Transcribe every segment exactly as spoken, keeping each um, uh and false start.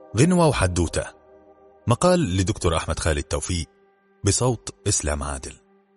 غنوة وحدوتة. مقال لدكتور أحمد خالد توفيق بصوت إسلام عادل.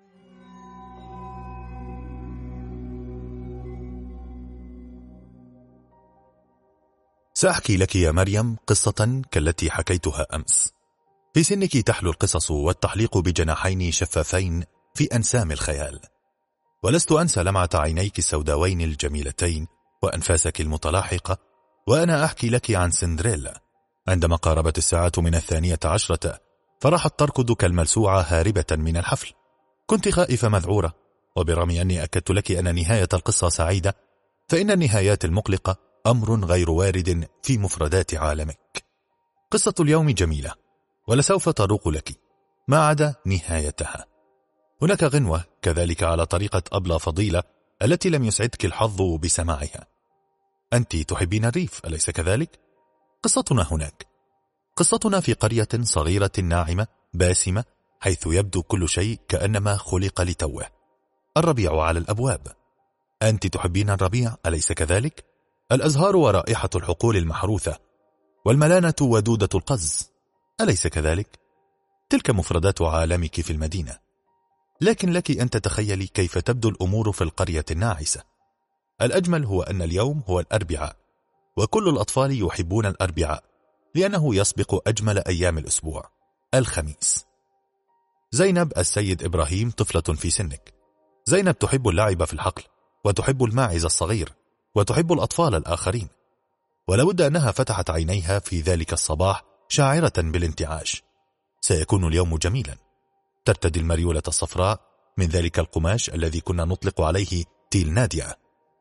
سأحكي لك يا مريم قصة كالتي حكيتها أمس. في سنك تحلو القصص والتحليق بجناحين شفافين في أنسام الخيال، ولست أنسى لمعة عينيك السوداوين الجميلتين وأنفاسك المتلاحقة وأنا أحكي لك عن سندريلا. عندما قاربت الساعة من الثانية عشرة فراحت تركض كالملسوعة هاربة من الحفل. كنت خائفة مذعورة، وبرغم أني أكدت لك أن نهاية القصة سعيدة، فإن النهايات المقلقة أمر غير وارد في مفردات عالمك. قصة اليوم جميلة ولسوف تروق لك ما عدا نهايتها. هناك غنوة كذلك على طريقة أبلة فضيلة التي لم يسعدك الحظ بسماعها. أنت تحبين الريف أليس كذلك؟ قصتنا هناك. قصتنا في قرية صغيرة ناعمة باسمة، حيث يبدو كل شيء كأنما خلق لتوه. الربيع على الأبواب. أنت تحبين الربيع أليس كذلك؟ الأزهار ورائحة الحقول المحروثة، والملانة ودودة القز أليس كذلك؟ تلك مفردات عالمك في المدينة، لكن لك أن تتخيلي كيف تبدو الأمور في القرية الناعسة. الأجمل هو أن اليوم هو الأربعاء، وكل الأطفال يحبون الأربعاء لأنه يسبق أجمل أيام الأسبوع، الخميس. زينب السيد إبراهيم طفلة في سنك. زينب تحب اللعب في الحقل، وتحب الماعز الصغير، وتحب الأطفال الآخرين. ولابد أنها فتحت عينيها في ذلك الصباح شاعرة بالانتعاش. سيكون اليوم جميلا. ترتدي المريولة الصفراء من ذلك القماش الذي كنا نطلق عليه تيل نادية.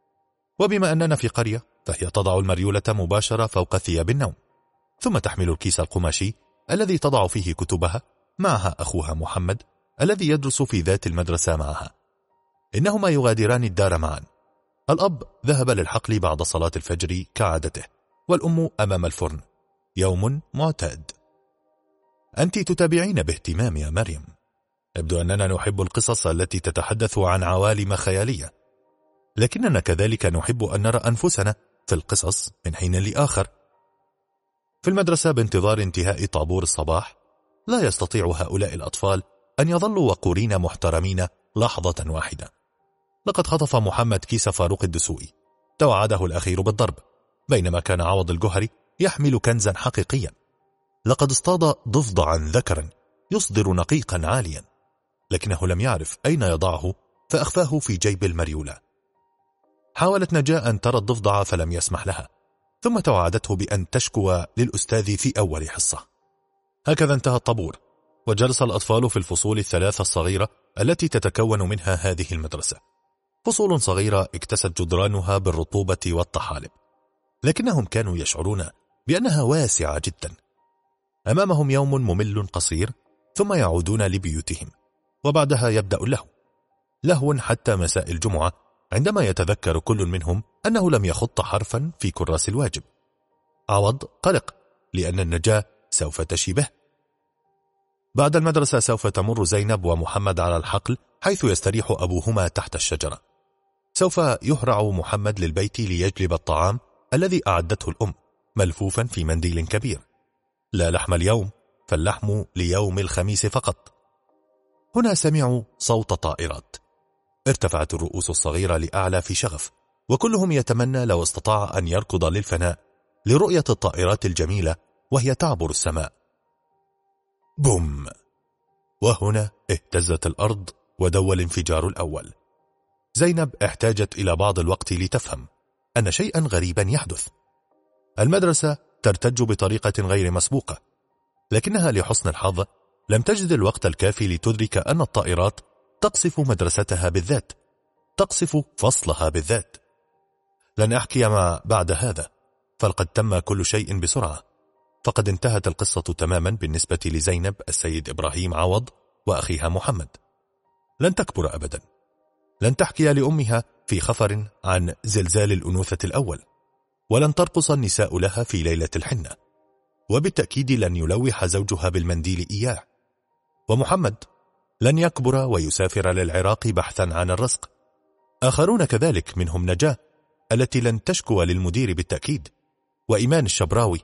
وبما أننا في قرية فهي تضع المريولة مباشرة فوق ثياب النوم، ثم تحمل الكيس القماشي الذي تضع فيه كتبها معها أخوها محمد الذي يدرس في ذات المدرسة معها. إنهما يغادران الدار معا. الأب ذهب للحقل بعد صلاة الفجر كعادته، والأم أمام الفرن. يوم معتاد. أنت تتابعين باهتمام يا مريم. يبدو أننا نحب القصص التي تتحدث عن عوالم خيالية، لكننا كذلك نحب أن نرى أنفسنا في القصص من حين لآخر. في المدرسة بانتظار انتهاء طابور الصباح، لا يستطيع هؤلاء الأطفال أن يظلوا وقورين محترمين لحظة واحدة. لقد خطف محمد كيس فاروق الدسوقي، توعده الأخير بالضرب، بينما كان عوض الجهري يحمل كنزا حقيقيا. لقد اصطاد ضفدعا ذكرا يصدر نقيقا عاليا، لكنه لم يعرف أين يضعه فأخفاه في جيب المريولة. حاولت نجاة أن ترى الضفدع فلم يسمح لها، ثم توعدته بأن تشكو للأستاذ في أول حصة. هكذا انتهى الطابور، وجلس الأطفال في الفصول الثلاثة الصغيرة التي تتكون منها هذه المدرسة. فصول صغيرة اكتست جدرانها بالرطوبة والطحالب، لكنهم كانوا يشعرون بأنها واسعة جدا. أمامهم يوم ممل قصير، ثم يعودون لبيوتهم، وبعدها يبدأ اللهو. لهو حتى مساء الجمعة، عندما يتذكر كل منهم أنه لم يخط حرفا في كراس الواجب. عوض قلق لأن النجاة سوف تشي به. بعد المدرسة سوف تمر زينب ومحمد على الحقل حيث يستريح أبوهما تحت الشجرة. سوف يهرع محمد للبيت ليجلب الطعام الذي أعدته الأم ملفوفا في منديل كبير. لا لحم اليوم، فاللحم ليوم الخميس فقط. هنا سمعوا صوت طائرات. ارتفعت الرؤوس الصغيرة لأعلى في شغف، وكلهم يتمنى لو استطاع أن يركض للفناء لرؤية الطائرات الجميلة وهي تعبر السماء. بوم! وهنا اهتزت الأرض ودوى الانفجار الأول. زينب احتاجت إلى بعض الوقت لتفهم أن شيئا غريبا يحدث. المدرسة ترتج بطريقة غير مسبوقة، لكنها لحسن الحظ لم تجد الوقت الكافي لتدرك أن الطائرات تقصف مدرستها بالذات، تقصف فصلها بالذات. لن أحكي ما بعد هذا، فلقد تم كل شيء بسرعة. فقد انتهت القصة تماما بالنسبة لزينب السيد إبراهيم عوض وأخيها محمد. لن تكبر أبدا، لن تحكي لأمها في خفر عن زلزال الأنوثة الأول، ولن ترقص النساء لها في ليلة الحنة، وبالتأكيد لن يلوح زوجها بالمنديل إياه. ومحمد لن يكبر ويسافر للعراق بحثا عن الرزق. آخرون كذلك، منهم نجاة التي لن تشكو للمدير بالتأكيد، وإيمان الشبراوي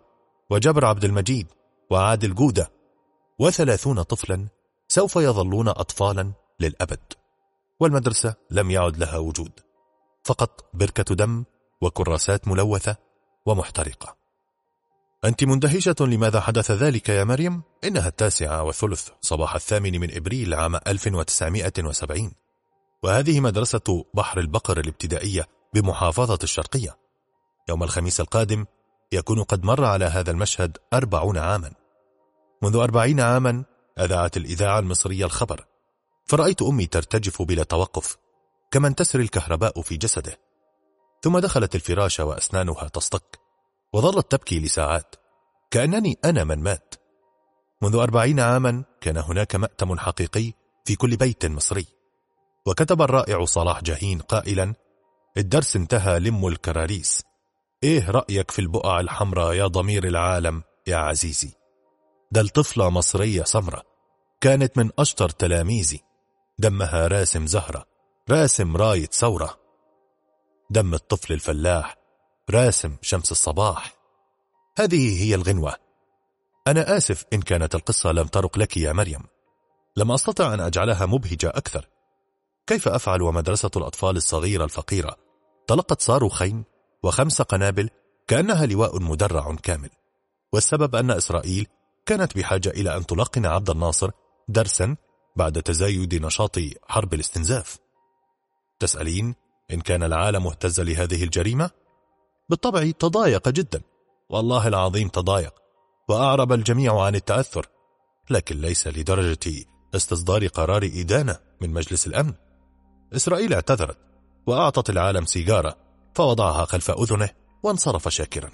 وجبر عبد المجيد وعادل جودة وثلاثون طفلا سوف يظلون أطفالا للأبد، والمدرسة لم يعد لها وجود، فقط بركة دم وكراسات ملوثة ومحترقة. أنت مندهشة لماذا حدث ذلك يا مريم؟ إنها التاسعة والثلث صباح الثامن من إبريل عام ألف وتسعمائة وسبعين، وهذه مدرسة بحر البقر الابتدائية بمحافظة الشرقية. يوم الخميس القادم يكون قد مر على هذا المشهد أربعون عاما. منذ أربعين عاما أذاعت الإذاعة المصرية الخبر، فرأيت أمي ترتجف بلا توقف كمن تسري الكهرباء في جسده، ثم دخلت الفراش وأسنانها تصطك وظلت تبكي لساعات كأنني أنا من مات. منذ أربعين عاما كان هناك مأتم حقيقي في كل بيت مصري، وكتب الرائع صلاح جاهين قائلا: الدرس انتهى، لم الكراريس. ايه رأيك في البقع الحمراء يا ضمير العالم يا عزيزي؟ ده الطفلة مصرية سمرة كانت من أشطر تلاميذي، دمها راسم زهرة، راسم راية ثورة، دم الطفل الفلاح راسم شمس الصباح. هذه هي الغنوة. أنا آسف إن كانت القصة لم ترق لك يا مريم، لم أستطع أن أجعلها مبهجة أكثر. كيف أفعل ومدرسة الأطفال الصغيرة الفقيرة تلقت صاروخين وخمس قنابل كأنها لواء مدرع كامل، والسبب أن إسرائيل كانت بحاجة إلى أن تلقن عبد الناصر درسا بعد تزايد نشاط حرب الاستنزاف. تسألين إن كان العالم مهتز لهذه الجريمة؟ بالطبع تضايق جدا، والله العظيم تضايق، وأعرب الجميع عن التأثر، لكن ليس لدرجة استصدار قرار إدانة من مجلس الأمن. إسرائيل اعتذرت وأعطت العالم سيجارة فوضعها خلف أذنه وانصرف شاكرا.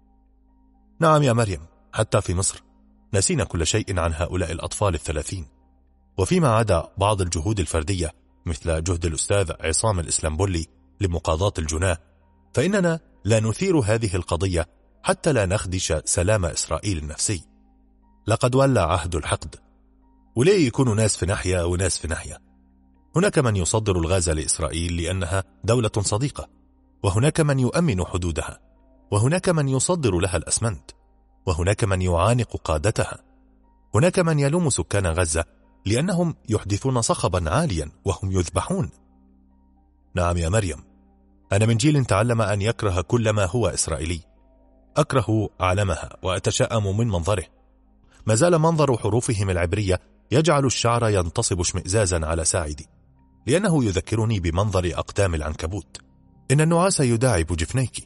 نعم يا مريم، حتى في مصر نسينا كل شيء عن هؤلاء الأطفال الثلاثين، وفيما عدا بعض الجهود الفردية مثل جهد الأستاذ عصام الإسلامبولي لمقاضاة الجناه، فإننا لا نثير هذه القضية حتى لا نخدش سلام إسرائيل النفسي. لقد ولى عهد الحقد، وليه يكونوا ناس في ناحية وناس في ناحية؟ هناك من يصدر الغاز لإسرائيل لأنها دولة صديقة، وهناك من يؤمن حدودها، وهناك من يصدر لها الأسمنت، وهناك من يعانق قادتها، هناك من يلوم سكان غزة لأنهم يحدثون صخبا عاليا وهم يذبحون. نعم يا مريم، أنا من جيل تعلم أن يكره كل ما هو إسرائيلي، أكره علمها وأتشائم من منظره. ما زال منظر حروفهم العبرية يجعل الشعر ينتصب اشمئزازا على ساعدي، لأنه يذكرني بمنظر أقدام العنكبوت. إن النعاس يداعب جفنيك.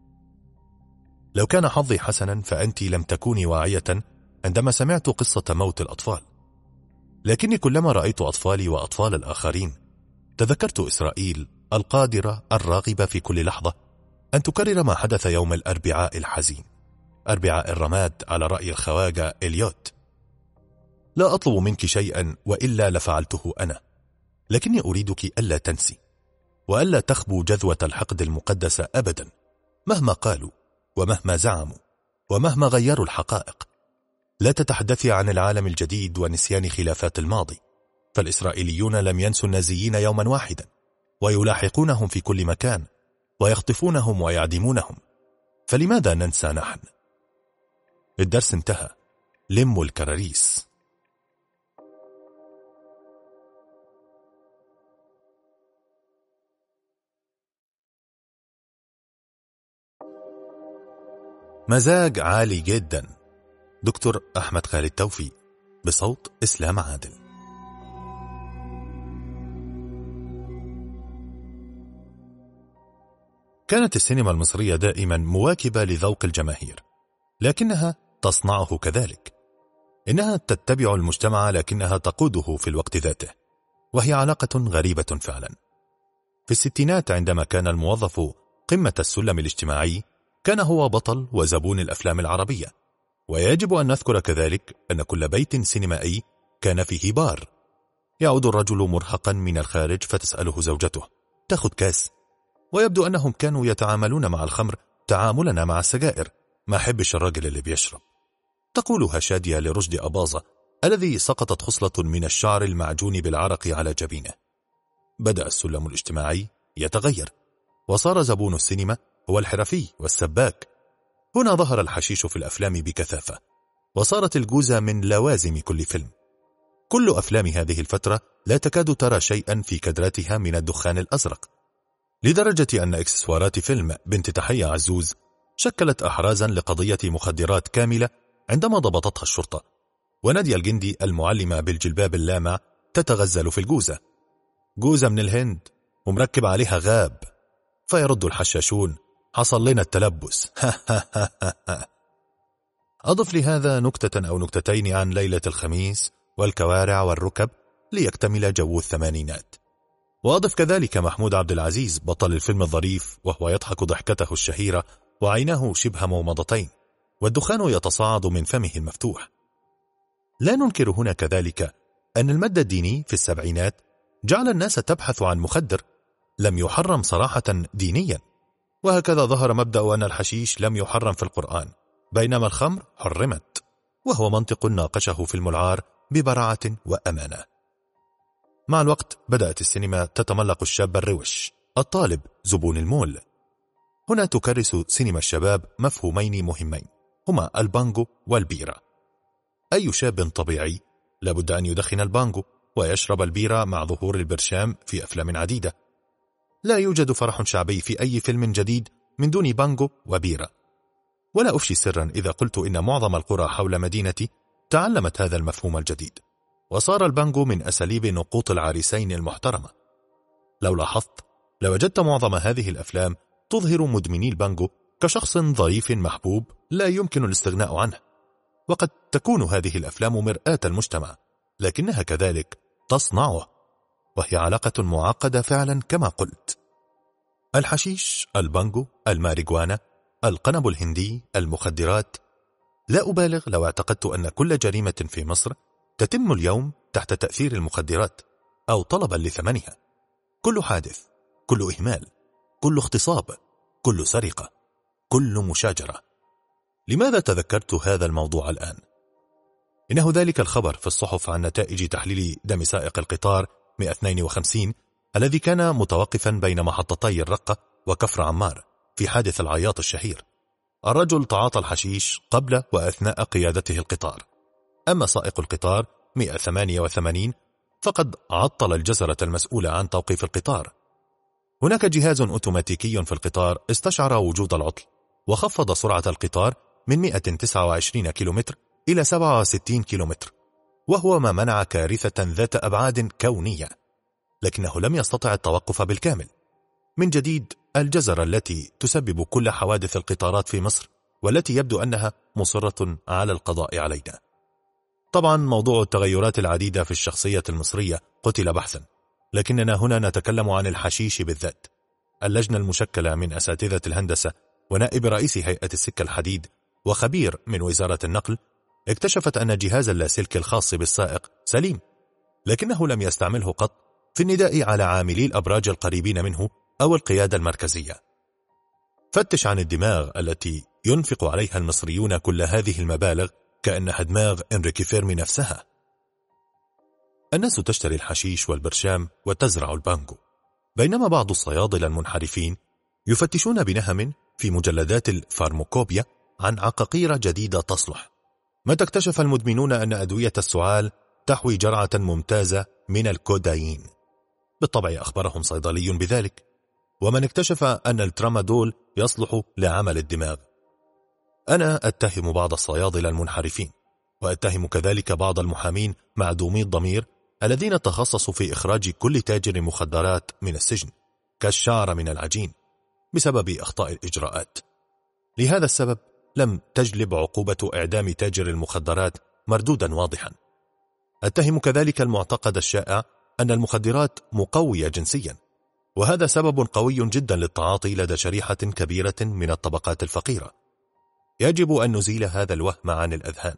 لو كان حظي حسنا فأنت لم تكوني واعية عندما سمعت قصة موت الأطفال، لكني كلما رأيت أطفالي وأطفال الآخرين تذكرت إسرائيل القادرة الراغبة في كل لحظة أن تكرر ما حدث يوم الأربعاء الحزين، أربعاء الرماد على رأي الخواجة إليوت. لا أطلب منك شيئا وإلا لفعلته أنا، لكني أريدك ألا تنسي وألا تخبو جذوة الحقد المقدسة أبدا، مهما قالوا ومهما زعموا ومهما غيروا الحقائق. لا تتحدثي عن العالم الجديد ونسيان خلافات الماضي، فالإسرائيليون لم ينسوا النازيين يوما واحدا، ويلاحقونهم في كل مكان ويخطفونهم ويعدمونهم، فلماذا ننسى نحن؟ الدرس انتهى، لموا الكراريس. مزاج عالي جدا. دكتور أحمد خالد توفيق، بصوت إسلام عادل. كانت السينما المصرية دائما مواكبة لذوق الجماهير، لكنها تصنعه كذلك. إنها تتبع المجتمع لكنها تقوده في الوقت ذاته، وهي علاقة غريبة فعلا. في الستينات عندما كان الموظف قمة السلم الاجتماعي كان هو بطل وزبون الأفلام العربية، ويجب أن نذكر كذلك أن كل بيت سينمائي كان فيه بار. يعود الرجل مرهقا من الخارج فتسأله زوجته تأخذ كاس، ويبدو أنهم كانوا يتعاملون مع الخمر تعاملنا مع السجائر، ما حبش الرجل اللي بيشرب. تقولها شادية لرشدي أباظة الذي سقطت خصلة من الشعر المعجون بالعرق على جبينه. بدأ السلم الاجتماعي يتغير، وصار زبون السينما هو الحرفي والسباك، هنا ظهر الحشيش في الأفلام بكثافة، وصارت الجوزة من لوازم كل فيلم. كل أفلام هذه الفترة لا تكاد ترى شيئا في كادراتها من الدخان الأزرق، لدرجة أن إكسسوارات فيلم بنت تحية عزوز شكلت أحرازا لقضية مخدرات كاملة عندما ضبطتها الشرطة، ونادية الجندي المعلمة بالجلباب اللامع تتغزل في الجوزة. جوزة من الهند ومركب عليها غاب، فيرد الحشاشون: حصل لنا التلبس. أضف لهذا نكتة أو نكتتين عن ليلة الخميس والكوارع والركب ليكتمل جو الثمانينات. وأضف كذلك محمود عبد العزيز بطل الفيلم الظريف وهو يضحك ضحكته الشهيرة وعيناه شبه مومضتين والدخان يتصاعد من فمه المفتوح. لا ننكر هنا كذلك أن المد الديني في السبعينات جعل الناس تبحث عن مخدر لم يحرم صراحة دينيا، وهكذا ظهر مبدأ أن الحشيش لم يحرم في القرآن بينما الخمر حرمت، وهو منطق ناقشه فيلم العار ببراعة وأمانة. مع الوقت بدأت السينما تتملق الشاب الروش الطالب زبون المول. هنا تكرس سينما الشباب مفهومين مهمين هما البانجو والبيرة. أي شاب طبيعي لابد أن يدخن البانجو ويشرب البيرة مع ظهور البرشام في أفلام عديدة. لا يوجد فرح شعبي في أي فيلم جديد من دون بانجو وبيرة. ولا أفشي سرا إذا قلت إن معظم القرى حول مدينتي تعلمت هذا المفهوم الجديد، وصار البانجو من أساليب نقوط العريسين المحترمة. لو لاحظت لوجدت معظم هذه الأفلام تظهر مدمني البانجو كشخص ظريف محبوب لا يمكن الاستغناء عنه. وقد تكون هذه الأفلام مرآة المجتمع، لكنها كذلك تصنعه، وهي علاقة معقدة فعلا كما قلت. الحشيش، البانجو، الماريجوانا، القنب الهندي، المخدرات. لا أبالغ لو اعتقدت أن كل جريمة في مصر تتم اليوم تحت تأثير المخدرات أو طلبا لثمنها. كل حادث، كل إهمال، كل اغتصاب، كل سرقة، كل مشاجرة. لماذا تذكرت هذا الموضوع الآن؟ إنه ذلك الخبر في الصحف عن نتائج تحليل دم سائق القطار مئة واثنين وخمسين الذي كان متوقفا بين محطتي الرقة وكفر عمار في حادث العياط الشهير. الرجل تعاطى الحشيش قبل وأثناء قيادته القطار، أما سائق القطار مئة وثمانية وثمانين فقد عطل الجزرة المسؤولة عن توقيف القطار. هناك جهاز أوتوماتيكي في القطار استشعر وجود العطل وخفض سرعة القطار من مئة وتسعة وعشرين كيلومتر إلى سبعة وستين كيلومتر، وهو ما منع كارثة ذات أبعاد كونية، لكنه لم يستطع التوقف بالكامل. من جديد الجزرة التي تسبب كل حوادث القطارات في مصر والتي يبدو أنها مصرة على القضاء علينا. طبعا موضوع التغيرات العديدة في الشخصية المصرية قتل بحثا، لكننا هنا نتكلم عن الحشيش بالذات. اللجنة المشكلة من أساتذة الهندسة ونائب رئيس هيئة السكة الحديد وخبير من وزارة النقل اكتشفت أن جهاز اللاسلكي الخاص بالسائق سليم، لكنه لم يستعمله قط في النداء على عاملي الأبراج القريبين منه أو القيادة المركزية. فتش عن الدماغ التي ينفق عليها المصريون كل هذه المبالغ كأنها دماغ إنريكي فيرمي نفسها. الناس تشتري الحشيش والبرشام وتزرع البانجو، بينما بعض الصيادلة المنحرفين يفتشون بنهم في مجلدات الفارموكوبيا عن عقاقير جديدة تصلح. متى اكتشف المدمنون أن أدوية السعال تحوي جرعة ممتازة من الكودايين؟ بالطبع أخبرهم صيدلي بذلك. ومن اكتشف أن الترامادول يصلح لعمل الدماغ؟ أنا أتهم بعض الصيادلة المنحرفين، وأتهم كذلك بعض المحامين معدومي الضمير الذين تخصصوا في إخراج كل تاجر مخدرات من السجن كالشعر من العجين بسبب أخطاء الإجراءات. لهذا السبب لم تجلب عقوبة إعدام تاجر المخدرات مردودا واضحا. أتهم كذلك المعتقد الشائع أن المخدرات مقوية جنسيا، وهذا سبب قوي جدا للتعاطي لدى شريحة كبيرة من الطبقات الفقيرة. يجب أن نزيل هذا الوهم عن الأذهان.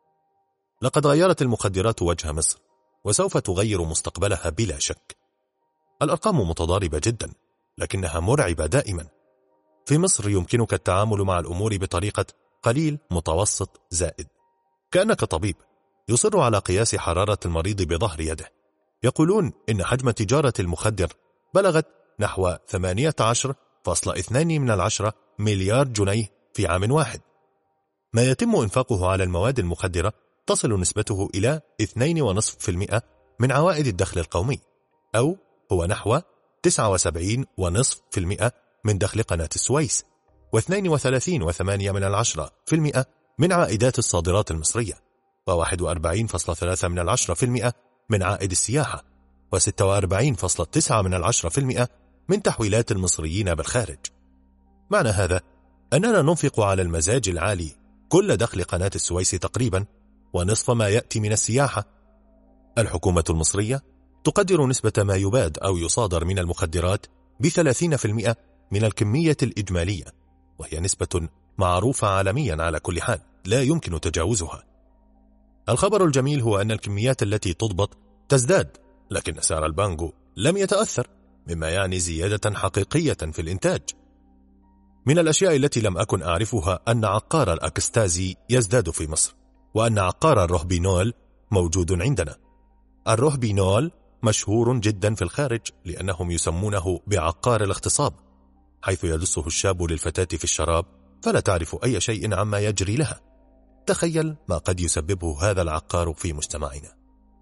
لقد غيرت المخدرات وجه مصر، وسوف تغير مستقبلها بلا شك. الأرقام متضاربة جدا، لكنها مرعبة دائما. في مصر يمكنك التعامل مع الأمور بطريقة قليل متوسط زائد، كأنك طبيب يصر على قياس حرارة المريض بظهر يده. يقولون إن حجم تجارة المخدر بلغت نحو ثمانية عشر فاصلة اثنين من العشرة مليار جنيه في عام واحد. ما يتم إنفاقه على المواد المخدرة تصل نسبته إلى اثنين فاصلة خمسة بالمئة من عوائد الدخل القومي، أو هو نحو تسعة وسبعين فاصلة خمسة بالمئة من دخل قناة السويس، واثنين وثلاثين فاصلة ثمانية بالمئة من عائدات الصادرات المصرية، وواحد وأربعين فاصلة ثلاثة بالمئة من عائد السياحة، وستة وأربعين فاصلة تسعة بالمئة من تحويلات المصريين بالخارج. معنى هذا أننا ننفق على المزاج العالي كل دخل قناة السويس تقريبا، ونصف ما يأتي من السياحة. الحكومة المصرية تقدر نسبة ما يباد أو يصادر من المخدرات بثلاثين بالمئة من الكمية الإجمالية، وهي نسبة معروفة عالميا على كل حال لا يمكن تجاوزها. الخبر الجميل هو أن الكميات التي تضبط تزداد، لكن سعر البانجو لم يتأثر، مما يعني زيادة حقيقية في الإنتاج. من الأشياء التي لم أكن أعرفها أن عقار الأكستازي يزداد في مصر، وأن عقار الروهبينول موجود عندنا. الروهبينول مشهور جدا في الخارج لأنهم يسمونه بعقار الاغتصاب، حيث يدسه الشاب للفتاة في الشراب فلا تعرف أي شيء عما يجري لها. تخيل ما قد يسببه هذا العقار في مجتمعنا.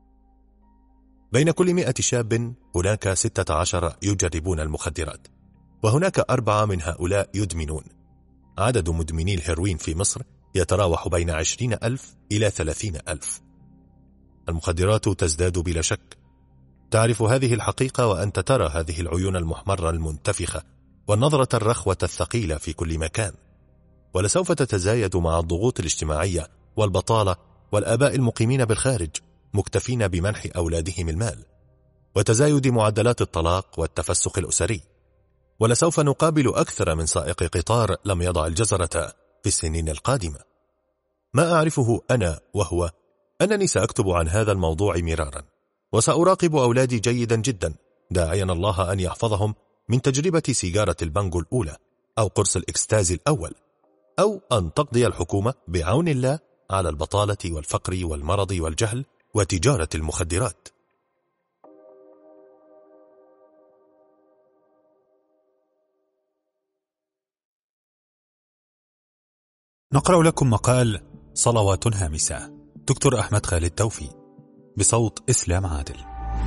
بين كل مئة شاب هناك ستة عشر يجربون المخدرات، وهناك أربعة من هؤلاء يدمنون. عدد مدمني الهيروين في مصر يتراوح بين عشرين ألف إلى ثلاثين ألف. المخدرات تزداد بلا شك. تعرف هذه الحقيقة وأنت ترى هذه العيون المحمرة المنتفخة والنظرة الرخوة الثقيلة في كل مكان، ولسوف تتزايد مع الضغوط الاجتماعية والبطالة والآباء المقيمين بالخارج مكتفين بمنح أولادهم المال، وتزايد معدلات الطلاق والتفسخ الأسري. ولسوف نقابل أكثر من سائق قطار لم يضع الجزرة في السنين القادمة. ما أعرفه أنا وهو أنني سأكتب عن هذا الموضوع مرارا، وسأراقب أولادي جيدا جدا، داعيا الله أن يحفظهم من تجربة سيجارة البانجو الأولى أو قرص الإكستازي الأول، أو أن تقضي الحكومة بعون الله على البطالة والفقر والمرض والجهل وتجارة المخدرات. نقرأ لكم مقال صلوات هامسة، دكتور أحمد خالد توفيق، بصوت إسلام عادل.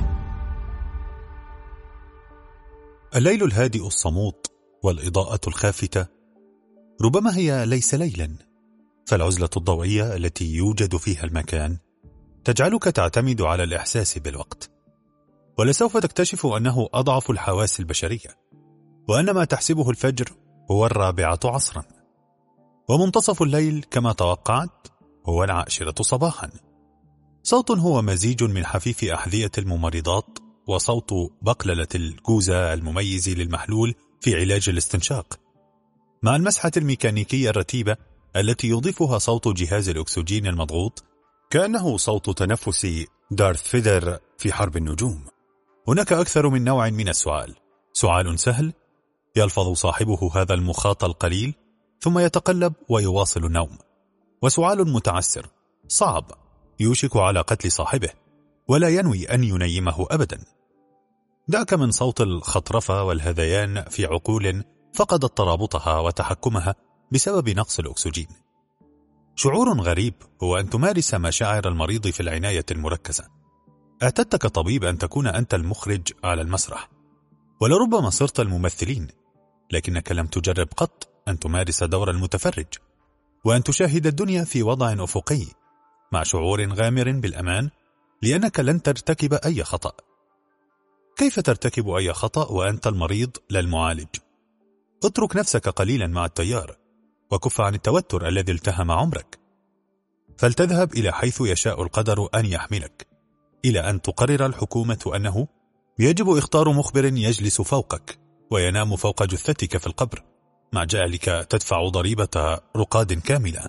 الليل الهادئ الصموت والإضاءة الخافتة ربما هي ليس ليلا، فالعزلة الضوئية التي يوجد فيها المكان تجعلك تعتمد على الإحساس بالوقت، ولسوف تكتشف أنه أضعف الحواس البشرية، وأن ما تحسبه الفجر هو الرابعة عصرا، ومنتصف الليل كما توقعت هو العاشرة صباحا. صوت هو مزيج من حفيف أحذية الممرضات وصوت بقللة الجوزة المميز للمحلول في علاج الاستنشاق، مع المسحة الميكانيكية الرتيبة التي يضيفها صوت جهاز الأكسجين المضغوط كأنه صوت تنفس دارث فيدر في حرب النجوم. هناك أكثر من نوع من السؤال: سؤال سهل يلفظ صاحبه هذا المخاط القليل ثم يتقلب ويواصل النوم، وسؤال متعسر صعب يوشك على قتل صاحبه ولا ينوي أن ينيمه أبدا. دعك من صوت الخطرفة والهذيان في عقول فقدت ترابطها وتحكمها بسبب نقص الأكسجين. شعور غريب هو أن تمارس مشاعر المريض في العناية المركزة. اعتدت كطبيب أن تكون أنت المخرج على المسرح، ولربما صرت الممثلين، لكنك لم تجرب قط أن تمارس دور المتفرج، وأن تشاهد الدنيا في وضع أفقي مع شعور غامر بالأمان، لأنك لن ترتكب أي خطأ. كيف ترتكب أي خطأ وأنت المريض لا المعالج؟ اترك نفسك قليلا مع التيار، وكف عن التوتر الذي التهم عمرك، فلتذهب إلى حيث يشاء القدر أن يحملك، إلى أن تقرر الحكومة أنه يجب إختار مخبر يجلس فوقك وينام فوق جثتك في القبر، مع جعلك تدفع ضريبة رقاد كاملة.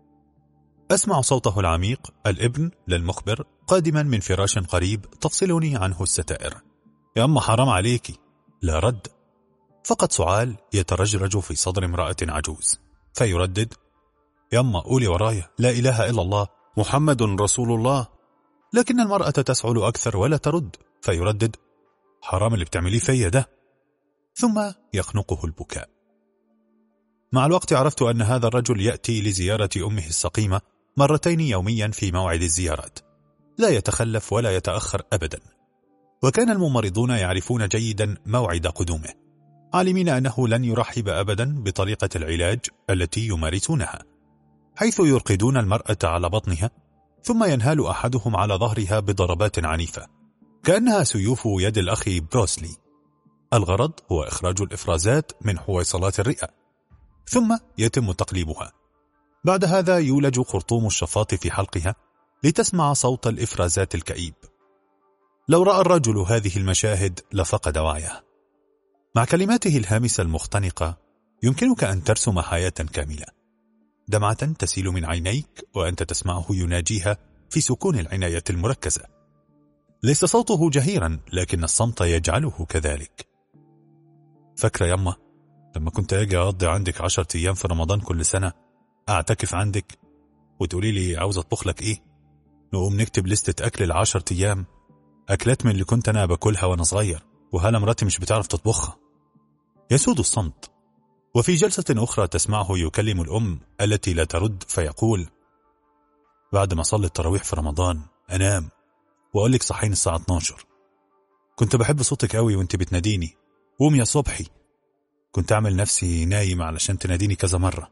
أسمع صوته العميق الابن للمخبر قادما من فراش قريب تفصلني عنه الستائر: يا أم حرام عليك. لا رد، فقط سؤال يترجرج في صدر امرأة عجوز، فيردد: يا أم قولي ورايا لا إله إلا الله محمد رسول الله. لكن المرأة تسعل أكثر ولا ترد، فيردد: حرام اللي بتعمليه فيا ده. ثم يخنقه البكاء. مع الوقت عرفت أن هذا الرجل يأتي لزيارة أمه السقيمة مرتين يوميا في موعد الزيارات، لا يتخلف ولا يتأخر أبدا. وكان الممرضون يعرفون جيدا موعد قدومه، عالمين أنه لن يرحب أبدا بطريقة العلاج التي يمارسونها، حيث يرقدون المرأة على بطنها ثم ينهال أحدهم على ظهرها بضربات عنيفة كأنها سيوف يد الأخ بروسلي. الغرض هو إخراج الإفرازات من حويصلات الرئة، ثم يتم تقليبها. بعد هذا يولج خرطوم الشفاط في حلقها لتسمع صوت الإفرازات الكئيب. لو رأى الرجل هذه المشاهد لفقد وعيه. مع كلماته الهامسة المختنقة يمكنك أن ترسم حياة كاملة، دمعة تسيل من عينيك وأنت تسمعه يناجيها في سكون العناية المركزة. ليس صوته جهيرا، لكن الصمت يجعله كذلك. فاكرة يما لما كنت أجي أقضي عندك عشرة أيام في رمضان كل سنة، أعتكف عندك وتقولي لي عاوز أطبخ لك إيه، نقوم نكتب لستة أكل العشر أيام، أكلات من اللي كنت أنا باكلها وأنا صغير وهلا مراتي مش بتعرف تطبخها. يسود الصمت. وفي جلسة أخرى تسمعه يكلم الأم التي لا ترد فيقول: بعد ما صلي التراويح في رمضان أنام وأقول لك صحين الساعة اتناشر، كنت بحب صوتك قوي وانت بتناديني، قوم يا صبحي، كنت أعمل نفسي نايم علشان تناديني كذا مرة.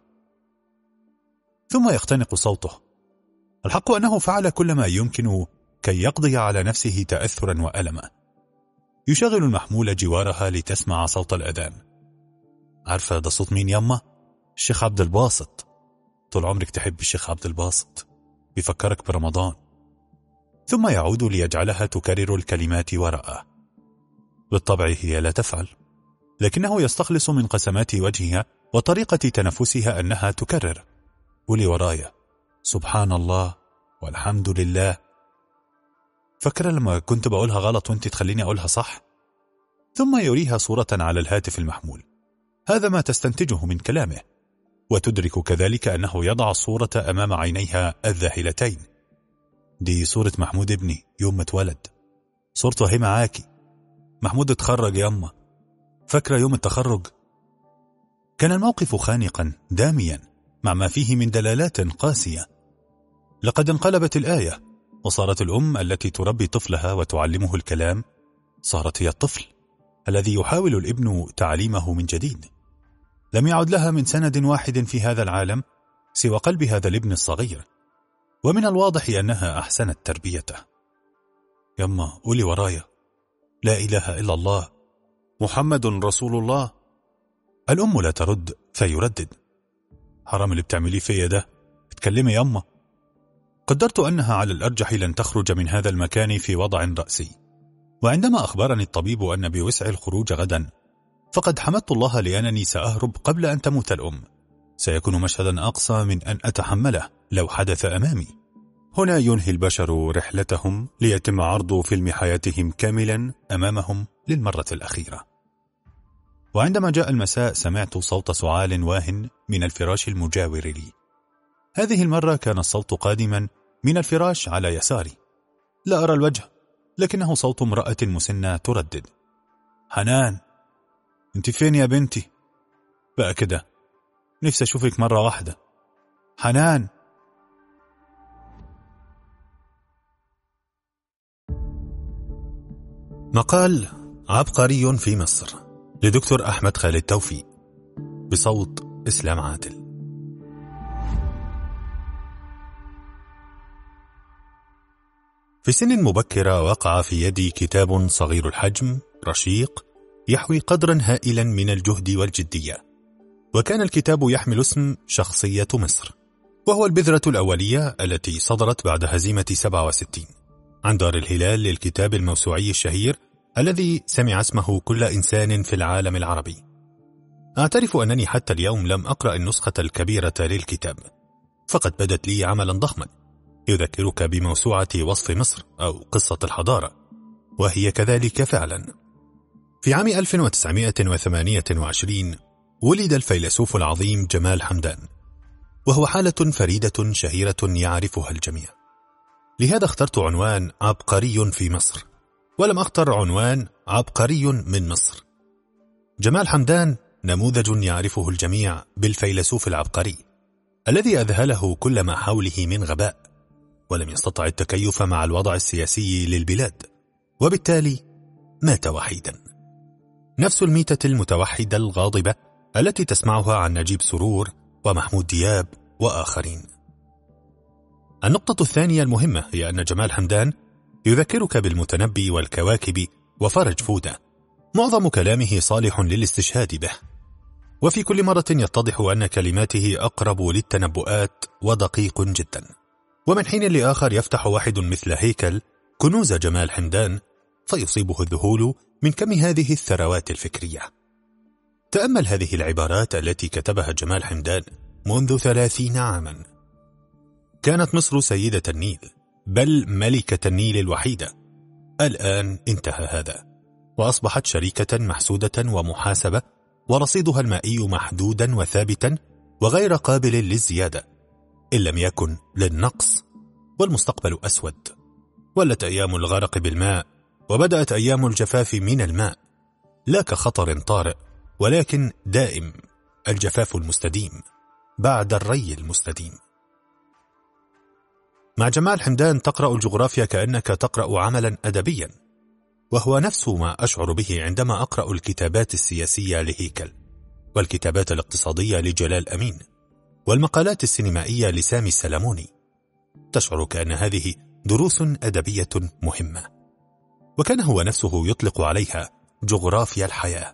ثم يختنق صوته. الحق أنه فعل كل ما يمكن كي يقضي على نفسه تأثرا وألما. يشغل المحمول جوارها لتسمع صوت الأذان. عارفة ده صوت مين يما؟ الشيخ عبد الباسط، طول عمرك تحب الشيخ عبد الباسط، بيفكرك برمضان. ثم يعود ليجعلها تكرر الكلمات وراءه. بالطبع هي لا تفعل، لكنه يستخلص من قسمات وجهها وطريقة تنفسها أنها تكرر: قولي ورايا سبحان الله والحمد لله. فكرة لما كنت بقولها غلط وانت تخليني أقولها صح؟ ثم يريها صورة على الهاتف المحمول. هذا ما تستنتجه من كلامه، وتدرك كذلك أنه يضع الصورة أمام عينيها الذاهلتين. دي صورة محمود ابني يوم ما اتولد، صورته هي معاكي. محمود اتخرج ياما، فاكرة يوم التخرج؟ كان الموقف خانقا داميا مع ما فيه من دلالات قاسية. لقد انقلبت الآية، وصارت الأم التي تربي طفلها وتعلمه الكلام صارت هي الطفل الذي يحاول الابن تعليمه من جديد. لم يعد لها من سند واحد في هذا العالم سوى قلب هذا الابن الصغير، ومن الواضح أنها أحسنت تربيته. يما قولي ورايا لا إله إلا الله محمد رسول الله. الأم لا ترد فيردد: حرام اللي بتعمليه فيا ده، اتكلمي يما. قدرت أنها على الأرجح لن تخرج من هذا المكان في وضع رأسي، وعندما أخبرني الطبيب أن بوسع الخروج غدا، فقد حمدت الله لأنني سأهرب قبل أن تموت الأم. سيكون مشهدا أقصى من أن أتحمله لو حدث أمامي. هنا ينهي البشر رحلتهم ليتم عرض فيلم حياتهم كاملا أمامهم للمرة الأخيرة. وعندما جاء المساء سمعت صوت سعال واهن من الفراش المجاور لي. هذه المرة كان الصوت قادما من الفراش على يساري. لا أرى الوجه، لكنه صوت امرأة مسنة تردد: حنان انت فين يا بنتي؟ بقى كده نفسي أشوفك مرة واحدة، حنان. مقال عبقري في مصر لدكتور أحمد خالد توفيق، بصوت إسلام عادل. في سن مبكرة وقع في يدي كتاب صغير الحجم رشيق يحوي قدرا هائلا من الجهد والجدية، وكان الكتاب يحمل اسم شخصية مصر، وهو البذرة الأولية التي صدرت بعد هزيمة سبعة وستين عن دار الهلال للكتاب الموسوعي الشهير الذي سمع اسمه كل إنسان في العالم العربي. أعترف أنني حتى اليوم لم أقرأ النسخة الكبيرة للكتاب، فقد بدت لي عملا ضخما يذكرك بموسوعة وصف مصر أو قصة الحضارة، وهي كذلك فعلا. في عام ألف وتسعمائة وثمانية وعشرين ولد الفيلسوف العظيم جمال حمدان، وهو حالة فريدة شهيرة يعرفها الجميع. لهذا اخترت عنوان عبقري في مصر، ولم أختر عنوان عبقري من مصر. جمال حمدان نموذج يعرفه الجميع بالفيلسوف العبقري الذي أذهله كل ما حوله من غباء، ولم يستطع التكيف مع الوضع السياسي للبلاد، وبالتالي مات وحيدا. نفس الميتة المتوحدة الغاضبة التي تسمعها عن نجيب سرور ومحمود دياب وآخرين. النقطة الثانية المهمة هي أن جمال حمدان يذكرك بالمتنبي والكواكب وفرج فودة، معظم كلامه صالح للاستشهاد به، وفي كل مرة يتضح أن كلماته أقرب للتنبؤات ودقيق جدا. ومن حين لآخر يفتح واحد مثل هيكل كنوز جمال حمدان فيصيبه الذهول من كم هذه الثروات الفكرية. تأمل هذه العبارات التي كتبها جمال حمدان منذ ثلاثين عاما: كانت مصر سيدة النيل، بل ملكة النيل الوحيدة. الآن انتهى هذا، وأصبحت شريكة محسودة ومحاسبة، ورصيدها المائي محدودا وثابتا وغير قابل للزيادة إن لم يكن للنقص، والمستقبل أسود. ولت أيام الغرق بالماء، وبدأت أيام الجفاف من الماء، لا كخطر طارئ ولكن دائم، الجفاف المستديم بعد الري المستديم. مع جمال حمدان تقرأ الجغرافيا كأنك تقرأ عملا أدبيا، وهو نفس ما أشعر به عندما أقرأ الكتابات السياسية لهيكل، والكتابات الاقتصادية لجلال أمين، والمقالات السينمائية لسامي السلموني. تشعر كأن هذه دروس أدبية مهمة، وكان هو نفسه يطلق عليها جغرافيا الحياة.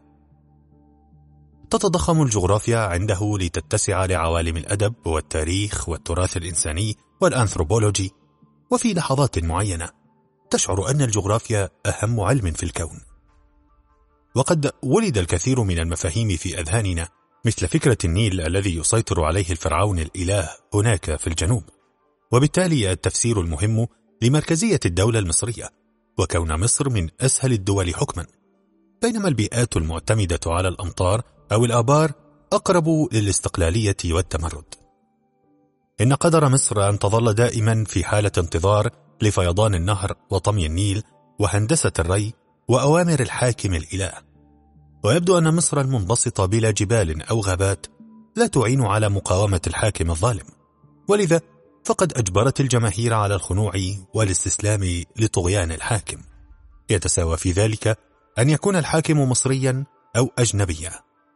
تتضخم الجغرافيا عنده لتتسع لعوالم الأدب والتاريخ والتراث الإنساني والأنثروبولوجي، وفي لحظات معينة تشعر أن الجغرافيا أهم علم في الكون. وقد ولد الكثير من المفاهيم في أذهاننا، مثل فكرة النيل الذي يسيطر عليه الفرعون الإله هناك في الجنوب، وبالتالي التفسير المهم لمركزية الدولة المصرية، وكون مصر من أسهل الدول حكما، بينما البيئات المعتمدة على الأمطار أو الآبار أقرب للاستقلالية والتمرد. إن قدر مصر أن تظل دائما في حالة انتظار لفيضان النهر وطمي النيل وهندسة الري وأوامر الحاكم الإله. ويبدو أن مصر المنبسطة بلا جبال أو غابات لا تعين على مقاومة الحاكم الظالم، ولذا فقد أجبرت الجماهير على الخنوع والاستسلام لطغيان الحاكم، يتساوى في ذلك أن يكون الحاكم مصريا أو أجنبيا.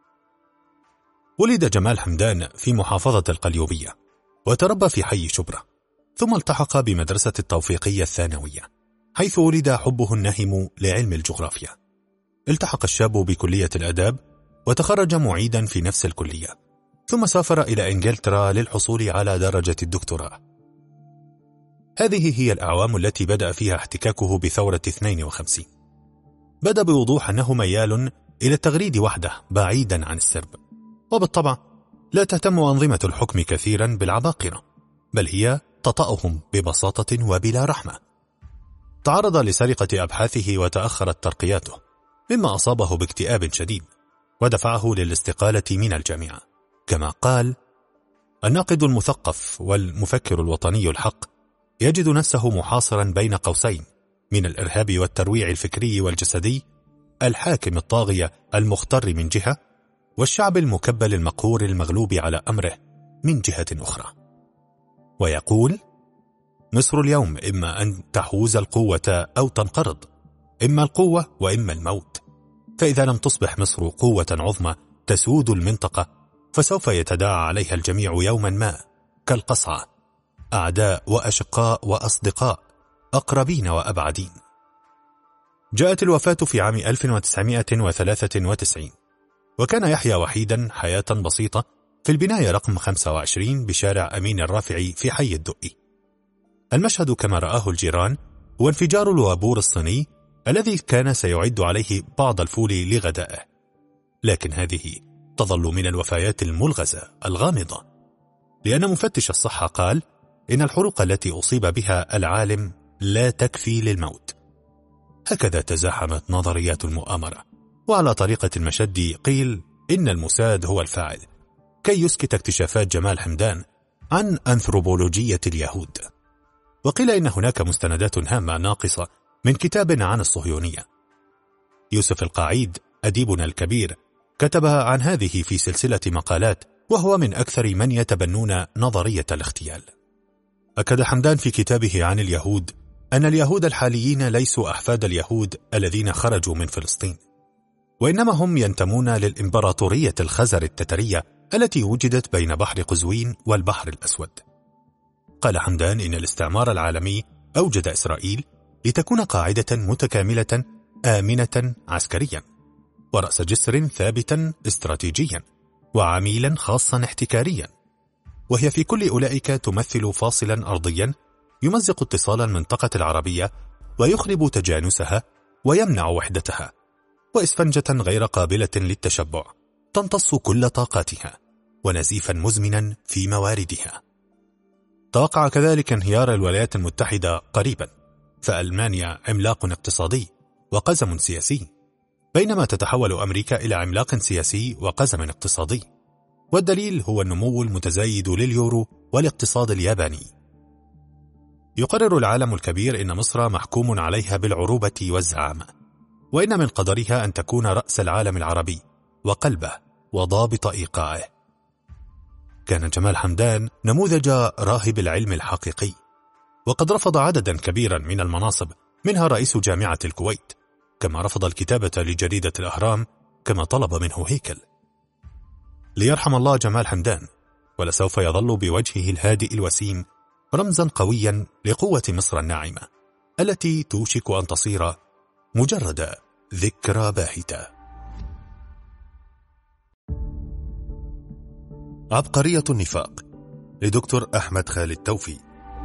ولد جمال حمدان في محافظة القليوبية، وتربى في حي شبرا، ثم التحق بمدرسة التوفيقية الثانوية، حيث ولد حبه النهم لعلم الجغرافيا. التحق الشاب بكلية الآداب، وتخرج معيدا في نفس الكلية، ثم سافر إلى إنجلترا للحصول على درجة الدكتوراه. هذه هي الأعوام التي بدأ فيها احتكاكه بثورة اثنين وخمسين. بدأ بوضوح أنه ميال إلى التغريد وحده بعيدا عن السرب، وبالطبع لا تهتم أنظمة الحكم كثيرا بالعباقرة، بل هي تطأهم ببساطة وبلا رحمة. تعرض لسرقة أبحاثه وتأخرت ترقياته، مما أصابه باكتئاب شديد ودفعه للاستقالة من الجامعة. كما قال: الناقد المثقف والمفكر الوطني الحق يجد نفسه محاصرا بين قوسين من الإرهاب والترويع الفكري والجسدي، الحاكم الطاغية المختر من جهة، والشعب المكبل المقهور المغلوب على أمره من جهة أخرى. ويقول: مصر اليوم إما أن تحوز القوة أو تنقرض، إما القوة وإما الموت. فإذا لم تصبح مصر قوة عظمى تسود المنطقة، فسوف يتداعى عليها الجميع يوما ما كالقصعة، أعداء وأشقاء وأصدقاء، أقربين وأبعدين. جاءت الوفاة في عام ألف وتسعمائة وثلاثة وتسعين، وكان يحيى وحيدا حياة بسيطة في البناية رقم خمسة وعشرين بشارع أمين الرافعي في حي الدقي. المشهد كما رآه الجيران هو انفجار الوابور الصيني الذي كان سيعد عليه بعض الفول لغدائه، لكن هذه تظل من الوفيات الملغزة الغامضة، لأن مفتش الصحة قال إن الحروق التي أصيب بها العالم لا تكفي للموت. هكذا تزاحمت نظريات المؤامرة، وعلى طريقة المشد قيل إن الموساد هو الفاعل كي يسكت اكتشافات جمال حمدان عن أنثروبولوجية اليهود. وقيل إن هناك مستندات هامة ناقصة من كتاب عن الصهيونية. يوسف القاعيد أديبنا الكبير كتب عن هذه في سلسلة مقالات، وهو من أكثر من يتبنون نظرية الاغتيال. أكد حمدان في كتابه عن اليهود أن اليهود الحاليين ليسوا أحفاد اليهود الذين خرجوا من فلسطين، وإنما هم ينتمون للإمبراطورية الخزر التترية التي وجدت بين بحر قزوين والبحر الأسود. قال حمدان إن الاستعمار العالمي أوجد إسرائيل لتكون قاعدة متكاملة آمنة عسكريا، ورأس جسر ثابتا استراتيجيا، وعميلا خاصا احتكاريا، وهي في كل أولئك تمثل فاصلا أرضيا يمزق اتصال المنطقة العربية ويخرب تجانسها ويمنع وحدتها، وإسفنجة غير قابلة للتشبع تمتص كل طاقاتها، ونزيفا مزمنا في مواردها. توقع كذلك انهيار الولايات المتحدة قريبا، فألمانيا عملاق اقتصادي وقزم سياسي، بينما تتحول أمريكا إلى عملاق سياسي وقزم اقتصادي، والدليل هو النمو المتزايد لليورو والاقتصاد الياباني. يقرر العالم الكبير إن مصر محكوم عليها بالعروبة والزعامة، وإن من قدرها أن تكون رأس العالم العربي وقلبه وضابط إيقاعه. كان جمال حمدان نموذج راهب العلم الحقيقي، وقد رفض عددا كبيرا من المناصب، منها رئيس جامعة الكويت، كما رفض الكتابة لجريدة الأهرام كما طلب منه هيكل. ليرحم الله جمال حمدان، ولسوف يظل بوجهه الهادئ الوسيم رمزا قويا لقوة مصر الناعمة التي توشك أن تصير مجرد ذكرى باهتة. عبقرية النفاق لدكتور أحمد خالد توفيق.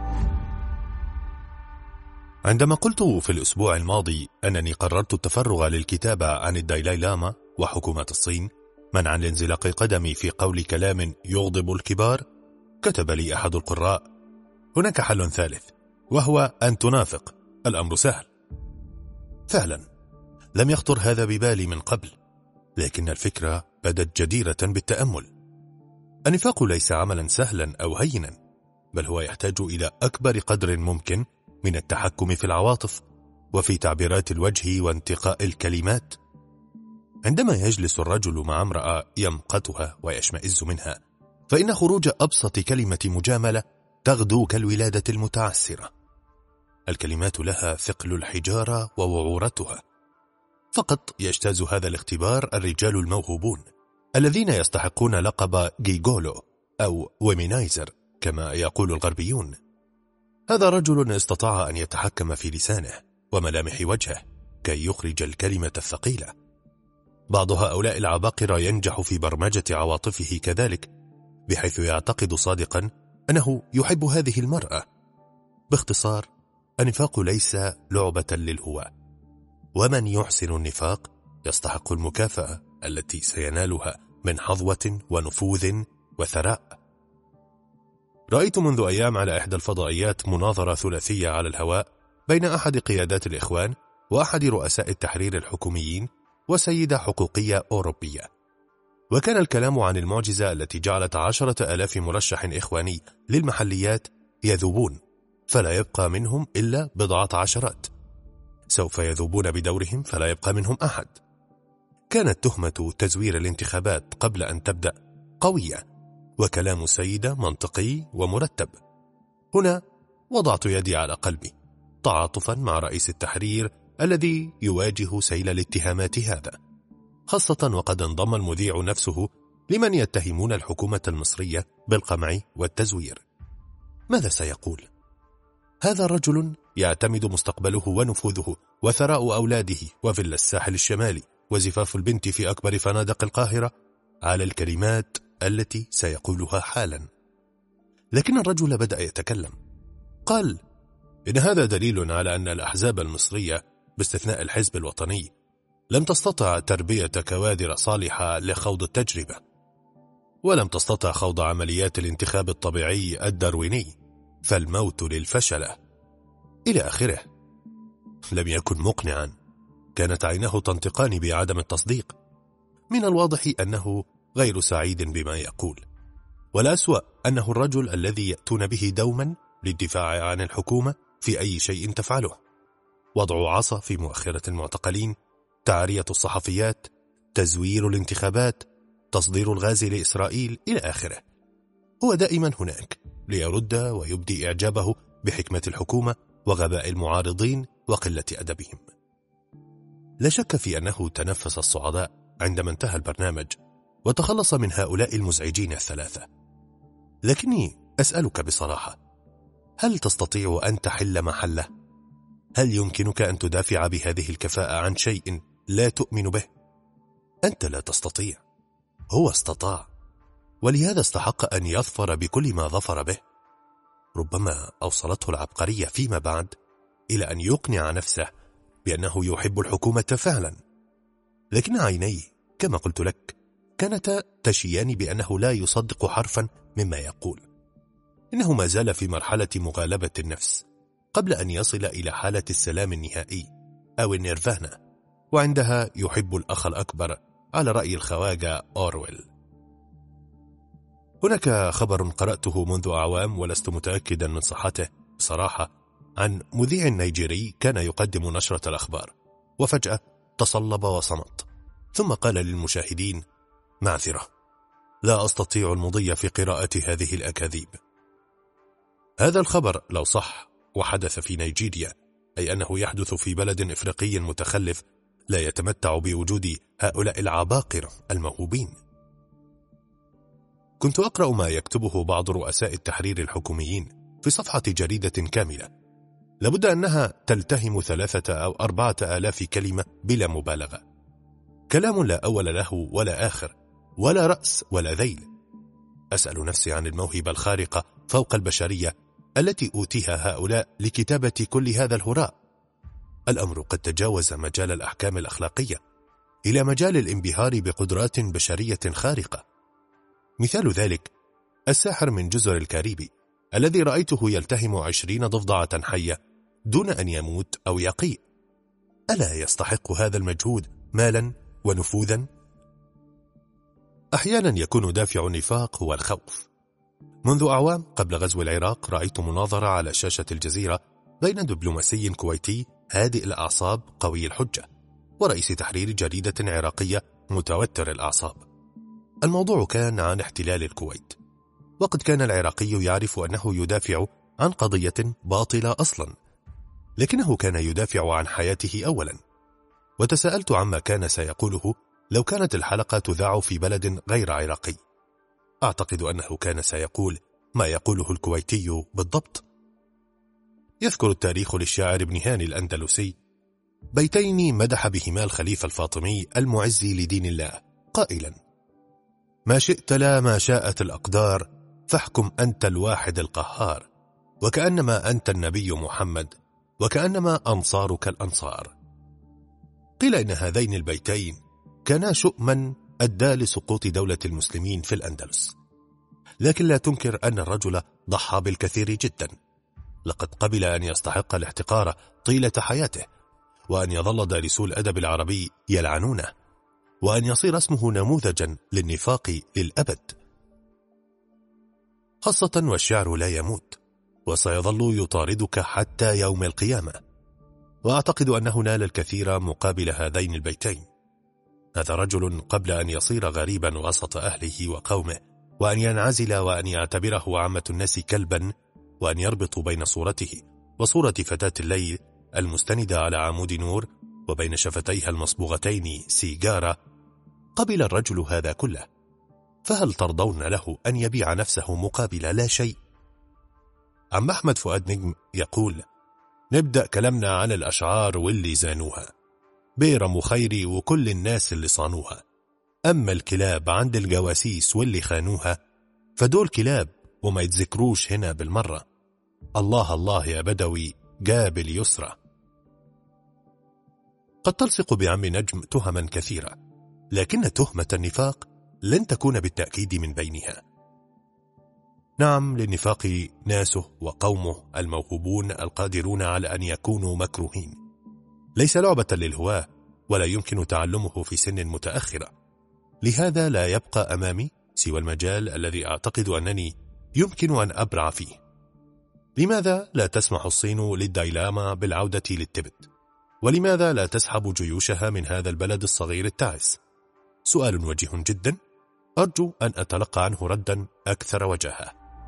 عندما قلت في الأسبوع الماضي أنني قررت التفرغ للكتابة عن الدالاي لاما وحكومة الصين منعا لانزلاق قدمي في قول كلام يغضب الكبار، كتب لي أحد القراء: هناك حل ثالث، وهو أن تنافق، الأمر سهل. فعلا لم يخطر هذا ببالي من قبل، لكن الفكرة بدت جديرة بالتأمل. النفاق ليس عملا سهلا أو هينا، بل هو يحتاج إلى أكبر قدر ممكن من التحكم في العواطف وفي تعبيرات الوجه وانتقاء الكلمات. عندما يجلس الرجل مع امرأة يمقتها ويشمئز منها، فإن خروج أبسط كلمة مجاملة تغدو كالولادة المتعسرة. الكلمات لها ثقل الحجارة ووعورتها. فقط يجتاز هذا الاختبار الرجال الموهوبون الذين يستحقون لقب جيجولو أو ويمينايزر كما يقول الغربيون. هذا رجل استطاع أن يتحكم في لسانه وملامح وجهه كي يخرج الكلمة الثقيلة. بعض هؤلاء العباقرة ينجح في برمجة عواطفه كذلك، بحيث يعتقد صادقا أنه يحب هذه المرأة. باختصار، النفاق ليس لعبة للهواء، ومن يحسن النفاق يستحق المكافأة التي سينالها من حظوة ونفوذ وثراء. رأيت منذ أيام على إحدى الفضائيات مناظرة ثلاثية على الهواء بين أحد قيادات الإخوان وأحد رؤساء التحرير الحكوميين وسيدة حقوقية أوروبية، وكان الكلام عن المعجزة التي جعلت عشرة آلاف مرشح إخواني للمحليات يذوبون، فلا يبقى منهم إلا بضعة عشرات، سوف يذوبون بدورهم فلا يبقى منهم أحد. كانت تهمة تزوير الانتخابات قبل أن تبدأ قوية، وكلام السيدة منطقي ومرتب. هنا وضعت يدي على قلبي تعاطفا مع رئيس التحرير الذي يواجه سيل الاتهامات هذا، خاصة وقد انضم المذيع نفسه لمن يتهمون الحكومة المصرية بالقمع والتزوير. ماذا سيقول؟ هذا رجل يعتمد مستقبله ونفوذه وثراء أولاده وفيلا الساحل الشمالي وزفاف البنت في أكبر فنادق القاهرة على الكلمات التي سيقولها حالا. لكن الرجل بدأ يتكلم. قال إن هذا دليل على أن الأحزاب المصرية باستثناء الحزب الوطني لم تستطع تربية كوادر صالحة لخوض التجربة، ولم تستطع خوض عمليات الانتخاب الطبيعي الدارويني، فالموت للفشلة إلى آخره. لم يكن مقنعا، كانت عيناه تنطقان بعدم التصديق. من الواضح أنه غير سعيد بما يقول، والأسوأ أنه الرجل الذي يأتون به دوما للدفاع عن الحكومة في أي شيء تفعله: وضع عصا في مؤخرة المعتقلين، تعرية الصحفيات، تزوير الانتخابات، تصدير الغاز لإسرائيل إلى آخره. هو دائما هناك ليرد ويبدي إعجابه بحكمة الحكومة وغباء المعارضين وقلة أدبهم. لا شك في أنه تنفس الصعداء عندما انتهى البرنامج وتخلص من هؤلاء المزعجين الثلاثة. لكني أسألك بصراحة، هل تستطيع أن تحل محله؟ هل يمكنك أن تدافع بهذه الكفاءة عن شيء لا تؤمن به؟ أنت لا تستطيع، هو استطاع، ولهذا استحق أن يظفر بكل ما ظفر به. ربما أوصلته العبقرية فيما بعد إلى أن يقنع نفسه بأنه يحب الحكومة فعلا، لكن عينيه كما قلت لك كانتا تشيان بأنه لا يصدق حرفا مما يقول. إنه ما زال في مرحلة مغالبة النفس قبل أن يصل إلى حالة السلام النهائي أو النيرفانا، وعندها يحب الأخ الأكبر على رأي الخواجة أورويل. هناك خبر قرأته منذ أعوام ولست متأكدا من صحته بصراحة، عن مذيع نيجيري كان يقدم نشرة الأخبار وفجأة تصلب وصمت، ثم قال للمشاهدين: معذرة، لا أستطيع المضي في قراءة هذه الأكاذيب. هذا الخبر لو صح وحدث في نيجيريا، أي أنه يحدث في بلد إفريقي متخلف لا يتمتع بوجود هؤلاء العباقرة الموهوبين. كنت أقرأ ما يكتبه بعض رؤساء التحرير الحكوميين في صفحة جريدة كاملة، لابد أنها تلتهم ثلاثة أو أربعة آلاف كلمة بلا مبالغة، كلام لا أول له ولا آخر ولا رأس ولا ذيل. أسأل نفسي عن الموهبة الخارقة فوق البشرية التي أوتيها هؤلاء لكتابة كل هذا الهراء. الأمر قد تجاوز مجال الأحكام الأخلاقية إلى مجال الانبهار بقدرات بشرية خارقة. مثال ذلك الساحر من جزر الكاريبي الذي رأيته يلتهم عشرين ضفدعة حية دون أن يموت أو يقيء. ألا يستحق هذا المجهود مالا ونفوذا؟ أحيانا يكون دافع النفاق هو الخوف. منذ أعوام قبل غزو العراق رأيت مناظرة على شاشة الجزيرة بين دبلوماسي كويتي هادئ الأعصاب قوي الحجة ورئيس تحرير جريدة عراقية متوتر الأعصاب. الموضوع كان عن احتلال الكويت، وقد كان العراقي يعرف أنه يدافع عن قضية باطلة أصلا، لكنه كان يدافع عن حياته أولا. وتساءلت عما كان سيقوله لو كانت الحلقة تذاع في بلد غير عراقي. أعتقد أنه كان سيقول ما يقوله الكويتي بالضبط. يذكر التاريخ للشاعر ابن هاني الأندلسي بيتين مدح بهما الخليفة الفاطمي المعزي لدين الله قائلا: ما شئت لا ما شاءت الأقدار، فاحكم أنت الواحد القهار، وكأنما أنت النبي محمد، وكأنما أنصارك الأنصار. قيل إن هذين البيتين كانا شؤما أدى لسقوط دولة المسلمين في الأندلس، لكن لا تنكر أن الرجل ضحى بالكثير جدا. لقد قبل أن يستحق الاحتقار طيلة حياته، وأن يظل دارسو الأدب العربي يلعنونه، وأن يصير اسمه نموذجا للنفاق للأبد. خاصة والشعر لا يموت وسيظل يطاردك حتى يوم القيامة. وأعتقد أنه نال الكثير مقابل هذين البيتين. هذا رجل قبل أن يصير غريبا وسط أهله وقومه، وأن ينعزل وأن يعتبره عامة الناس كلبا، وأن يربط بين صورته وصورة فتاة الليل المستندة على عمود نور وبين شفتيها المصبوغتين سيجارة، قبل الرجل هذا كله. فهل ترضون له أن يبيع نفسه مقابل لا شيء؟ عم أحمد فؤاد نجم يقول: نبدأ كلامنا عن الأشعار واللي زانوها، بيرم وخيري وكل الناس اللي صانوها. أما الكلاب عند الجواسيس واللي خانوها فدول كلاب وما يتذكروش هنا بالمرة. الله الله يا بدوي جاب اليسرى. قد تلصق بعم نجم تهما كثيرة، لكن تهمة النفاق لن تكون بالتأكيد من بينها. نعم، للنفاق ناسه وقومه الموهوبون القادرون على أن يكونوا مكروهين، ليس لعبة للهواة ولا يمكن تعلمه في سن متأخرة. لهذا لا يبقى أمامي سوى المجال الذي أعتقد أنني يمكن أن أبرع فيه. لماذا لا تسمح الصين للدايلاما بالعودة للتبت؟ ولماذا لا تسحب جيوشها من هذا البلد الصغير التعس؟ سؤال وجيه جدا، أرجو أن أتلقى عنه ردا أكثر وجاهة.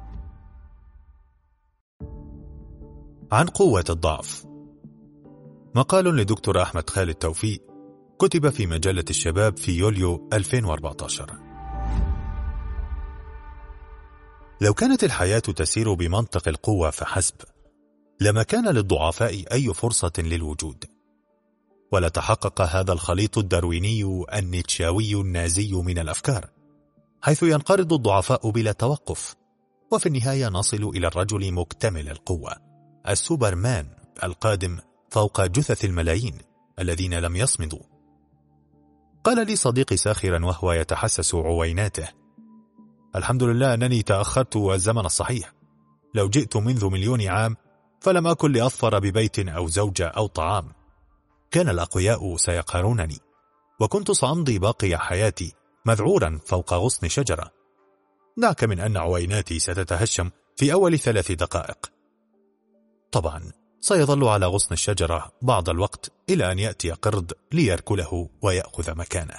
عن قوة الضعف. مقال لدكتور أحمد خالد توفيق كتب في مجلة الشباب في يوليو ألفين وأربعة عشر. لو كانت الحياة تسير بمنطق القوة فحسب، لما كان للضعفاء أي فرصة للوجود، ولتحقق هذا الخليط الدارويني النيتشاوي النازي من الأفكار، حيث ينقرض الضعفاء بلا توقف، وفي النهاية نصل إلى الرجل مكتمل القوة، السوبرمان القادم فوق جثث الملايين الذين لم يصمدوا. قال لي صديقي ساخرا وهو يتحسس عويناته: الحمد لله أنني تأخرت الزمن الصحيح، لو جئت منذ مليون عام فلم أكن لأظفر ببيت أو زوجة أو طعام، كان الأقوياء سيقهرونني، وكنت سأمضي باقي حياتي مذعورا فوق غصن شجرة. دعك من أن عويناتي ستتهشم في أول ثلاث دقائق. طبعا سيظل على غصن الشجرة بعض الوقت إلى أن يأتي قرد ليركله ويأخذ مكانه.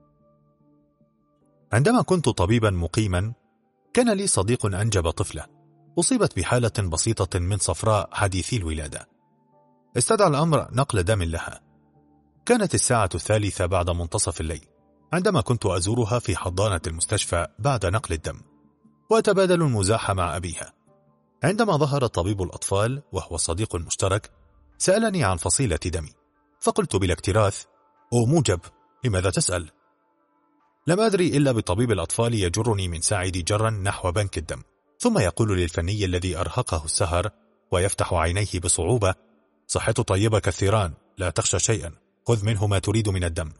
عندما كنت طبيبا مقيما، كان لي صديق أنجب طفلة أصيبت بحالة بسيطة من صفراء حديثي الولادة. استدعى الأمر نقل دم لها. كانت الساعة الثالثة بعد منتصف الليل عندما كنت أزورها في حضانة المستشفى بعد نقل الدم، وأتبادل المزاح مع أبيها. عندما ظهر طبيب الأطفال وهو صديق مشترك، سألني عن فصيلة دمي، فقلت بلا اكتراث: أو موجب، لماذا تسأل؟ لم أدري إلا بطبيب الأطفال يجرني من ساعدي جرا نحو بنك الدم، ثم يقول للفني الذي أرهقه السهر ويفتح عينيه بصعوبة: صحة طيبة كثيران، لا تخشى شيئا، خذ منه ما تريد من الدم.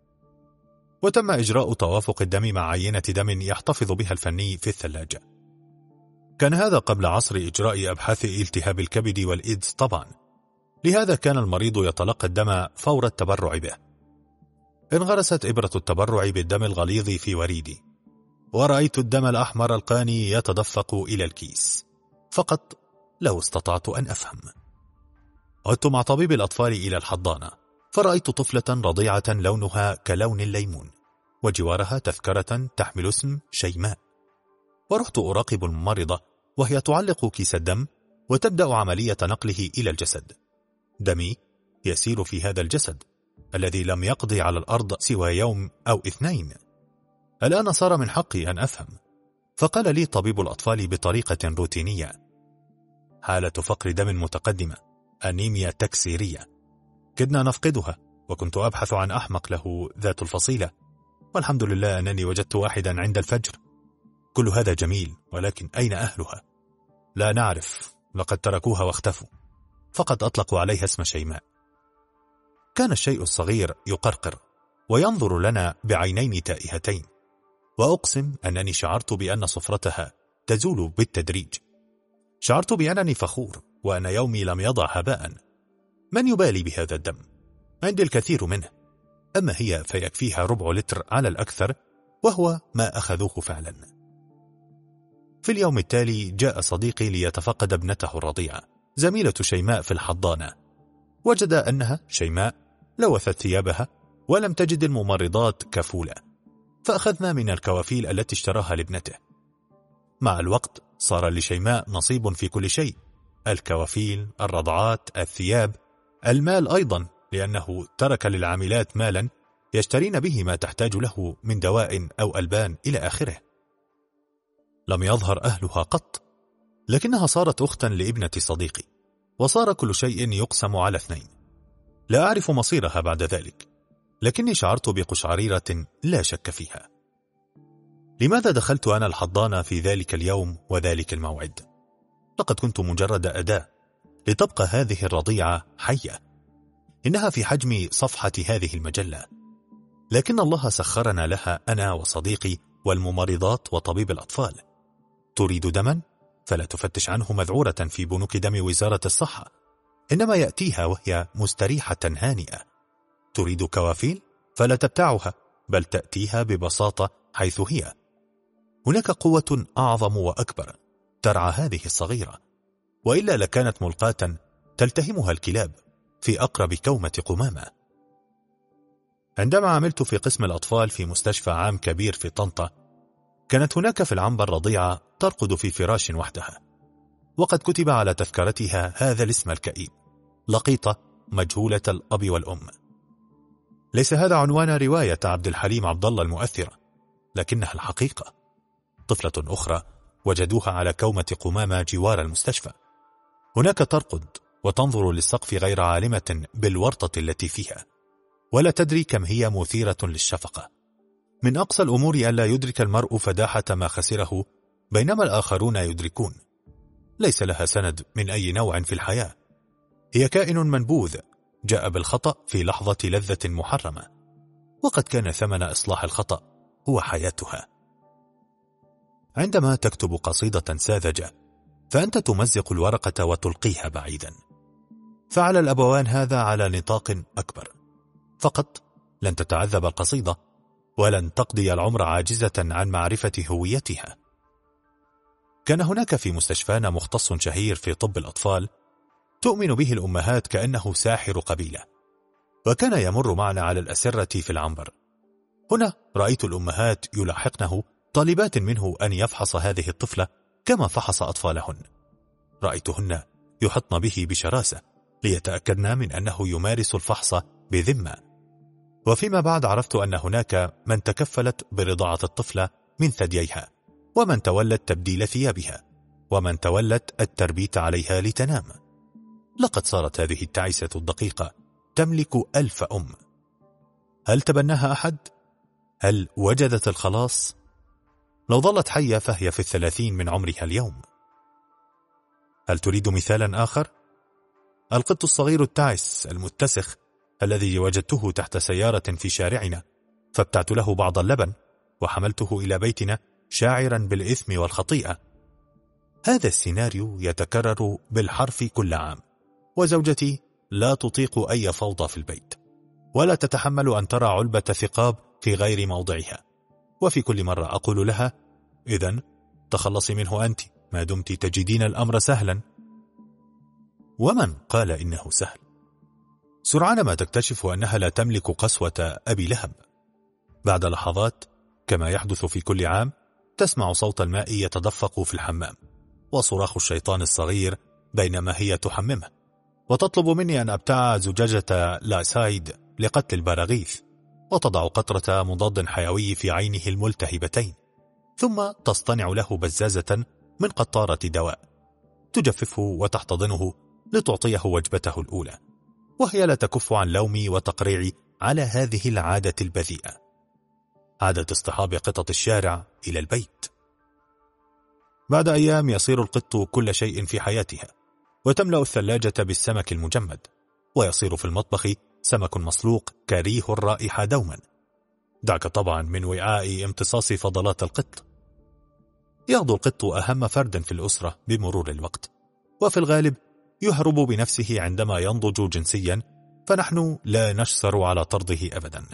وتم إجراء توافق الدم مع عينة دم يحتفظ بها الفني في الثلاجة. كان هذا قبل عصر إجراء أبحاث التهاب الكبد والإيدز طبعا، لهذا كان المريض يتلقى الدم فور التبرع به. انغرست إبرة التبرع بالدم الغليظ في وريدي، ورأيت الدم الأحمر القاني يتدفق إلى الكيس، فقط لو استطعت أن أفهم. عدت مع طبيب الأطفال إلى الحضانة، فرأيت طفلة رضيعة لونها كلون الليمون، وجوارها تذكرة تحمل اسم شيماء. ورحت أراقب الممرضة وهي تعلق كيس الدم وتبدأ عملية نقله إلى الجسد. دمي يسير في هذا الجسد الذي لم يقضي على الأرض سوى يوم أو اثنين. الآن صار من حقي أن أفهم. فقال لي طبيب الأطفال بطريقة روتينية: حالة فقر دم متقدمة، أنيميا تكسيرية، كدنا نفقدها، وكنت أبحث عن أحمق له ذات الفصيلة، والحمد لله أنني وجدت واحدا عند الفجر. كل هذا جميل، ولكن أين أهلها؟ لا نعرف، لقد تركوها واختفوا، فقد أطلقوا عليها اسم شيماء. كان الشيء الصغير يقرقر وينظر لنا بعينين تائهتين، وأقسم أنني شعرت بأن صفرتها تزول بالتدريج. شعرت بأنني فخور وأن يومي لم يضع هباء. من يبالي بهذا الدم؟ عندي الكثير منه، أما هي فيكفيها ربع لتر على الأكثر، وهو ما أخذوه فعلا. في اليوم التالي جاء صديقي ليتفقد ابنته الرضيعة زميلة شيماء في الحضانة. وجد أنها شيماء لوثت ثيابها ولم تجد الممرضات كفولة، فأخذنا من الكوافيل التي اشتراها لابنته. مع الوقت صار لشيماء نصيب في كل شيء: الكوافيل، الرضعات، الثياب، المال أيضا، لأنه ترك للعاملات مالا يشترين به ما تحتاج له من دواء أو ألبان إلى آخره. لم يظهر أهلها قط، لكنها صارت أختا لابنة صديقي، وصار كل شيء يقسم على اثنين. لا أعرف مصيرها بعد ذلك، لكني شعرت بقشعريرة لا شك فيها. لماذا دخلت أنا الحضانة في ذلك اليوم وذلك الموعد؟ لقد كنت مجرد أداة لتبقى هذه الرضيعة حية. إنها في حجم صفحة هذه المجلة، لكن الله سخرنا لها أنا وصديقي والممرضات وطبيب الأطفال. تريد دما؟ فلا تفتش عنه مذعورة في بنوك دم وزارة الصحة، إنما يأتيها وهي مستريحة هانئة. تريد كوافيل؟ فلا تبتاعها، بل تأتيها ببساطة حيث هي. هناك قوة أعظم وأكبر ترعى هذه الصغيرة، وإلا لكانت ملقاة تلتهمها الكلاب في أقرب كومة قمامة. عندما عملت في قسم الأطفال في مستشفى عام كبير في طنطا، كانت هناك في العنبر رضيعة ترقد في فراش وحدها، وقد كتب على تذكرتها هذا الاسم الكئيب: لقيطة مجهولة الأب والأم. ليس هذا عنوان رواية عبد الحليم عبد الله المؤثرة، لكنها الحقيقة. طفلة أخرى وجدوها على كومة قمامة جوار المستشفى، هناك ترقد وتنظر للسقف غير عالمة بالورطة التي فيها، ولا تدري كم هي مثيرة للشفقة. من أقصى الأمور ألا يدرك المرء فداحة ما خسره، بينما الآخرون يدركون. ليس لها سند من أي نوع في الحياة، هي كائن منبوذ جاء بالخطأ في لحظة لذة محرمة، وقد كان ثمن إصلاح الخطأ هو حياتها. عندما تكتب قصيدة ساذجة فأنت تمزق الورقة وتلقيها بعيدا، فعل الأبوان هذا على نطاق أكبر. فقط لن تتعذب القصيدة، ولن تقضي العمر عاجزة عن معرفة هويتها. كان هناك في مستشفانا مختص شهير في طب الأطفال تؤمن به الأمهات كأنه ساحر قبيلة، وكان يمر معنا على الأسرة في العنبر. هنا رأيت الأمهات يلاحقنه طالبات منه أن يفحص هذه الطفلة كما فحص أطفالهن. رأيتهن يحطن به بشراسة ليتأكدن من أنه يمارس الفحص بذمة. وفيما بعد عرفت أن هناك من تكفلت برضاعة الطفلة من ثدييها، ومن تولت تبديل ثيابها، ومن تولت التربيت عليها لتنام. لقد صارت هذه التعيسة الدقيقة تملك ألف أم. هل تبناها أحد؟ هل وجدت الخلاص؟ لو ظلت حية فهي في الثلاثين من عمرها اليوم. هل تريد مثالا آخر؟ القط الصغير التعس المتسخ الذي وجدته تحت سيارة في شارعنا، فابتعت له بعض اللبن وحملته إلى بيتنا شاعرا بالإثم والخطيئة. هذا السيناريو يتكرر بالحرف كل عام، وزوجتي لا تطيق أي فوضى في البيت، ولا تتحمل أن ترى علبة ثقاب في غير موضعها. وفي كل مرة أقول لها: إذن تخلصي منه أنت ما دمت تجدين الأمر سهلا. ومن قال إنه سهل؟ سرعان ما تكتشف أنها لا تملك قسوة أبي لهب. بعد لحظات كما يحدث في كل عام تسمع صوت الماء يتدفق في الحمام، وصراخ الشيطان الصغير بينما هي تحممه، وتطلب مني أن أبتاع زجاجة لاسايد لقتل البراغيث، وتضع قطرة مضاد حيوي في عينه الملتهبتين، ثم تصطنع له بزازة من قطارة دواء تجففه وتحتضنه لتعطيه وجبته الأولى، وهي لا تكف عن لومي وتقريعي على هذه العادة البذيئة، عادة اصطحاب قطط الشارع إلى البيت. بعد أيام يصير القط كل شيء في حياتها، وتملأ الثلاجة بالسمك المجمد، ويصير في المطبخ سمك مسلوق كريه الرائحة دوما. دعك طبعا من وعاء امتصاص فضلات القط. يغدو القط أهم فرد في الأسرة بمرور الوقت، وفي الغالب يهرب بنفسه عندما ينضج جنسيا، فنحن لا نشسر على طرده أبدا.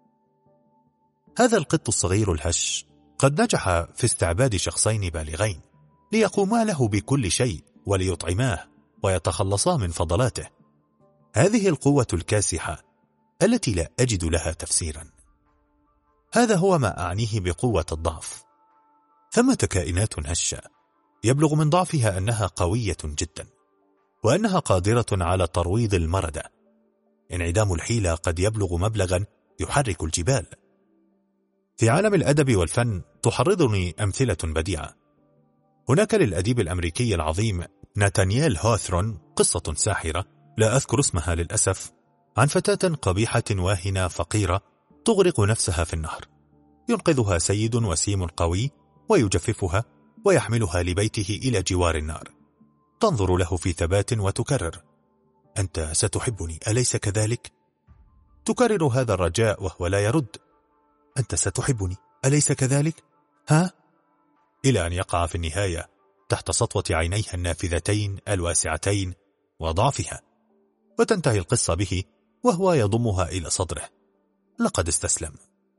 هذا القط الصغير الهش قد نجح في استعباد شخصين بالغين ليقوما له بكل شيء وليطعماه ويتخلصا من فضلاته. هذه القوة الكاسحة التي لا أجد لها تفسيرا. هذا هو ما أعنيه بقوة الضعف. ثمة كائنات هشة يبلغ من ضعفها أنها قوية جدا، وأنها قادرة على ترويض المردة. انعدام الحيلة قد يبلغ مبلغا يحرك الجبال. في عالم الأدب والفن تحرضني أمثلة بديعة. هناك للأديب الأمريكي العظيم ناتانييل هوثرون قصة ساحرة لا أذكر اسمها للأسف، عن فتاة قبيحة واهنة فقيرة تغرق نفسها في النهر، ينقذها سيد وسيم قوي ويجففها ويحملها لبيته إلى جوار النار. تنظر له في ثبات وتكرر: أنت ستحبني أليس كذلك؟ تكرر هذا الرجاء وهو لا يرد: أنت ستحبني أليس كذلك؟ ها؟ إلى أن يقع في النهاية تحت سطوة عينيها النافذتين الواسعتين وضعفها، وتنتهي القصة به وهو يضمها إلى صدره. لقد استسلم.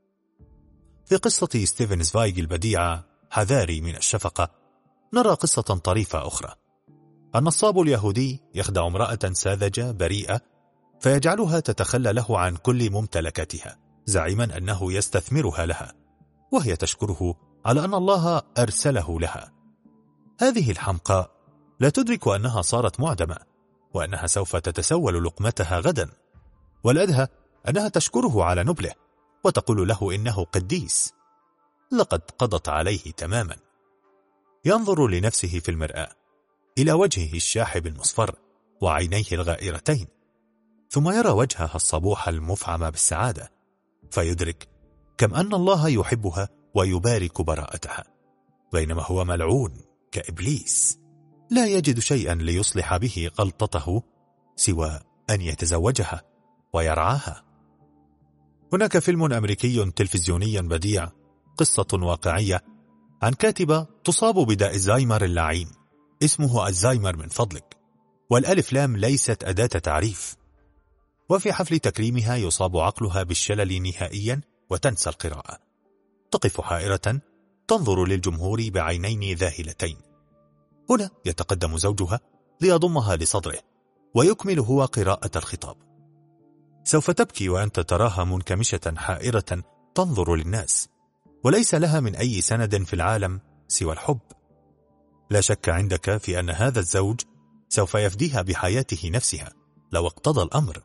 في قصة ستيفن زفايغ البديعة حذاري من الشفقة نرى قصة طريفة أخرى. النصاب اليهودي يخدع امرأة ساذجة بريئة فيجعلها تتخلى له عن كل ممتلكاتها زعيما أنه يستثمرها لها، وهي تشكره على أن الله أرسله لها. هذه الحمقى لا تدرك أنها صارت معدمة، وأنها سوف تتسول لقمتها غدا، والأدهى أنها تشكره على نبله وتقول له إنه قديس. لقد قضت عليه تماما. ينظر لنفسه في المرآة، إلى وجهه الشاحب المصفر وعينيه الغائرتين، ثم يرى وجهها الصبوح المفعم بالسعادة، فيدرك كم أن الله يحبها ويبارك براءتها، بينما هو ملعون كإبليس لا يجد شيئا ليصلح به غلطته سوى أن يتزوجها ويرعاها. هناك فيلم أمريكي تلفزيوني بديع، قصة واقعية عن كاتبة تصاب بداء الزهايمر اللعين، اسمه الزهايمر من فضلك، والألف لام ليست أداة تعريف. وفي حفل تكريمها يصاب عقلها بالشلل نهائيا وتنسى القراءة. تقف حائرة تنظر للجمهور بعينين ذاهلتين. هنا يتقدم زوجها ليضمها لصدره ويكمل هو قراءة الخطاب. سوف تبكي وأنت تراها منكمشة حائرة تنظر للناس، وليس لها من أي سند في العالم سوى الحب. لا شك عندك في أن هذا الزوج سوف يفديها بحياته نفسها لو اقتضى الأمر.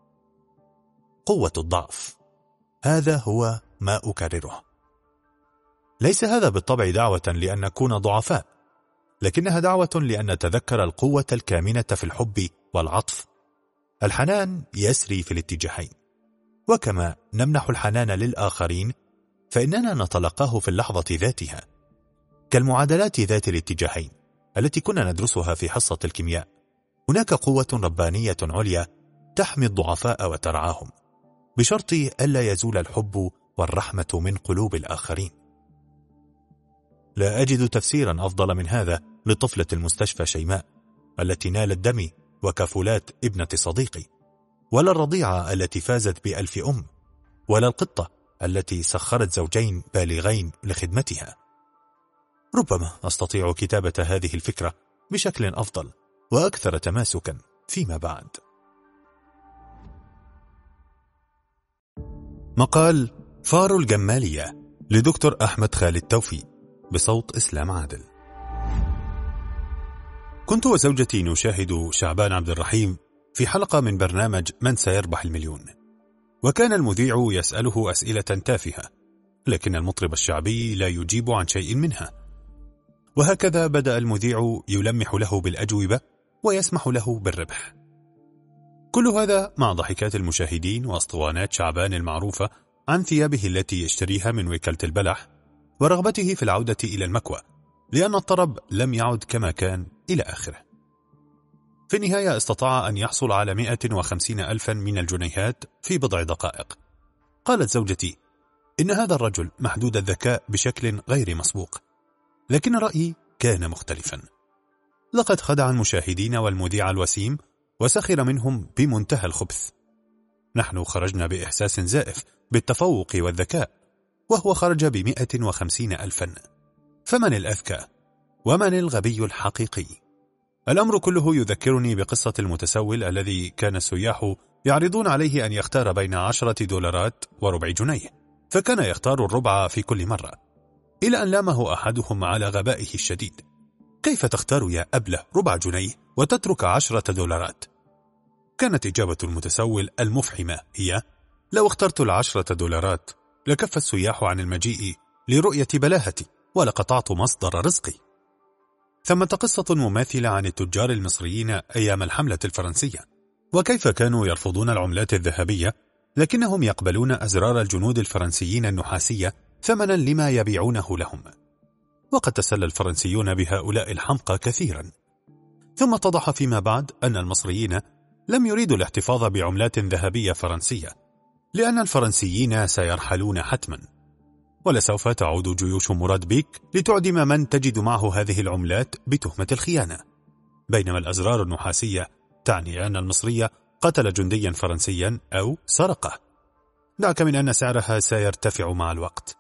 قوة الضعف، هذا هو ما أكرره. ليس هذا بالطبع دعوة لأن نكون ضعفاء، لكنها دعوة لأن نتذكر القوة الكامنة في الحب والعطف. الحنان يسري في الاتجاهين، وكما نمنح الحنان للآخرين فإننا نتلقاه في اللحظة ذاتها، كالمعادلات ذات الاتجاهين التي كنا ندرسها في حصة الكيمياء. هناك قوة ربانية عليا تحمي الضعفاء وترعاهم، بشرط ألا يزول الحب والرحمة من قلوب الآخرين. لا أجد تفسيرا أفضل من هذا لطفلة المستشفى شيماء التي نالت دمي وكفولات ابنة صديقي، ولا الرضيعة التي فازت بألف أم، ولا القطة التي سخرت زوجين بالغين لخدمتها. ربما أستطيع كتابة هذه الفكرة بشكل أفضل وأكثر تماسكا فيما بعد. مقال فار الجمالية لدكتور أحمد خالد توفيق، بصوت إسلام عادل. كنت وزوجتي نشاهد شعبان عبد الرحيم في حلقة من برنامج من سيربح المليون، وكان المذيع يسأله أسئلة تافهة، لكن المطرب الشعبي لا يجيب عن شيء منها. وهكذا بدأ المذيع يلمح له بالأجوبة ويسمح له بالربح. كل هذا مع ضحكات المشاهدين واسطوانات شعبان المعروفة عن ثيابه التي يشتريها من وكالة البلح، ورغبته في العودة إلى المكوى لأن الطرب لم يعد كما كان إلى آخره. في النهاية استطاع أن يحصل على مئة وخمسين ألفا من الجنيهات في بضع دقائق. قالت زوجتي إن هذا الرجل محدود الذكاء بشكل غير مسبوق، لكن رأيي كان مختلفا. لقد خدع المشاهدين والمذيع الوسيم وسخر منهم بمنتهى الخبث. نحن خرجنا بإحساس زائف بالتفوق والذكاء، وهو خرج بمئة وخمسين ألفا. فمن الأذكى ومن الغبي الحقيقي؟ الأمر كله يذكرني بقصة المتسول الذي كان السياح يعرضون عليه أن يختار بين عشرة دولارات وربع جنيه، فكان يختار الربع في كل مرة، إلى أن لامه أحدهم على غبائه الشديد. كيف تختار يا أبله ربع جنيه وتترك عشرة دولارات؟ كانت إجابة المتسول المفحمة هي: لو اخترت العشرة دولارات لكف السياح عن المجيء لرؤية بلاهتي ولقطعت مصدر رزقي. ثمة قصة مماثلة عن التجار المصريين أيام الحملة الفرنسية، وكيف كانوا يرفضون العملات الذهبية لكنهم يقبلون أزرار الجنود الفرنسيين النحاسية ثمنا لما يبيعونه لهم. وقد تسلى الفرنسيون بهؤلاء الحمقى كثيرا. ثم اتضح فيما بعد أن المصريين لم يريدوا الاحتفاظ بعملات ذهبية فرنسية، لأن الفرنسيين سيرحلون حتما، ولسوف تعود جيوش مراد بيك لتعدم من تجد معه هذه العملات بتهمة الخيانة، بينما الأزرار النحاسية تعني أن المصري قتل جنديا فرنسيا أو سرقه. دعك من أن سعرها سيرتفع مع الوقت.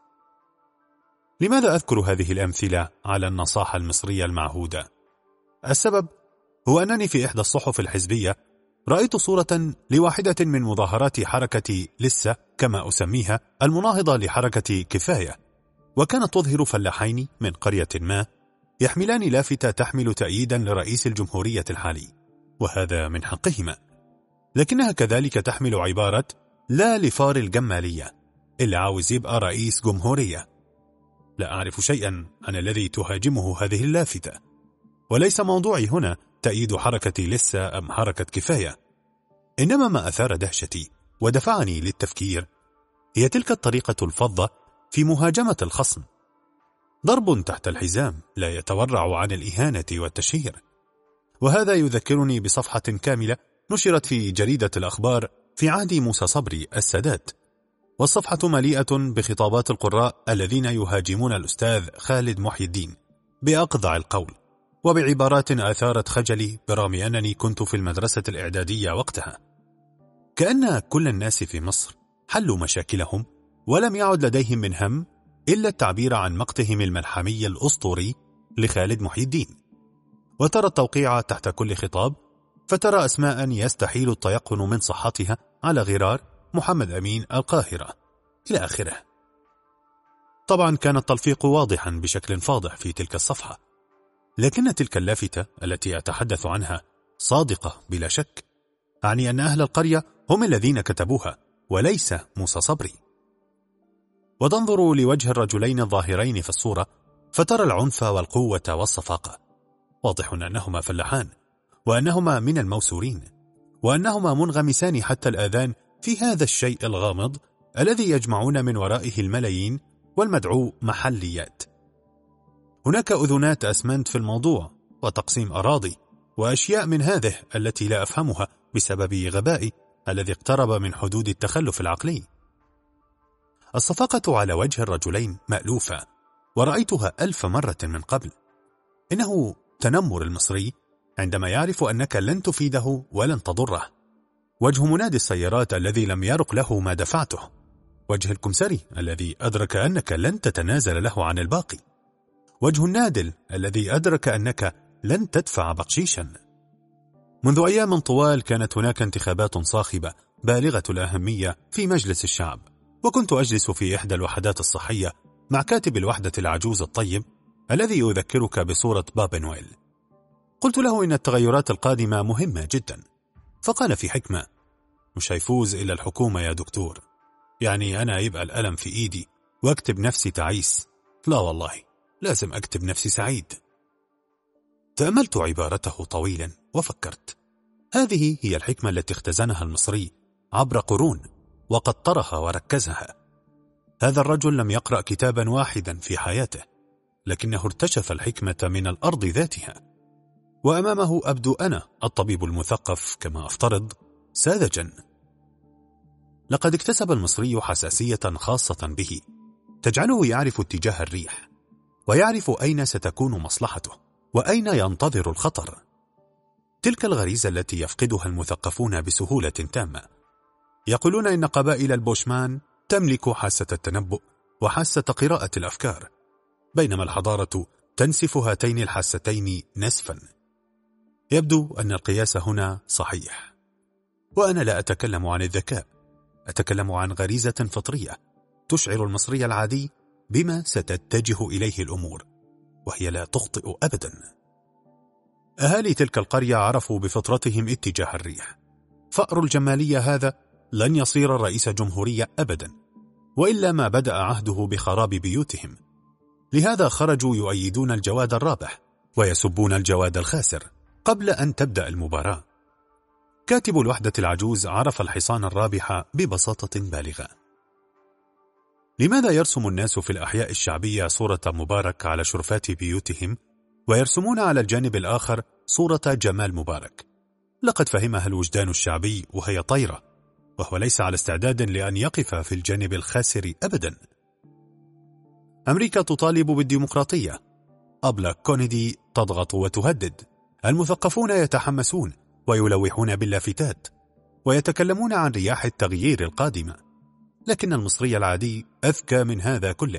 لماذا أذكر هذه الأمثلة على النصاحة المصرية المعهودة؟ السبب هو أنني في إحدى الصحف الحزبية رأيت صورة لواحدة من مظاهرات حركة لسه كما أسميها المناهضة لحركة كفاية، وكانت تظهر فلاحين من قرية ما يحملان لافتة تحمل تأييدا لرئيس الجمهورية الحالي، وهذا من حقهما، لكنها كذلك تحمل عبارة لا لفار الجمالية اللي عاوز يبقى رئيس جمهورية. لا أعرف شيئا عن الذي تهاجمه هذه اللافتة، وليس موضوعي هنا تأييد حركة لسه أم حركة كفاية، إنما ما أثار دهشتي ودفعني للتفكير هي تلك الطريقة الفظة في مهاجمة الخصم، ضرب تحت الحزام لا يتورع عن الإهانة والتشهير. وهذا يذكرني بصفحة كاملة نشرت في جريدة الأخبار في عهد موسى صبري السادات، والصفحة مليئة بخطابات القراء الذين يهاجمون الأستاذ خالد محي الدين بأقذع القول وبعبارات آثارت خجلي برغم أنني كنت في المدرسة الإعدادية وقتها. كأن كل الناس في مصر حلوا مشاكلهم ولم يعد لديهم من هم إلا التعبير عن مقتهم الملحمي الأسطوري لخالد محي الدين. وترى التوقيع تحت كل خطاب فترى أسماء يستحيل التيقن من صحتها على غرار محمد أمين القاهرة إلى آخره. طبعا كان التلفيق واضحا بشكل فاضح في تلك الصفحة، لكن تلك اللافتة التي أتحدث عنها صادقة بلا شك، أعني أن أهل القرية هم الذين كتبوها وليس موسى صبري. وتنظر لوجه الرجلين الظاهرين في الصورة فترى العنف والقوة والصفاقة، واضح أنهما فلاحان وأنهما من الموسورين وأنهما منغمسان حتى الآذان في هذا الشيء الغامض الذي يجمعون من ورائه الملايين والمدعو محليات. هناك أذنات أسمنت في الموضوع وتقسيم أراضي وأشياء من هذه التي لا أفهمها بسبب غبائي الذي اقترب من حدود التخلف العقلي. الصفاقة على وجه الرجلين مألوفة ورأيتها ألف مرة من قبل. إنه تنمر المصري عندما يعرف أنك لن تفيده ولن تضره، وجه منادي السيارات الذي لم يرق له ما دفعته، وجه الكمسري الذي أدرك أنك لن تتنازل له عن الباقي، وجه النادل الذي أدرك أنك لن تدفع بقشيشا. منذ أيام طوال كانت هناك انتخابات صاخبة بالغة الأهمية في مجلس الشعب، وكنت أجلس في إحدى الوحدات الصحية مع كاتب الوحدة العجوز الطيب الذي يذكرك بصورة بابا نويل. قلت له إن التغيرات القادمة مهمة جدا، فقال في حكمة: مش هيفوز إلا الحكومة يا دكتور، يعني أنا يبقى الألم في إيدي وأكتب نفسي تعيس؟ لا والله، لازم أكتب نفسي سعيد. تأملت عبارته طويلا وفكرت، هذه هي الحكمة التي اختزنها المصري عبر قرون وقطرها وركزها. هذا الرجل لم يقرأ كتابا واحدا في حياته، لكنه ارتشف الحكمة من الأرض ذاتها، وأمامه أبدو أنا الطبيب المثقف كما أفترض ساذجا. لقد اكتسب المصري حساسية خاصة به تجعله يعرف اتجاه الريح، ويعرف أين ستكون مصلحته وأين ينتظر الخطر. تلك الغريزة التي يفقدها المثقفون بسهولة تامة. يقولون إن قبائل البوشمان تملك حاسة التنبؤ وحاسة قراءة الأفكار، بينما الحضارة تنسف هاتين الحاستين نسفا. يبدو أن القياس هنا صحيح، وأنا لا أتكلم عن الذكاء، أتكلم عن غريزة فطرية تشعر المصري العادي بما ستتجه إليه الأمور، وهي لا تخطئ أبدا. أهالي تلك القرية عرفوا بفطرتهم اتجاه الريح. فأر الجمالية هذا لن يصير رئيس جمهورية أبدا، وإلا ما بدأ عهده بخراب بيوتهم. لهذا خرجوا يؤيدون الجواد الرابح ويسبون الجواد الخاسر قبل أن تبدأ المباراة. كاتب الوحدة العجوز عرف الحصان الرابح ببساطة بالغة. لماذا يرسم الناس في الأحياء الشعبية صورة مبارك على شرفات بيوتهم، ويرسمون على الجانب الآخر صورة جمال مبارك؟ لقد فهمها الوجدان الشعبي وهي طيرة، وهو ليس على استعداد لأن يقف في الجانب الخاسر أبدا. أمريكا تطالب بالديمقراطية، أبلا كونيدي تضغط وتهدد، المثقفون يتحمسون ويلوحون باللافتات ويتكلمون عن رياح التغيير القادمة. لكن المصري العادي أذكى من هذا كله،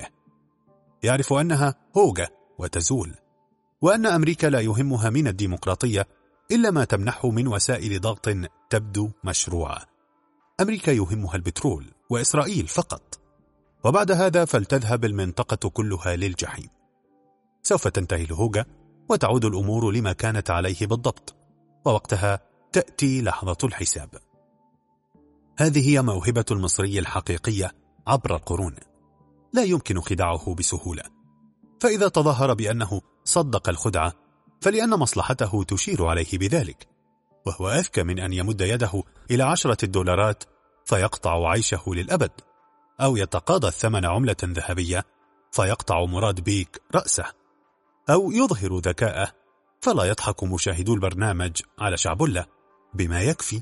يعرف أنها هوجة وتزول، وأن أمريكا لا يهمها من الديمقراطية إلا ما تمنحه من وسائل ضغط تبدو مشروعة. أمريكا يهمها البترول وإسرائيل فقط، وبعد هذا فلتذهب المنطقة كلها للجحيم. سوف تنتهي الهوجة وتعود الأمور لما كانت عليه بالضبط، ووقتها تأتي لحظة الحساب. هذه هي موهبة المصري الحقيقية عبر القرون، لا يمكن خداعه بسهولة. فإذا تظاهر بأنه صدق الخدعة فلأن مصلحته تشير عليه بذلك، وهو أذكى من أن يمد يده إلى عشرة الدولارات فيقطع عيشه للأبد، أو يتقاضى الثمن عملة ذهبية فيقطع مراد بيك رأسه، أو يظهر ذكاءه فلا يضحك مشاهدو البرنامج على شعبلة بما يكفي.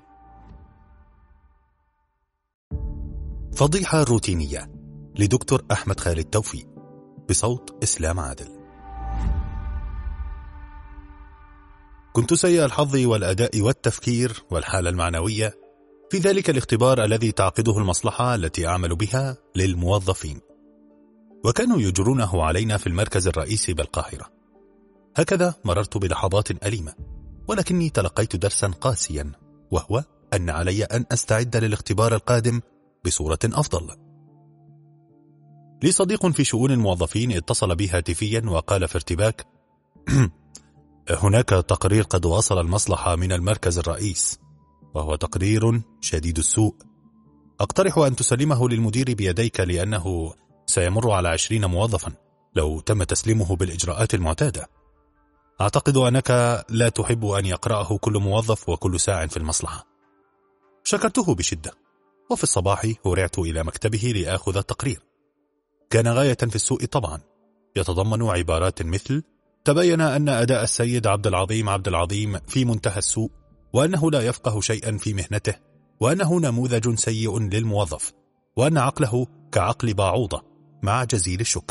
فضيحة روتينية لدكتور أحمد خالد توفيق، بصوت إسلام عادل. كنت سيء الحظ والأداء والتفكير والحالة المعنوية في ذلك الاختبار الذي تعقده المصلحة التي أعمل بها للموظفين، وكانوا يجرونه علينا في المركز الرئيسي بالقاهرة. هكذا مررت بلحظات أليمة، ولكني تلقيت درسا قاسيا، وهو أن علي أن أستعد للاختبار القادم بصورة أفضل. لي صديق في شؤون الموظفين اتصل بي هاتفيا وقال في ارتباك: هناك تقرير قد وصل المصلحة من المركز الرئيس، وهو تقرير شديد السوء. أقترح أن تسلمه للمدير بيديك، لأنه سيمر على عشرين موظفا لو تم تسليمه بالإجراءات المعتادة. أعتقد أنك لا تحب أن يقرأه كل موظف وكل ساع في المصلحة. شكرته بشدة، وفي الصباح هرعت إلى مكتبه لآخذ التقرير. كان غاية في السوء طبعا، يتضمن عبارات مثل: تبين أن أداء السيد عبد العظيم عبد العظيم في منتهى السوء، وأنه لا يفقه شيئا في مهنته، وأنه نموذج سيء للموظف، وأن عقله كعقل باعوضة، مع جزيل الشكر.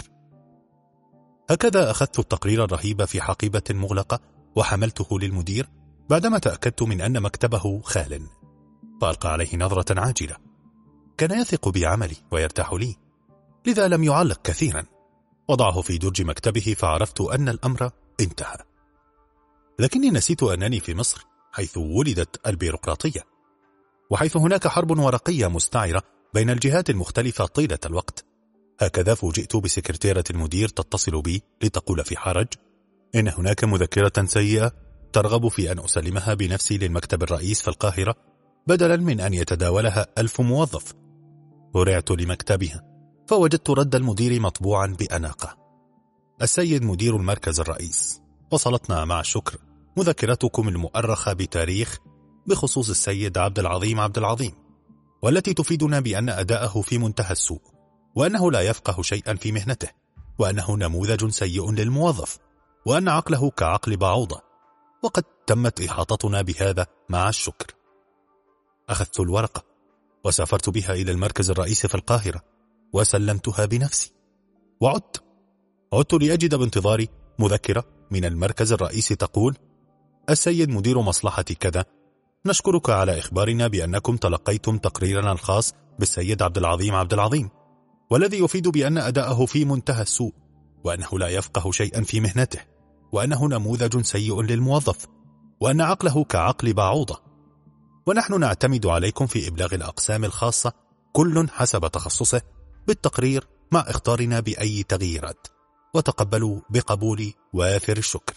هكذا أخذت التقرير الرهيب في حقيبة مغلقة وحملته للمدير بعدما تأكدت من أن مكتبه خال، فألقى عليه نظرة عاجلة. كان يثق بعملي ويرتاح لي، لذا لم يعلق كثيرا. وضعه في درج مكتبه فعرفت أن الأمر انتهى. لكني نسيت أنني في مصر، حيث ولدت البيروقراطية، وحيث هناك حرب ورقية مستعرة بين الجهات المختلفة طيلة الوقت. هكذا فوجئت بسكرتيرة المدير تتصل بي لتقول في حرج إن هناك مذكرة سيئة ترغب في أن أسلمها بنفسي للمكتب الرئيس في القاهرة، بدلا من أن يتداولها ألف موظف. هرعت لمكتبها فوجدت رد المدير مطبوعا بأناقة: السيد مدير المركز الرئيس، وصلتنا مع الشكر مذكرتكم المؤرخة بتاريخ بخصوص السيد عبد العظيم عبد العظيم، والتي تفيدنا بأن أداءه في منتهى السوء، وأنه لا يفقه شيئا في مهنته، وأنه نموذج سيء للموظف، وأن عقله كعقل بعوضة، وقد تمت إحاطتنا بهذا مع الشكر. أخذت الورقة وسافرت بها إلى المركز الرئيسي في القاهرة وسلمتها بنفسي، وعدت عدت لأجد بانتظاري مذكرة من المركز الرئيسي تقول: السيد مدير مصلحة كذا، نشكرك على إخبارنا بأنكم تلقيتم تقريرنا الخاص بالسيد عبد العظيم عبد العظيم، والذي يفيد بأن أداءه في منتهى السوء، وأنه لا يفقه شيئا في مهنته، وأنه نموذج سيء للموظف، وأن عقله كعقل بعوضة، ونحن نعتمد عليكم في إبلاغ الأقسام الخاصة كل حسب تخصصه بالتقرير مع اختارنا بأي تغييرات، وتقبلوا بقبول وافر الشكر.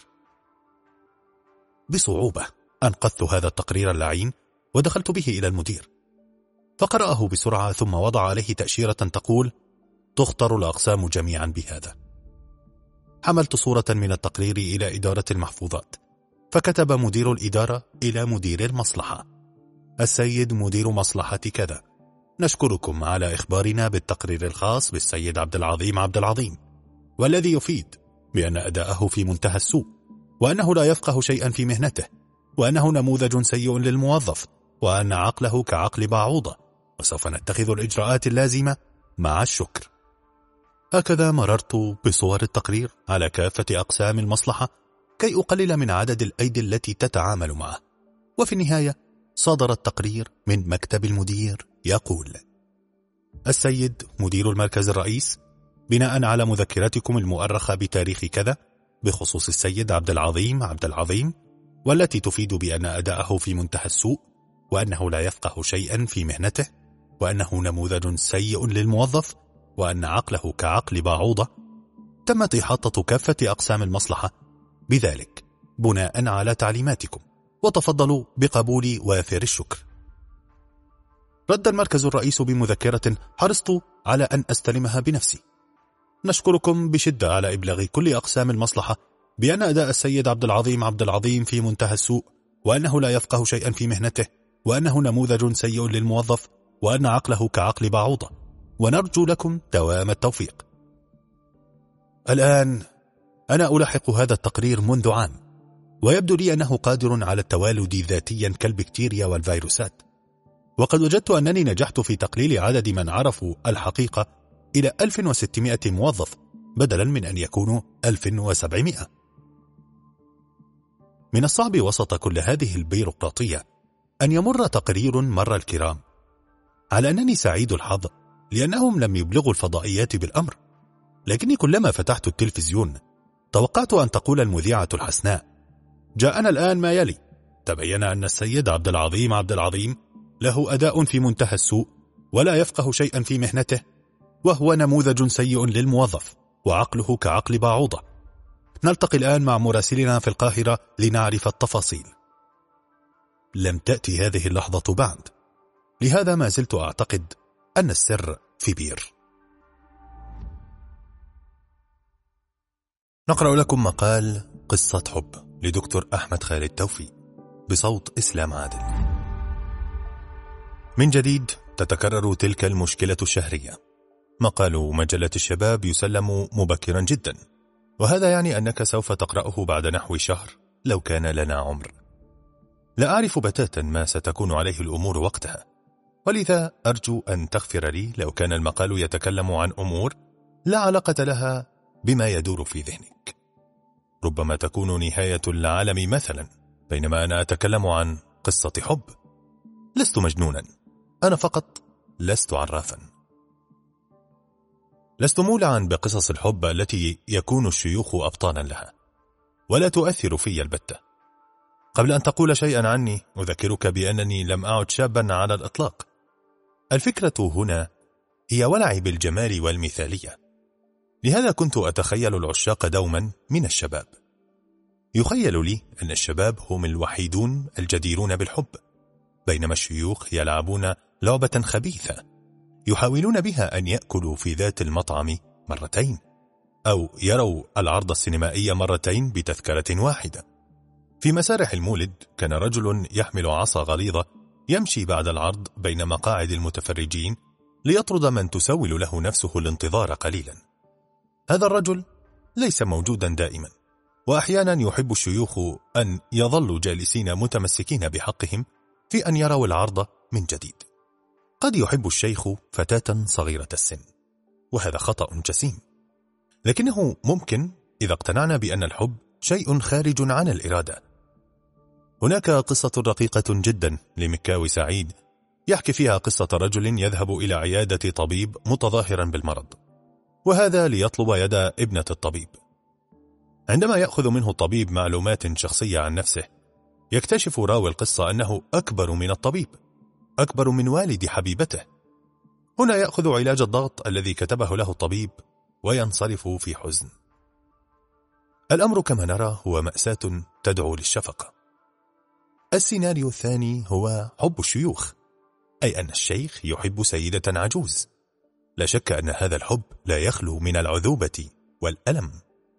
بصعوبة أنقذت هذا التقرير اللعين ودخلت به إلى المدير، فقرأه بسرعة ثم وضع عليه تأشيرة تقول: تخطر الأقسام جميعا بهذا. حملت صورة من التقرير إلى إدارة المحفوظات، فكتب مدير الإدارة إلى مدير المصلحة: السيد مدير مصلحة كذا، نشكركم على إخبارنا بالتقرير الخاص بالسيد عبد العظيم عبد العظيم، والذي يفيد بأن أداءه في منتهى السوء، وأنه لا يفقه شيئا في مهنته، وأنه نموذج سيء للموظف، وأن عقله كعقل بعوضة، وسوف نتخذ الإجراءات اللازمة مع الشكر. هكذا مررت بصور التقرير على كافة أقسام المصلحة كي أقلل من عدد الأيدي التي تتعامل معه، وفي النهاية صدر التقرير من مكتب المدير يقول: السيد مدير المركز الرئيس، بناء على مذكرتكم المؤرخة بتاريخ كذا بخصوص السيد عبد العظيم عبد العظيم، والتي تفيد بأن أداءه في منتهى السوء، وأنه لا يفقه شيئا في مهنته، وأنه نموذج سيء للموظف، وأن عقله كعقل بعوضة. تمت إحاطة كافة أقسام المصلحة بذلك بناء على تعليماتكم، وتفضلوا بقبول وافر الشكر. رد المركز الرئيس بمذكرة حرصت على أن أستلمها بنفسي. نشكركم بشدة على إبلاغ كل أقسام المصلحة بأن أداء السيد عبد العظيم عبد العظيم في منتهى السوء، وأنه لا يفقه شيئا في مهنته، وأنه نموذج سيء للموظف، وأن عقله كعقل بعوضة، ونرجو لكم دوام التوفيق. الآن أنا ألاحق هذا التقرير منذ عام، ويبدو لي أنه قادر على التوالد ذاتيا كالبكتيريا والفيروسات، وقد وجدت أنني نجحت في تقليل عدد من عرفوا الحقيقة إلى ألف وستمائة موظف بدلا من أن يكونوا ألف وسبعمائة. من الصعب وسط كل هذه البيروقراطية أن يمر تقرير مر الكرام، على أنني سعيد الحظ لأنهم لم يبلغوا الفضائيات بالأمر، لكني كلما فتحت التلفزيون توقعت أن تقول المذيعة الحسناء: جاءنا الآن ما يلي، تبين أن السيد عبد العظيم عبد العظيم له أداء في منتهى السوء، ولا يفقه شيئا في مهنته، وهو نموذج سيء للموظف، وعقله كعقل بعوضة. نلتقي الآن مع مراسلنا في القاهرة لنعرف التفاصيل. لم تأتي هذه اللحظة بعد، لهذا ما زلت أعتقد أن السر في بير. نقرأ لكم مقال قصة حب لدكتور أحمد خالد توفيق بصوت إسلام عادل. من جديد تتكرر تلك المشكلة الشهرية. مقال مجلة الشباب يسلم مبكرا جدا، وهذا يعني أنك سوف تقرأه بعد نحو شهر لو كان لنا عمر. لا أعرف بتاتا ما ستكون عليه الأمور وقتها، ولذا أرجو أن تغفر لي لو كان المقال يتكلم عن أمور لا علاقة لها بما يدور في ذهنك. ربما تكون نهاية العالم مثلا، بينما أنا أتكلم عن قصة حب. لست مجنونا، أنا فقط لست عرافا. لست مولعا بقصص الحب التي يكون الشيوخ أبطانا لها، ولا تؤثر في البتة. قبل أن تقول شيئا عني أذكرك بأنني لم أعد شابا على الإطلاق. الفكرة هنا هي ولعي بالجمال والمثالية، لهذا كنت أتخيل العشاق دوما من الشباب. يخيل لي أن الشباب هم الوحيدون الجديرون بالحب، بينما الشيوخ يلعبون لعبة خبيثة يحاولون بها أن يأكلوا في ذات المطعم مرتين، أو يروا العرض السينمائي مرتين بتذكرة واحدة. في مسارح المولد كان رجل يحمل عصا غليظة يمشي بعد العرض بين مقاعد المتفرجين ليطرد من تسول له نفسه الانتظار قليلا. هذا الرجل ليس موجودا دائما، وأحيانا يحب الشيوخ أن يظلوا جالسين متمسكين بحقهم في أن يروا العرض من جديد. قد يحب الشيخ فتاة صغيرة السن، وهذا خطأ جسيم، لكنه ممكن إذا اقتنعنا بأن الحب شيء خارج عن الإرادة. هناك قصة رقيقة جدا لمكاوي سعيد يحكي فيها قصة رجل يذهب إلى عيادة طبيب متظاهرا بالمرض، وهذا ليطلب يد ابنة الطبيب. عندما يأخذ منه الطبيب معلومات شخصية عن نفسه، يكتشف راوي القصة أنه أكبر من الطبيب، أكبر من والد حبيبته. هنا يأخذ علاج الضغط الذي كتبه له الطبيب وينصرف في حزن. الأمر كما نرى هو مأساة تدعو للشفقة. السيناريو الثاني هو حب الشيوخ، أي أن الشيخ يحب سيدة عجوز. لا شك أن هذا الحب لا يخلو من العذوبة والألم.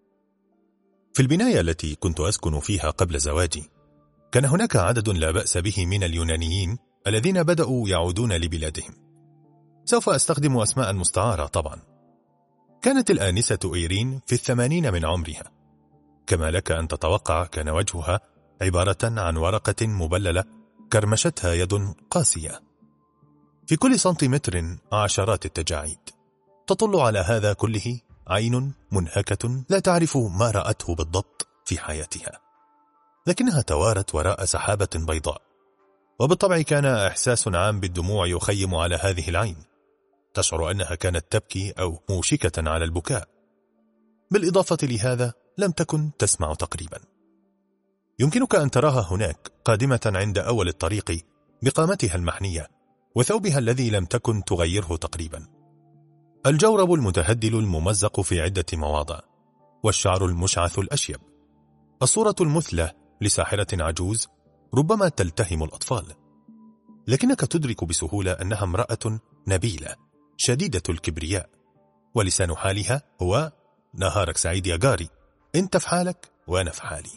في البناية التي كنت أسكن فيها قبل زواجي، كان هناك عدد لا بأس به من اليونانيين الذين بدأوا يعودون لبلادهم. سوف أستخدم أسماء مستعارة طبعا. كانت الآنسة إيرين في الثمانين من عمرها. كما لك أن تتوقع كان وجهها عبارة عن ورقة مبللة كرمشتها يد قاسية. في كل سنتيمتر عشرات التجاعيد. تطل على هذا كله عين منهكة لا تعرف ما رأته بالضبط في حياتها، لكنها توارت وراء سحابة بيضاء. وبالطبع كان إحساس عام بالدموع يخيم على هذه العين، تشعر أنها كانت تبكي أو موشكة على البكاء. بالإضافة لهذا لم تكن تسمع تقريبا. يمكنك أن تراها هناك قادمة عند أول الطريق بقامتها المحنية وثوبها الذي لم تكن تغيره تقريبا، الجورب المتهدل الممزق في عدة مواضع، والشعر المشعث الأشيب، الصورة المثلى لساحرة عجوز ربما تلتهم الأطفال، لكنك تدرك بسهولة أنها امرأة نبيلة شديدة الكبرياء، ولسان حالها هو نهارك سعيد يا جاري، انت في حالك وأنا في حالي.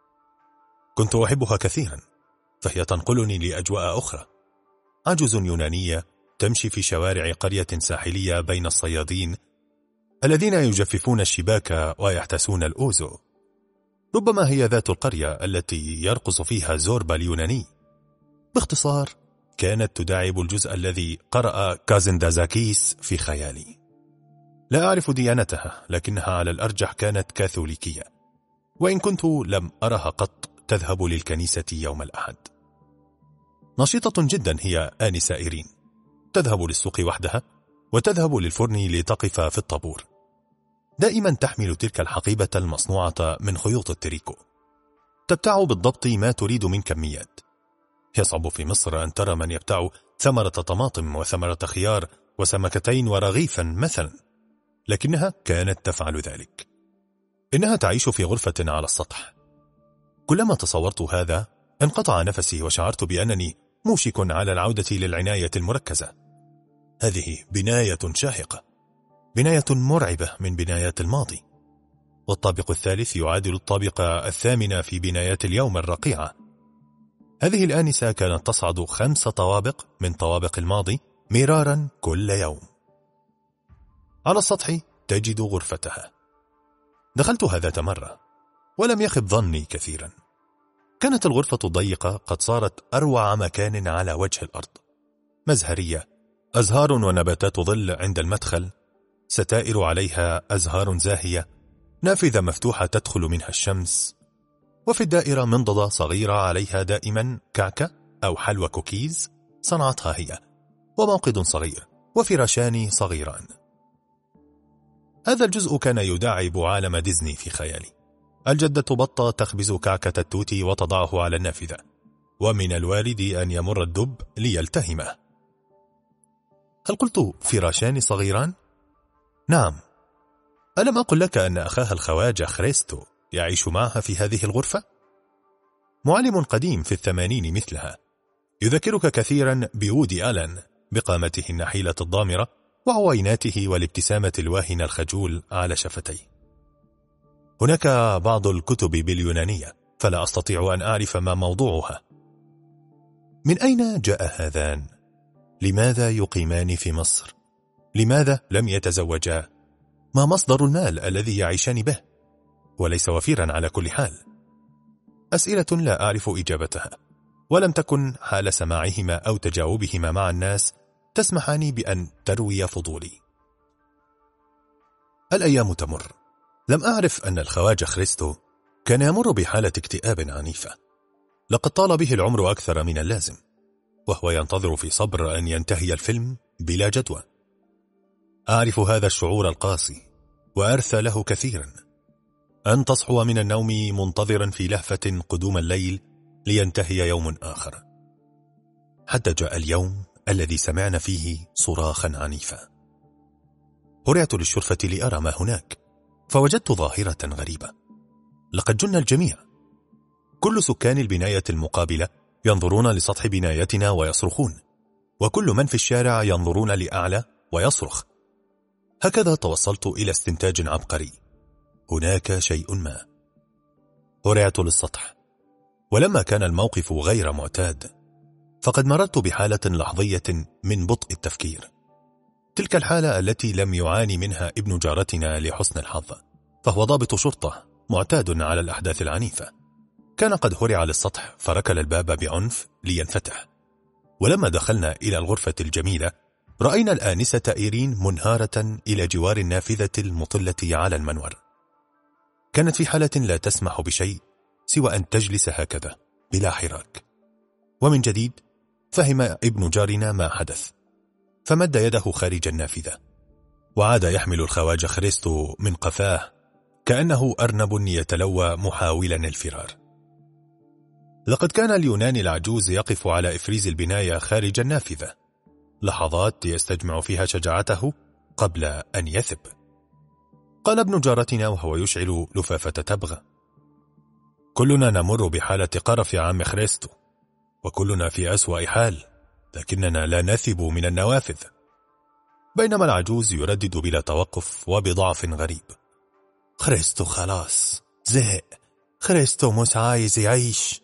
كنت أحبها كثيرا، فهي تنقلني لأجواء أخرى، عجوز يونانية تمشي في شوارع قرية ساحلية بين الصيادين الذين يجففون الشباك ويحتسون الأوزو. ربما هي ذات القرية التي يرقص فيها زوربا اليوناني. باختصار، كانت تداعب الجزء الذي قرأ كازندازاكيس في خيالي. لا أعرف ديانتها، لكنها على الأرجح كانت كاثوليكية، وإن كنت لم أرها قط تذهب للكنيسة يوم الأحد. نشيطة جدا هي آنسة إيرين، تذهب للسوق وحدها وتذهب للفرن لتقف في الطابور. دائما تحمل تلك الحقيبة المصنوعة من خيوط التريكو، تبتاع بالضبط ما تريد من كميات. يصعب في مصر أن ترى من يبتاع ثمرة طماطم وثمرة خيار وسمكتين ورغيفا مثلا، لكنها كانت تفعل ذلك. إنها تعيش في غرفة على السطح. كلما تصورت هذا انقطع نفسي وشعرت بأنني موشك على العودة للعناية المركزة. هذه بناية شاهقة، بناية مرعبة من بنايات الماضي، والطابق الثالث يعادل الطابق الثامن في بنايات اليوم الرقيعة. هذه الآنسة كانت تصعد خمس طوابق من طوابق الماضي مرارا كل يوم. على السطح تجد غرفتها. دخلتها ذات مرة ولم يخب ظني كثيرا. كانت الغرفة ضيقة قد صارت أروع مكان على وجه الأرض، مزهرية، أزهار ونباتات ظل عند المدخل، ستائر عليها أزهار زاهية، نافذة مفتوحة تدخل منها الشمس، وفي الدائرة منضدة صغيرة عليها دائما كعكة أو حلوى كوكيز صنعتها هي، وموقد صغير وفراشان صغيران. هذا الجزء كان يداعب عالم ديزني في خيالي. الجدة بطة تخبز كعكة التوت وتضعه على النافذة، ومن الوارد أن يمر الدب ليلتهمه. هل قلت فراشان صغيران؟ نعم. ألم أقل لك أن أخاها الخواجة خريستو يعيش معها في هذه الغرفة؟ معلم قديم في الثمانين مثلها، يذكرك كثيرا بوودي آلان بقامته النحيلة الضامرة وعويناته والابتسامة الواهنة الخجول على شفتيه. هناك بعض الكتب باليونانية، فلا أستطيع أن أعرف ما موضوعها. من أين جاء هذان؟ لماذا يقيمان في مصر؟ لماذا لم يتزوجا؟ ما مصدر المال الذي يعيشان به؟ وليس وفيرا على كل حال. أسئلة لا أعرف إجابتها، ولم تكن حال سماعهما أو تجاوبهما مع الناس تسمحان بأن تروي فضولي. الأيام تمر. لم أعرف أن الخواجة خريستو كان يمر بحالة اكتئاب عنيفة. لقد طال به العمر أكثر من اللازم، وهو ينتظر في صبر أن ينتهي الفيلم بلا جدوى. أعرف هذا الشعور القاسي، وأرثى له كثيرا. أن تصحو من النوم منتظرا في لهفة قدوم الليل لينتهي يوم آخر، حتى جاء اليوم الذي سمعنا فيه صراخا عنيفا. هرعت للشرفة لأرى ما هناك، فوجدت ظاهرة غريبة. لقد جن الجميع. كل سكان البناية المقابلة ينظرون لسطح بنايتنا ويصرخون، وكل من في الشارع ينظرون لأعلى ويصرخ. هكذا توصلت إلى استنتاج عبقري: هناك شيء ما. هرعت للسطح، ولما كان الموقف غير معتاد، فقد مررت بحالة لحظية من بطء التفكير، تلك الحالة التي لم يعاني منها ابن جارتنا لحسن الحظ، فهو ضابط شرطة معتاد على الأحداث العنيفة. كان قد هرع للسطح فركل الباب بعنف لينفتح، ولما دخلنا إلى الغرفة الجميلة رأينا الآنسة إيرين منهارة إلى جوار النافذة المطلة على المنور. كانت في حالة لا تسمح بشيء سوى أن تجلس هكذا بلا حراك. ومن جديد فهم ابن جارنا ما حدث، فمد يده خارج النافذة، وعاد يحمل الخواجة خريستو من قفاه كأنه أرنب يتلوى محاولا الفرار. لقد كان اليوناني العجوز يقف على إفريز البناية خارج النافذة، لحظات يستجمع فيها شجاعته قبل أن يثب. قال ابن جارتنا وهو يشعل لفافة تبغ: كلنا نمر بحالة قرف يا عم خريستو، وكلنا في أسوأ حال، لكننا لا نثب من النوافذ. بينما العجوز يردد بلا توقف وبضعف غريب: خريستو خلاص زهق، خريستو مش عايز يعيش.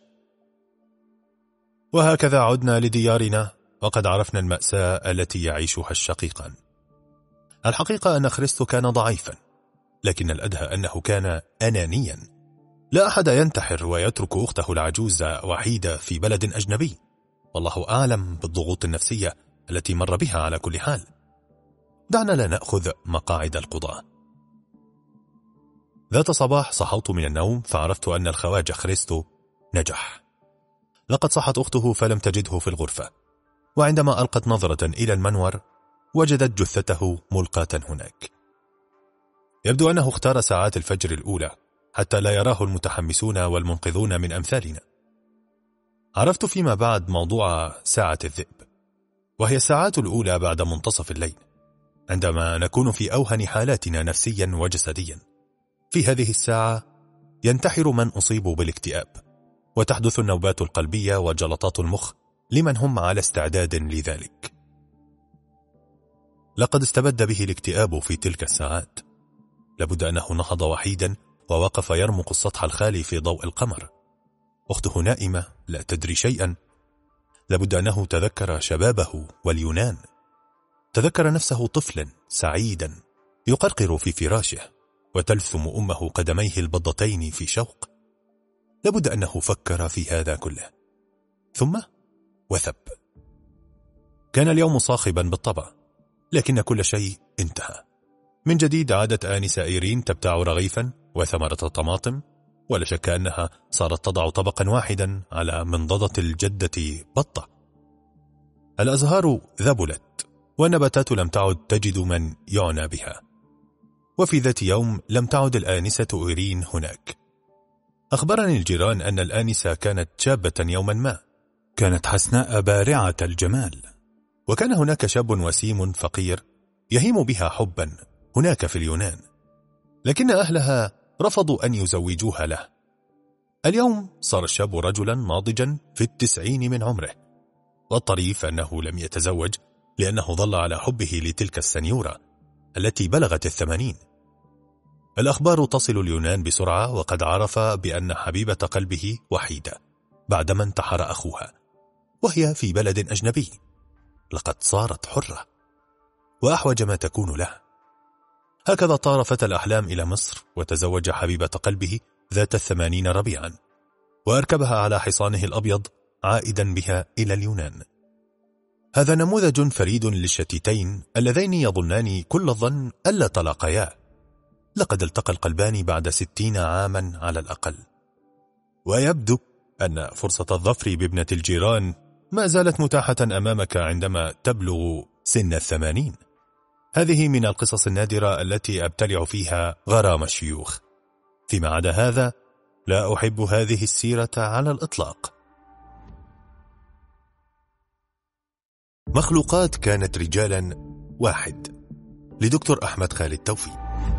وهكذا عدنا لديارنا، وقد عرفنا المأساة التي يعيشها الشقيقان. الحقيقة أن خريستو كان ضعيفا، لكن الأدهى أنه كان أنانيا. لا أحد ينتحر ويترك أخته العجوز وحيدة في بلد أجنبي، والله أعلم بالضغوط النفسية التي مر بها على كل حال. دعنا لا نأخذ مقاعد القضاء. ذات صباح صحوت من النوم فعرفت أن الخواجة خريستو نجح. لقد صحت أخته فلم تجده في الغرفة، وعندما ألقت نظرة إلى المنور وجدت جثته ملقاة هناك. يبدو أنه اختار ساعات الفجر الأولى حتى لا يراه المتحمسون والمنقذون من أمثالنا. عرفت فيما بعد موضوع ساعة الذئب، وهي الساعات الأولى بعد منتصف الليل، عندما نكون في أوهن حالاتنا نفسيا وجسديا. في هذه الساعة ينتحر من أصيبوا بالاكتئاب، وتحدث النوبات القلبية وجلطات المخ لمن هم على استعداد لذلك. لقد استبد به الاكتئاب في تلك الساعات. لابد أنه نهض وحيدا ووقف يرمق السطح الخالي في ضوء القمر. أخته نائمة لا تدري شيئا. لابد أنه تذكر شبابه واليونان، تذكر نفسه طفلا سعيدا يقرقر في فراشه وتلثم أمه قدميه البضتين في شوق. لابد أنه فكر في هذا كله، ثم وثب. كان اليوم صاخبا بالطبع، لكن كل شيء انتهى. من جديد عادت آنسة إيرين تبتاع رغيفا وثمرة طماطم، ولا شك أنها صارت تضع طبقا واحدا على منضدة الجدة بطة. الأزهار ذبلت، والنباتات لم تعد تجد من يعنى بها. وفي ذات يوم لم تعد الآنسة إيرين هناك. أخبرني الجيران أن الآنسة كانت شابة يوما ما، كانت حسناء بارعة الجمال، وكان هناك شاب وسيم فقير يهيم بها حبا هناك في اليونان، لكن أهلها رفضوا أن يزوجوها له. اليوم صار الشاب رجلا ناضجا في التسعين من عمره، والطريف أنه لم يتزوج لأنه ظل على حبه لتلك السنيورة التي بلغت الثمانين. الأخبار تصل اليونان بسرعة، وقد عرف بأن حبيبة قلبه وحيدة بعدما انتحر أخوها، وهي في بلد أجنبي. لقد صارت حرة وأحوج ما تكون له. هكذا طار فتى الأحلام إلى مصر، وتزوج حبيبة قلبه ذات الثمانين ربيعا، وأركبها على حصانه الأبيض عائدا بها إلى اليونان. هذا نموذج فريد للشتيتين اللذين يظنان كل الظن ألا تلاقيا. لقد التقى القلبان بعد ستين عاما على الأقل، ويبدو أن فرصة الظفر بابنة الجيران ما زالت متاحة أمامك عندما تبلغ سن الثمانين. هذه من القصص النادرة التي أبتلع فيها غرام الشيوخ. فيما عدا هذا لا أحب هذه السيرة على الإطلاق. مخلوقات كانت رجالا واحد، لدكتور أحمد خالد توفيق.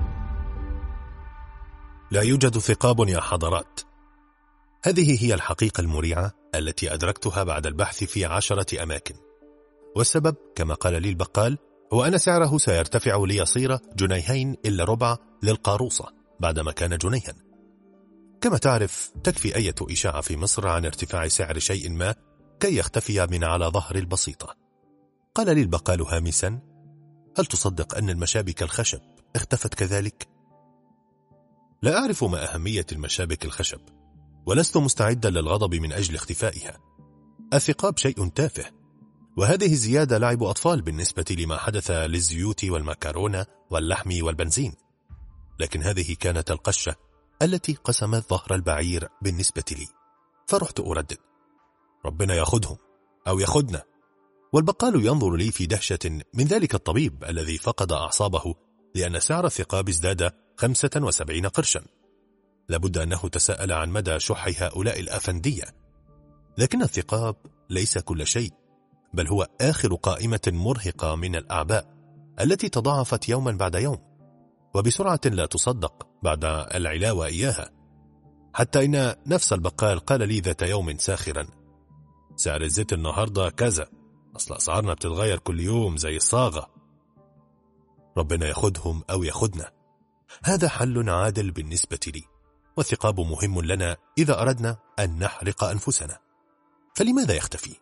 لا يوجد ثقاب يا حضرات. هذه هي الحقيقة المريعة التي أدركتها بعد البحث في عشرة أماكن، والسبب كما قال لي البقال هو أن سعره سيرتفع ليصير جنيهين إلا ربع للقاروصة بعدما كان جنيها. كما تعرف تكفي أية إشاعة في مصر عن ارتفاع سعر شيء ما كي يختفي من على ظهر البسيطة. قال لي البقال هامسا: هل تصدق أن المشابك الخشب اختفت كذلك؟ لا أعرف ما أهمية المشابك الخشب، ولست مستعدا للغضب من أجل اختفائها. الثقاب شيء تافه، وهذه الزيادة لعب أطفال بالنسبة لما حدث للزيوت والمكرونة واللحم والبنزين. لكن هذه كانت القشة التي قسمت ظهر البعير بالنسبة لي، فرحت أردد: ربنا ياخدهم أو ياخدنا. والبقال ينظر لي في دهشة من ذلك الطبيب الذي فقد أعصابه لأن سعر الثقاب ازداد خمسة وسبعين قرشا. لابد أنه تساءل عن مدى شح هؤلاء الأفندية. لكن الثقاب ليس كل شيء، بل هو آخر قائمة مرهقة من الأعباء التي تضاعفت يوما بعد يوم، وبسرعة لا تصدق بعد العلاوة إياها، حتى إن نفس البقال قال لي ذات يوم ساخرا: سعر الزيت النهاردة كذا، أصل أسعارنا بتتغير كل يوم زي الصاغة. ربنا ياخدهم أو ياخدنا، هذا حل عادل بالنسبة لي، والثقاب مهم لنا إذا أردنا أن نحرق أنفسنا. فلماذا يختفي؟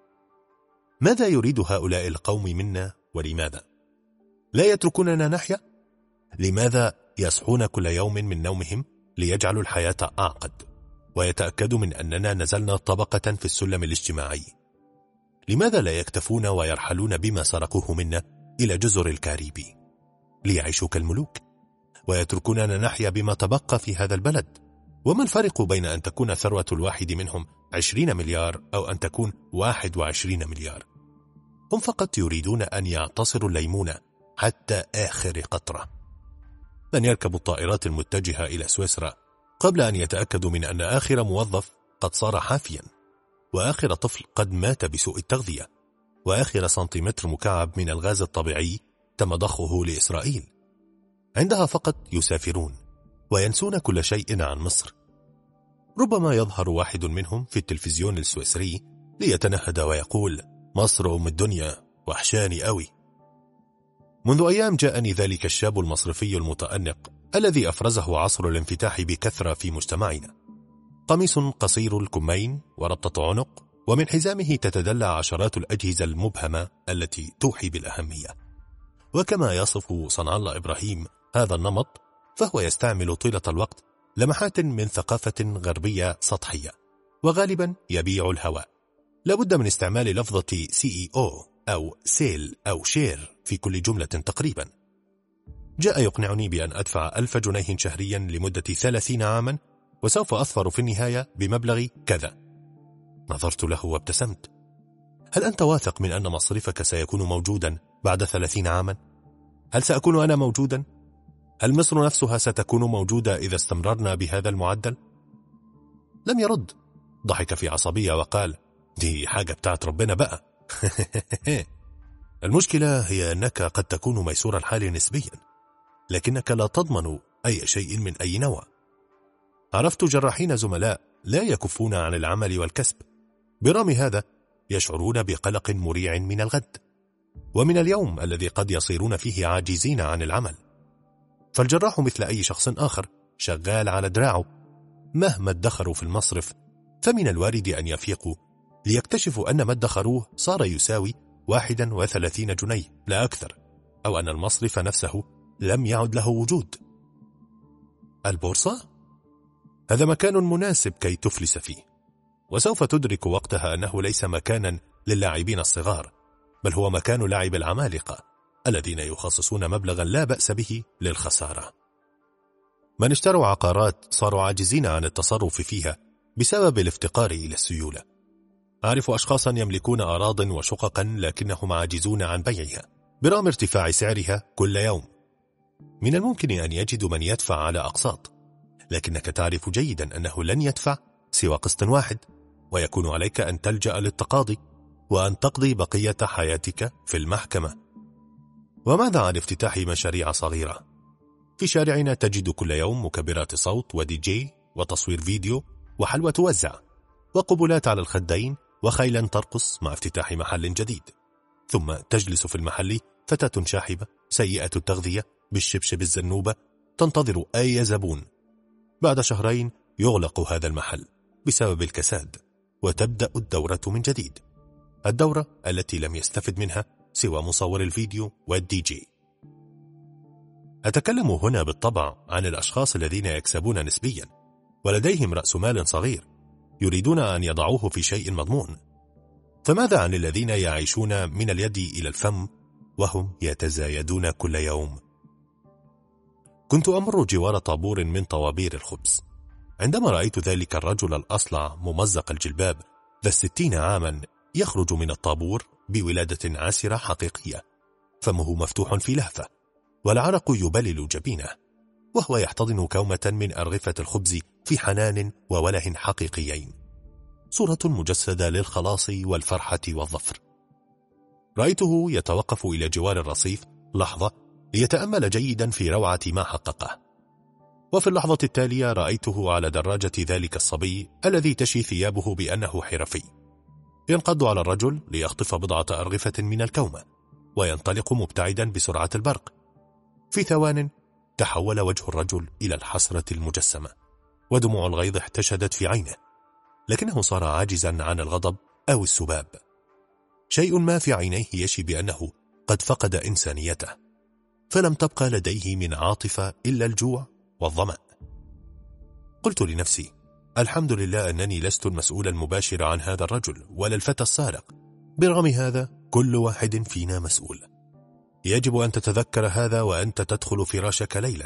ماذا يريد هؤلاء القوم منا ولماذا؟ لا يتركوننا نحيا؟ لماذا يصحون كل يوم من نومهم ليجعلوا الحياة أعقد ويتأكدوا من أننا نزلنا طبقة في السلم الاجتماعي؟ لماذا لا يكتفون ويرحلون بما سرقوه منا إلى جزر الكاريبي ليعيشوا كالملوك، ويتركوننا نحيا بما تبقى في هذا البلد؟ وما الفرق بين أن تكون ثروة الواحد منهم عشرين مليار أو أن تكون واحد وعشرين مليار؟ هم فقط يريدون أن يعتصروا الليمون حتى آخر قطرة. لن يركبوا الطائرات المتجهة إلى سويسرا قبل أن يتأكدوا من أن آخر موظف قد صار حافيا، وآخر طفل قد مات بسوء التغذية، وآخر سنتيمتر مكعب من الغاز الطبيعي تم ضخه لإسرائيل. عندها فقط يسافرون وينسون كل شيء عن مصر. ربما يظهر واحد منهم في التلفزيون السويسري ليتنهد ويقول: مصر أم الدنيا وحشاني قوي. منذ أيام جاءني ذلك الشاب المصرفي المتأنق الذي أفرزه عصر الانفتاح بكثرة في مجتمعنا. قميص قصير الكمين وربطة عنق، ومن حزامه تتدلع عشرات الأجهزة المبهمة التي توحي بالأهمية. وكما يصف صنع الله إبراهيم هذا النمط، فهو يستعمل طيلة الوقت لمحات من ثقافة غربية سطحية، وغالبا يبيع الهواء. لابد من استعمال لفظة سي إي أو أو سيل أو شير في كل جملة تقريبا. جاء يقنعني بأن أدفع ألف جنيه شهريا لمدة ثلاثين عاما، وسوف أظفر في النهاية بمبلغ كذا. نظرت له وابتسمت. هل أنت واثق من أن مصرفك سيكون موجودا بعد ثلاثين عاما؟ هل سأكون أنا موجودا؟ هل مصر نفسها ستكون موجودة إذا استمررنا بهذا المعدل؟ لم يرد. ضحك في عصبية وقال: دي حاجة بتاعت ربنا بقى. المشكلة هي أنك قد تكون ميسور الحال نسبيا، لكنك لا تضمن أي شيء من أي نوع. عرفت جراحين زملاء لا يكفون عن العمل والكسب، برغم هذا يشعرون بقلق مريع من الغد ومن اليوم الذي قد يصيرون فيه عاجزين عن العمل. فالجراح مثل أي شخص آخر شغال على دراعه. مهما ادخروا في المصرف، فمن الوارد أن يفيقوا ليكتشفوا أن ما ادخروه صار يساوي واحدا وثلاثين جنيه لا أكثر، أو أن المصرف نفسه لم يعد له وجود. البورصة؟ هذا مكان مناسب كي تفلس فيه، وسوف تدرك وقتها أنه ليس مكانا للاعبين الصغار، بل هو مكان لاعب العمالقة الذين يخصصون مبلغا لا بأس به للخسارة. من اشتروا عقارات صاروا عاجزين عن التصرف فيها بسبب الافتقار إلى السيولة. أعرف أشخاصا يملكون أراض وشققا لكنهم عاجزون عن بيعها برغم ارتفاع سعرها كل يوم. من الممكن أن يجدوا من يدفع على أقساط، لكنك تعرف جيدا أنه لن يدفع سوى قسط واحد، ويكون عليك أن تلجأ للتقاضي وأن تقضي بقية حياتك في المحكمة. وماذا عن افتتاح مشاريع صغيرة؟ في شارعنا تجد كل يوم مكبرات صوت ودي جي وتصوير فيديو وحلوى توزع وقبلات على الخدين وخيلا ترقص مع افتتاح محل جديد. ثم تجلس في المحل فتاة شاحبة سيئة التغذية بالشبشب الزنوبة تنتظر أي زبون. بعد شهرين يغلق هذا المحل بسبب الكساد، وتبدأ الدورة من جديد، الدورة التي لم يستفد منها سوى مصور الفيديو والدي جي. أتكلم هنا بالطبع عن الأشخاص الذين يكسبون نسبيا ولديهم رأس مال صغير يريدون أن يضعوه في شيء مضمون. فماذا عن الذين يعيشون من اليد إلى الفم وهم يتزايدون كل يوم؟ كنت أمر جوار طابور من طوابير الخبز عندما رأيت ذلك الرجل الأصلع ممزق الجلباب ذا الستين عاما يخرج من الطابور بولادة عاسرة حقيقية، فمه مفتوح في لهفة والعرق يبلل جبينه، وهو يحتضن كومة من أرغفة الخبز في حنان ووله حقيقيين. صورة مجسدة للخلاص والفرحة والظفر. رأيته يتوقف إلى جوار الرصيف لحظة ليتأمل جيدا في روعة ما حققه، وفي اللحظة التالية رأيته على دراجة ذلك الصبي الذي تشي ثيابه بأنه حرفي، ينقض على الرجل ليخطف بضعة أرغفة من الكومة وينطلق مبتعدا بسرعة البرق. في ثوان تحول وجه الرجل إلى الحسرة المجسمة، ودموع الغيظ احتشدت في عينه، لكنه صار عاجزا عن الغضب أو السباب. شيء ما في عينيه يشي بأنه قد فقد إنسانيته، فلم تبقى لديه من عاطفة إلا الجوع والظمأ. قلت لنفسي: الحمد لله أنني لست المسؤول المباشر عن هذا الرجل ولا الفتى السارق، برغم هذا كل واحد فينا مسؤول. يجب أن تتذكر هذا وأنت تدخل فراشك ليلا.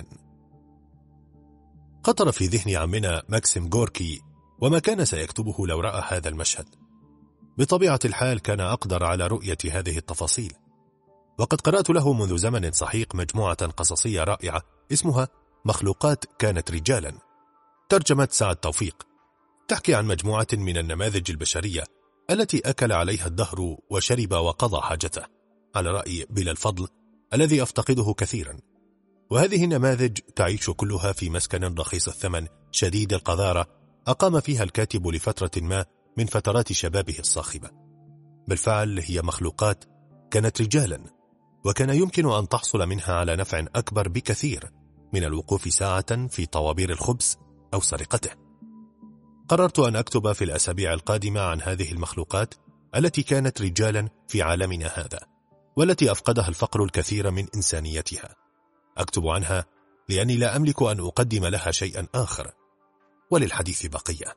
خطر في ذهن عمنا ماكسيم غوركي وما كان سيكتبه لو رأى هذا المشهد. بطبيعة الحال كان أقدر على رؤية هذه التفاصيل، وقد قرأت له منذ زمن سحيق مجموعة قصصية رائعة اسمها مخلوقات كانت رجالا، ترجمة سعد توفيق، تحكي عن مجموعة من النماذج البشرية التي أكل عليها الدهر وشرب وقضى حاجته، على رأي بلا الفضل الذي أفتقده كثيرا. وهذه النماذج تعيش كلها في مسكن رخيص الثمن شديد القذارة أقام فيها الكاتب لفترة ما من فترات شبابه الصاخبة. بالفعل هي مخلوقات كانت رجالا، وكان يمكن أن تحصل منها على نفع أكبر بكثير من الوقوف ساعة في طوابير الخبز أو سرقته. قررت أن أكتب في الأسابيع القادمة عن هذه المخلوقات التي كانت رجالا في عالمنا هذا، والتي أفقدها الفقر الكثير من إنسانيتها. أكتب عنها لأني لا أملك أن أقدم لها شيئا آخر، وللحديث بقية.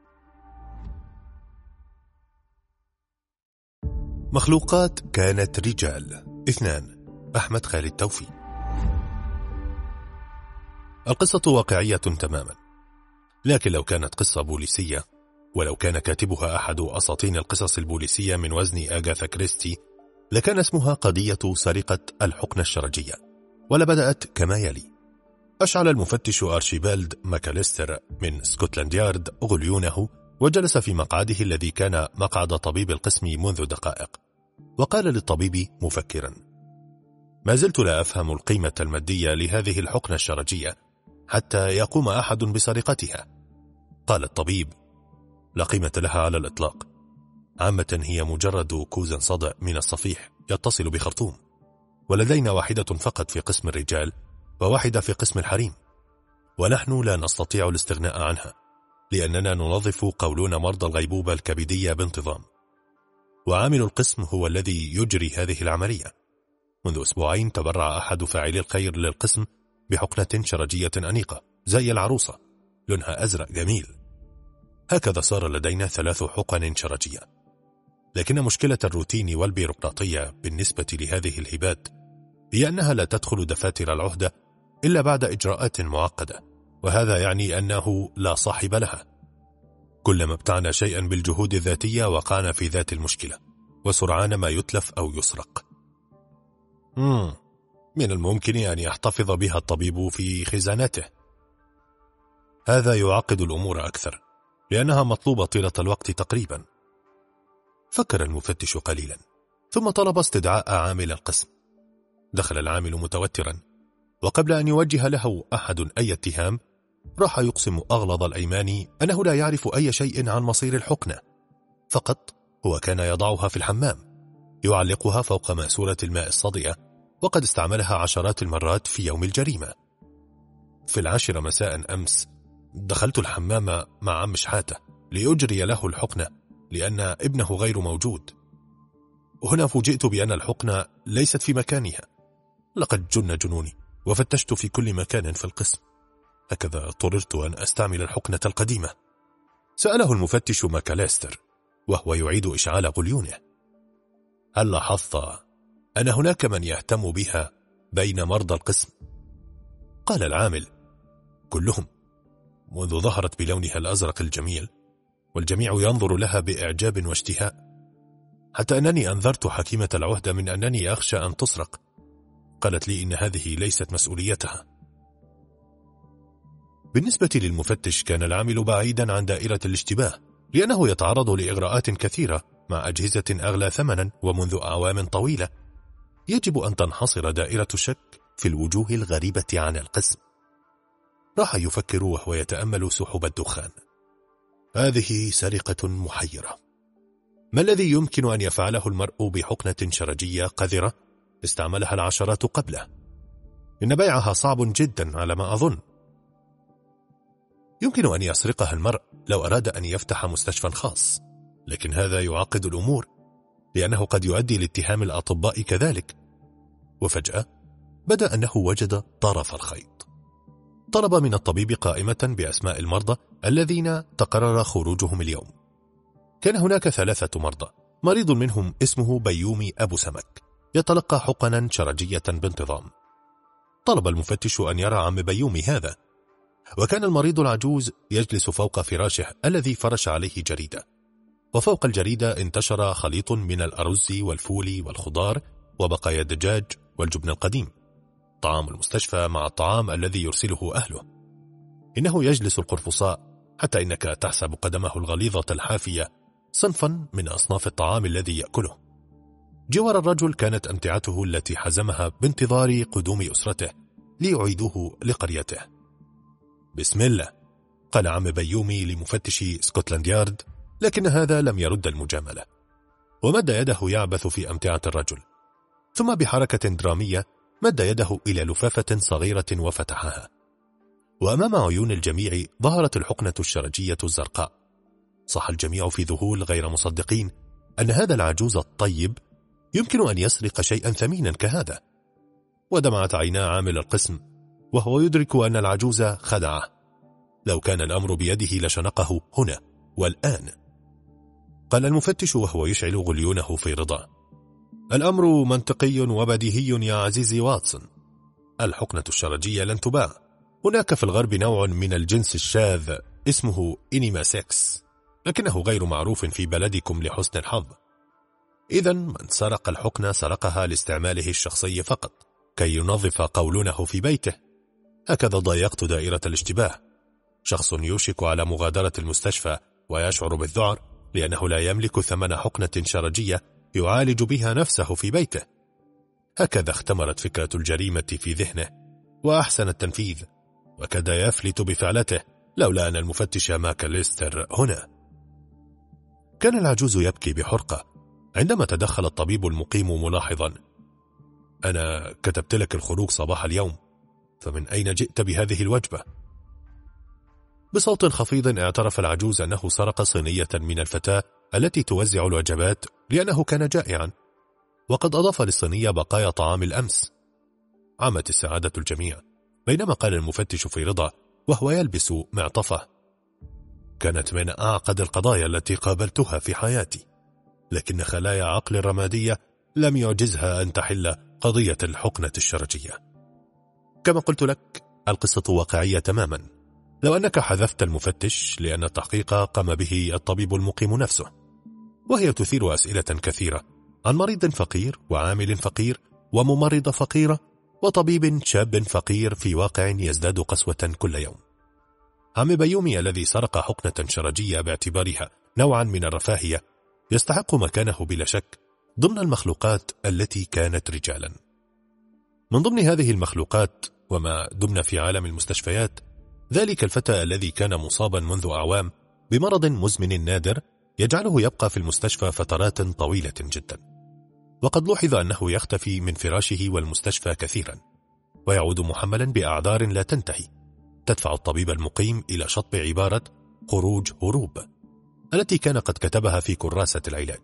مخلوقات كانت رجال. اثنان. أحمد خالد توفيق. القصة واقعية تماما، لكن لو كانت قصة بوليسية، ولو كان كاتبها أحد أساطين القصص البوليسية من وزن آغاثا كريستي، لكان اسمها قضية سرقة الحقنة الشرجية، ولبدأت كما يلي. أشعل المفتش أرشيبالد ماكاليستر من سكوتلاند يارد غليونه، وجلس في مقعده الذي كان مقعد طبيب القسم منذ دقائق، وقال للطبيب مفكرا: ما زلت لا أفهم القيمة المادية لهذه الحقنة الشرجية حتى يقوم أحد بسرقتها. قال الطبيب: لا قيمة لها على الإطلاق، عامة هي مجرد كوز صدأ من الصفيح يتصل بخرطوم، ولدينا واحدة فقط في قسم الرجال وواحدة في قسم الحريم، ونحن لا نستطيع الاستغناء عنها لأننا ننظف قولون مرضى الغيبوبة الكبدية بانتظام، وعامل القسم هو الذي يجري هذه العملية. منذ أسبوعين تبرع أحد فاعلي الخير للقسم بحقنة شرجية أنيقة زي العروسة، لونها أزرق جميل. هكذا صار لدينا ثلاث حقن شرجية. لكن مشكلة الروتين والبيروقراطية بالنسبة لهذه الهبات هي أنها لا تدخل دفاتر العهدة إلا بعد إجراءات معقدة، وهذا يعني أنه لا صاحب لها. كلما ابتعنا شيئا بالجهود الذاتية وقعنا في ذات المشكلة، وسرعان ما يتلف أو يسرق. مم. من الممكن أن يحتفظ بها الطبيب في خزانته. هذا يعقد الأمور أكثر، لأنها مطلوبة طيلة الوقت تقريبا. فكر المفتش قليلا، ثم طلب استدعاء عامل القسم. دخل العامل متوترا، وقبل أن يوجه له أحد أي اتهام راح يقسم أغلظ الأيمان أنه لا يعرف أي شيء عن مصير الحقنة، فقط هو كان يضعها في الحمام، يعلقها فوق ماسورة الماء الصدئة، وقد استعملها عشرات المرات في يوم الجريمة. في العاشرة مساء أمس دخلت الحمام مع عم شحاتة ليجري له الحقنة لأن ابنه غير موجود. وهنا فوجئت بأن الحقنة ليست في مكانها. لقد جن جنوني، وفتشت في كل مكان في القسم. هكذا اضطررت أن أستعمل الحقنة القديمة. سأله المفتش ماكاليستر وهو يعيد إشعال غليونه: هل لاحظت أن هناك من يهتم بها بين مرضى القسم؟ قال العامل: كلهم، منذ ظهرت بلونها الأزرق الجميل، والجميع ينظر لها بإعجاب واشتهاء، حتى أنني أنذرت حكيمة العهدة من أنني أخشى أن تسرق. قالت لي إن هذه ليست مسؤوليتها. بالنسبة للمفتش كان العامل بعيدا عن دائرة الاشتباه، لأنه يتعرض لإغراءات كثيرة مع أجهزة أغلى ثمنا ومنذ أعوام طويلة. يجب أن تنحصر دائرة الشك في الوجوه الغريبة عن القسم. راح يفكر وهو يتأمل سحب الدخان. هذه سرقة محيرة. ما الذي يمكن أن يفعله المرء بحقنة شرجية قذرة استعملها العشرات قبله؟ إن بيعها صعب جدا على ما أظن. يمكن أن يسرقها المرء لو أراد أن يفتح مستشفى خاص، لكن هذا يعقد الأمور، لأنه قد يؤدي لاتهام الأطباء كذلك. وفجأة بدأ أنه وجد طرف الخيط. طلب من الطبيب قائمة بأسماء المرضى الذين تقرر خروجهم اليوم. كان هناك ثلاثة مرضى، مريض منهم اسمه بيومي أبو سمك يتلقى حقنا شرجية بانتظام. طلب المفتش أن يرى عم بيومي هذا، وكان المريض العجوز يجلس فوق فراشه الذي فرش عليه جريدة، وفوق الجريدة انتشر خليط من الأرز والفول والخضار وبقايا الدجاج والجبن القديم، طعام المستشفى مع الطعام الذي يرسله أهله. إنه يجلس القرفصاء حتى إنك تحسب قدمه الغليظة الحافية صنفا من أصناف الطعام الذي يأكله. جوار الرجل كانت أمتعته التي حزمها بانتظار قدوم أسرته ليعيدوه لقريته. بسم الله، قال عم بيومي لمفتش سكوتلاند يارد، لكن هذا لم يرد المجاملة، ومد يده يعبث في أمتعة الرجل، ثم بحركة درامية مد يده إلى لفافة صغيرة وفتحها، وأمام عيون الجميع ظهرت الحقنة الشرجية الزرقاء. صح الجميع في ذهول غير مصدقين أن هذا العجوز الطيب يمكن أن يسرق شيئا ثمينا كهذا. ودمعت عينا عامل القسم وهو يدرك أن العجوز خدعه. لو كان الأمر بيده لشنقه هنا والآن. قال المفتش وهو يشعل غليونه في رضا: الأمر منطقي وبديهي يا عزيزي واتسون. الحقنة الشرجية لن تباع. هناك في الغرب نوع من الجنس الشاذ اسمه إنيما سكس، لكنه غير معروف في بلدكم لحسن الحظ. إذن من سرق الحقنة سرقها لاستعماله الشخصي فقط، كي ينظف قولونه في بيته. هكذا ضيقت دائرة الاشتباه. شخص يوشك على مغادرة المستشفى ويشعر بالذعر لأنه لا يملك ثمن حقنة شرجية يعالج بها نفسه في بيته. هكذا اختمرت فكرة الجريمة في ذهنه، وأحسن التنفيذ، وكاد يفلت بفعلته لولا أن المفتش ماكاليستر هنا. كان العجوز يبكي بحرقة عندما تدخل الطبيب المقيم ملاحظا: أنا كتبت لك الخروج صباح اليوم، فمن أين جئت بهذه الوجبة؟ بصوت خفيض اعترف العجوز أنه سرق صينية من الفتاة التي توزع الوجبات لأنه كان جائعا، وقد أضاف للصينية بقايا طعام الأمس. عمت السعادة الجميع بينما قال المفتش في رضا وهو يلبس معطفه: كانت من أعقد القضايا التي قابلتها في حياتي، لكن خلايا عقل الرمادية لم يعجزها أن تحل قضية الحقنة الشرجية. كما قلت لك، القصة واقعية تماما، لو أنك حذفت المفتش لأن التحقيق قام به الطبيب المقيم نفسه، وهي تثير أسئلة كثيرة عن مريض فقير وعامل فقير وممرضة فقيرة وطبيب شاب فقير في واقع يزداد قسوة كل يوم. عم بيومي الذي سرق حقنة شرجية باعتبارها نوعا من الرفاهية يستحق مكانه بلا شك ضمن المخلوقات التي كانت رجالا. من ضمن هذه المخلوقات وما دمنا في عالم المستشفيات، ذلك الفتى الذي كان مصابا منذ أعوام بمرض مزمن نادر يجعله يبقى في المستشفى فترات طويلة جدا، وقد لوحظ أنه يختفي من فراشه والمستشفى كثيرا، ويعود محملا بأعذار لا تنتهي تدفع الطبيب المقيم إلى شطب عبارة خروج هروب التي كان قد كتبها في كراسة العلاج.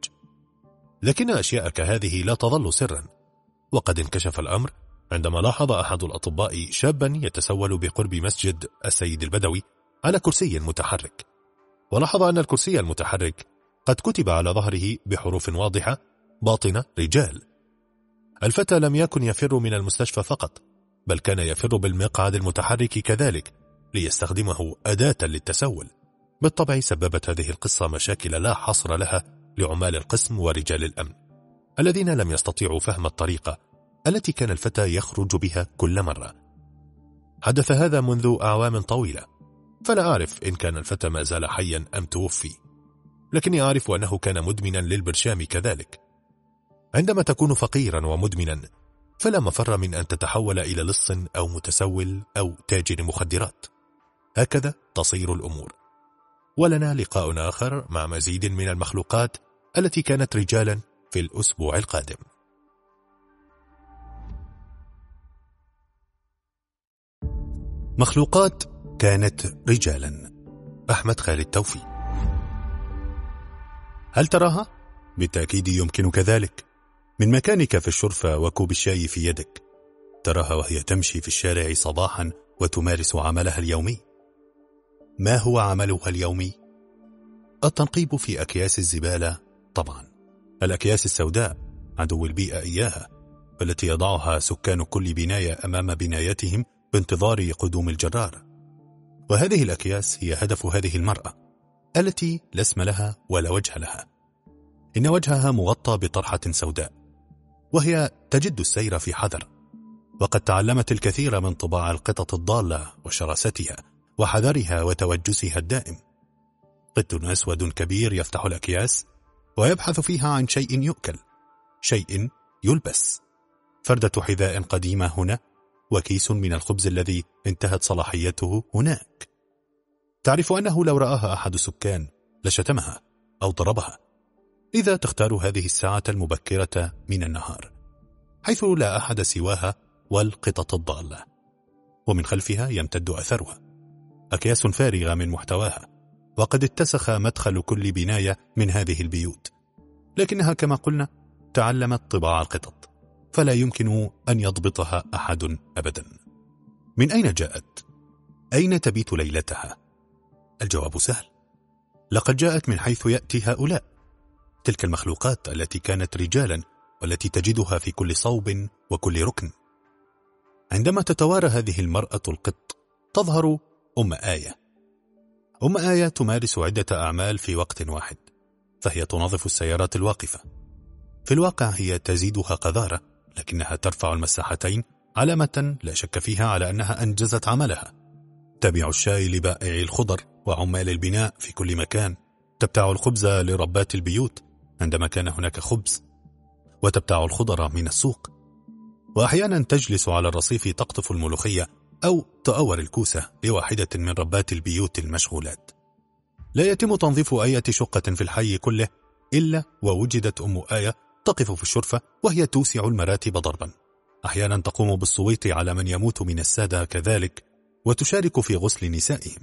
لكن أشياء كهذه لا تظل سرا، وقد انكشف الأمر عندما لاحظ أحد الأطباء شابا يتسول بقرب مسجد السيد البدوي على كرسي متحرك، ولاحظ أن الكرسي المتحرك قد كتب على ظهره بحروف واضحة باطنة رجال. الفتى لم يكن يفر من المستشفى فقط، بل كان يفر بالمقعد المتحرك كذلك ليستخدمه أداة للتسول. بالطبع سببت هذه القصة مشاكل لا حصر لها لعمال القسم ورجال الأمن الذين لم يستطيعوا فهم الطريقة التي كان الفتى يخرج بها كل مرة. حدث هذا منذ أعوام طويلة، فلا أعرف إن كان الفتى ما زال حيا أم توفي، لكني أعرف أنه كان مدمنا للبرشام كذلك. عندما تكون فقيرا ومدمنا فلا مفر من أن تتحول إلى لص أو متسول أو تاجر مخدرات. هكذا تصير الأمور. ولنا لقاء آخر مع مزيد من المخلوقات التي كانت رجالا في الأسبوع القادم. مخلوقات كانت رجالا. أحمد خالد توفيق. هل تراها؟ بالتأكيد يمكنك ذلك. من مكانك في الشرفة وكوب الشاي في يدك تراها وهي تمشي في الشارع صباحا وتمارس عملها اليومي. ما هو عملها اليومي؟ التنقيب في أكياس الزبالة. طبعا الأكياس السوداء عدو البيئة إياها، والتي يضعها سكان كل بناية أمام بنايتهم بانتظار قدوم الجرار. وهذه الأكياس هي هدف هذه المرأة التي لا اسم لها ولا وجه لها. إن وجهها مغطى بطرحة سوداء، وهي تجد السير في حذر، وقد تعلمت الكثير من طباع القطط الضالة وشراستها وحذرها وتوجسها الدائم. قط أسود كبير يفتح الأكياس ويبحث فيها عن شيء يؤكل، شيء يلبس، فردة حذاء قديمة هنا، وكيس من الخبز الذي انتهت صلاحيته هناك. تعرف أنه لو رآها أحد السكان لشتمها أو ضربها، لذا تختار هذه الساعة المبكرة من النهار، حيث لا أحد سواها والقطط الضالة. ومن خلفها يمتد أثرها، أكياس فارغة من محتواها، وقد اتسخ مدخل كل بناية من هذه البيوت، لكنها كما قلنا تعلمت طباع القطط، فلا يمكن أن يضبطها أحد أبدا. من أين جاءت؟ أين تبيت ليلتها؟ الجواب سهل، لقد جاءت من حيث يأتي هؤلاء، تلك المخلوقات التي كانت رجالا والتي تجدها في كل صوب وكل ركن. عندما تتوارى هذه المرأة القط تظهر أم آية. أم آية تمارس عدة أعمال في وقت واحد، فهي تنظف السيارات الواقفة. في الواقع هي تزيدها قذارة، لكنها ترفع المساحتين، علامة لا شك فيها على أنها أنجزت عملها. تبيع الشاي لبائعي الخضر وعمال البناء في كل مكان، تبتاع الخبز لربات البيوت عندما كان هناك خبز، وتبتاع الخضر من السوق، وأحيانا تجلس على الرصيف تقطف الملوخية أو تأور الكوسة لواحدة من ربات البيوت المشغولات. لا يتم تنظيف أي شقة في الحي كله إلا ووجدت أم آية تقف في الشرفة وهي توسع المراتب ضربا. أحيانا تقوم بالصويت على من يموت من السادة كذلك، وتشارك في غسل نسائهم.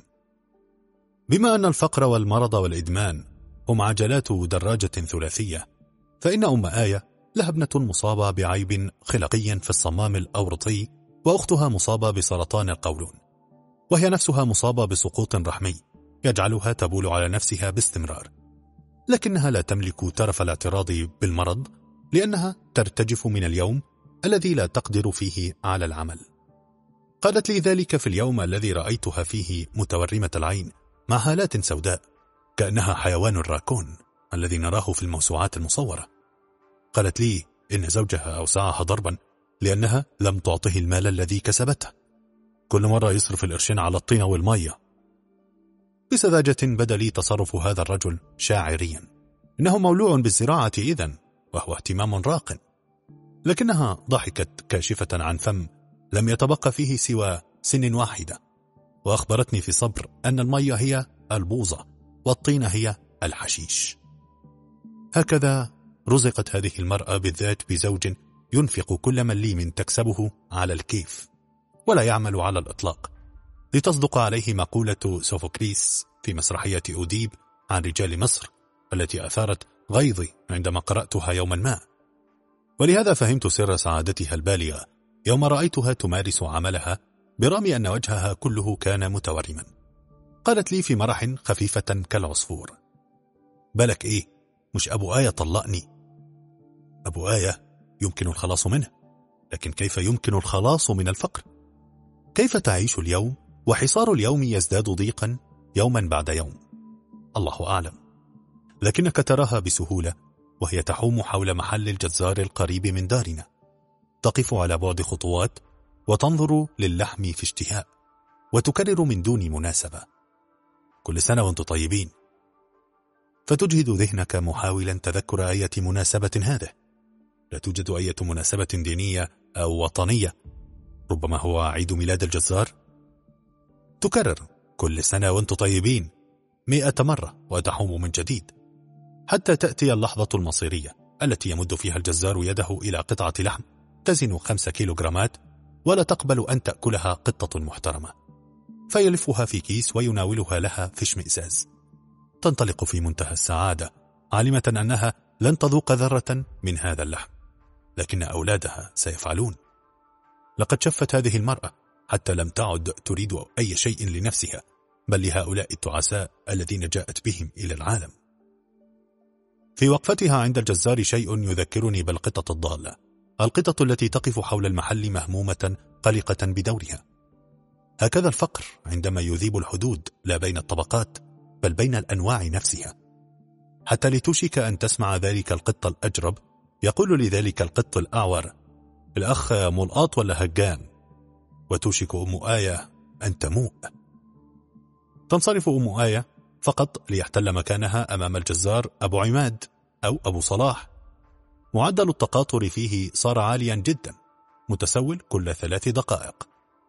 بما أن الفقر والمرض والإدمان هم عجلات دراجة ثلاثية، فإن أم آية لها ابنة مصابة بعيب خلقي في الصمام الأورطي، وأختها مصابة بسرطان القولون، وهي نفسها مصابة بسقوط رحمي يجعلها تبول على نفسها باستمرار، لكنها لا تملك ترف الاعتراض بالمرض، لأنها ترتجف من اليوم الذي لا تقدر فيه على العمل. قالت لي ذلك في اليوم الذي رأيتها فيه متورمة العين مع هالات سوداء كأنها حيوان الراكون الذي نراه في الموسوعات المصورة. قالت لي إن زوجها أوسعها ضربا لأنها لم تعطه المال الذي كسبته، كل مرة يصرف القرشين على الطينة والمية. بسذاجة بدا لي تصرف هذا الرجل شاعريا، إنه مولوع بالزراعة إذن، وهو اهتمام راق. لكنها ضحكت كاشفة عن فم لم يتبقى فيه سوى سن واحدة، وأخبرتني في صبر أن المية هي البوظة والطينة هي الحشيش. هكذا رزقت هذه المرأة بالذات بزوج ينفق كل مليم تكسبه على الكيف ولا يعمل على الإطلاق، لتصدق عليه مقولة سوفوكليس في مسرحية أوديب عن رجال مصر التي أثارت غيظي عندما قرأتها يوما ما. ولهذا فهمت سر سعادتها البالغة يوم رأيتها تمارس عملها برغم أن وجهها كله كان متورما. قالت لي في مرح خفيفة كالعصفور: بالك إيه، مش أبو آية طلقني؟ أبو آية يمكن الخلاص منه، لكن كيف يمكن الخلاص من الفقر؟ كيف تعيش اليوم وحصار اليوم يزداد ضيقا يوما بعد يوم؟ الله أعلم. لكنك تراها بسهولة وهي تحوم حول محل الجزار القريب من دارنا، تقف على بعد خطوات وتنظر للحم في اشتهاء، وتكرر من دون مناسبة: كل سنة وانتم طيبين. فتجهد ذهنك محاولا تذكر أي مناسبة هذه. لا توجد أي مناسبة دينية أو وطنية. ربما هو عيد ميلاد الجزار. تكرر كل سنة وانتم طيبين مئة مرة وتحوم من جديد، حتى تأتي اللحظة المصيرية التي يمد فيها الجزار يده إلى قطعة لحم تزن خمسة كيلوغرامات ولا تقبل أن تأكلها قطة محترمة، فيلفها في كيس ويناولها لها في اشمئزاز. تنطلق في منتهى السعادة عالمة أنها لن تذوق ذرة من هذا اللحم، لكن أولادها سيفعلون. لقد شفت هذه المرأة حتى لم تعد تريد أي شيء لنفسها، بل لهؤلاء التعساء الذين جاءت بهم إلى العالم. في وقفتها عند الجزار شيء يذكرني بالقطة الضالة، القطة التي تقف حول المحل مهمومة قلقة بدورها. هكذا الفقر عندما يذيب الحدود لا بين الطبقات بل بين الأنواع نفسها، حتى لتوشك أن تسمع ذلك القط الأجرب يقول لذلك القط الأعور: الأخ ملقاط ولا هجام؟ وتوشك أم آية أن تموء. تنصرف أم آية فقط ليحتل مكانها أمام الجزار أبو عماد أو أبو صلاح. معدل التقاطر فيه صار عاليا جدا، متسول كل ثلاث دقائق.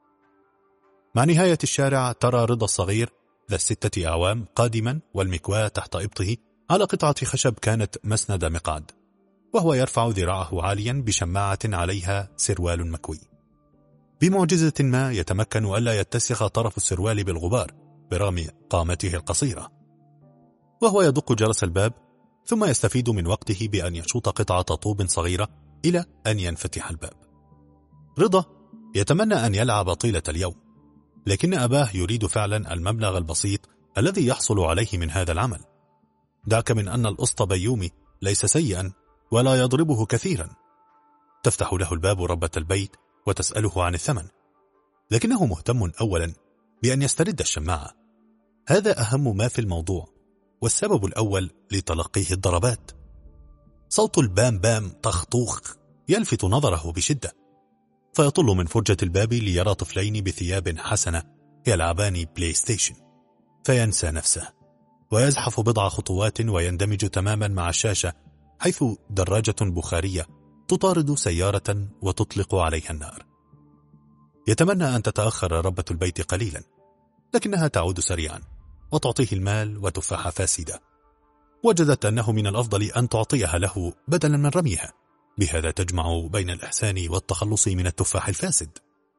مع نهاية الشارع ترى رضا الصغير ذا الستة أعوام قادما والمكواة تحت إبطه على قطعة خشب كانت مسند مقعد، وهو يرفع ذراعه عاليا بشماعة عليها سروال مكوي. بمعجزة ما يتمكن ألا يتسخ طرف السروال بالغبار برغم قامته القصيرة، وهو يدق جرس الباب ثم يستفيد من وقته بأن يشوط قطعة طوب صغيرة إلى أن ينفتح الباب. رضا يتمنى أن يلعب طيلة اليوم، لكن أباه يريد فعلا المبلغ البسيط الذي يحصل عليه من هذا العمل. دعك من أن الأسطى بيومي ليس سيئا ولا يضربه كثيرا. تفتح له الباب ربة البيت وتسأله عن الثمن، لكنه مهتم أولا بأن يسترد الشماعة. هذا أهم ما في الموضوع، والسبب الأول لتلقيه الضربات. صوت البام بام طخطوخ يلفت نظره بشدة، فيطل من فرجة الباب ليرى طفلين بثياب حسنة يلعبان بلاي ستيشن، فينسى نفسه ويزحف بضع خطوات ويندمج تماما مع الشاشة، حيث دراجة بخارية تطارد سيارة وتطلق عليها النار. يتمنى أن تتأخر ربة البيت قليلا، لكنها تعود سريعا وتعطيه المال وتفاحة فاسدة. وجدت أنه من الأفضل أن تعطيها له بدلا من رميها، بهذا تجمع بين الإحسان والتخلص من التفاح الفاسد.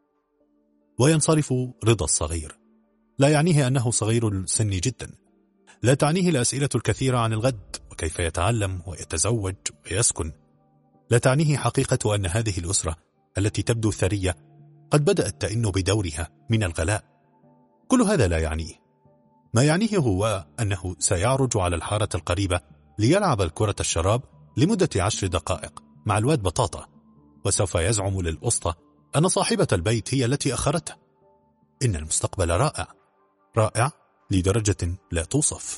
وينصرف رضا الصغير. لا يعنيه أنه صغير السن جدا، لا تعنيه الأسئلة الكثيرة عن الغد وكيف يتعلم ويتزوج ويسكن. لا تعنيه حقيقة أن هذه الأسرة التي تبدو ثرية قد بدأت تئن بدورها من الغلاء. كل هذا لا يعنيه. ما يعنيه هو أنه سيعرج على الحارة القريبة ليلعب الكرة الشراب لمدة عشر دقائق مع الواد بطاطا، وسوف يزعم للأسطى أن صاحبة البيت هي التي أخرته. إن المستقبل رائع، رائع لدرجة لا توصف.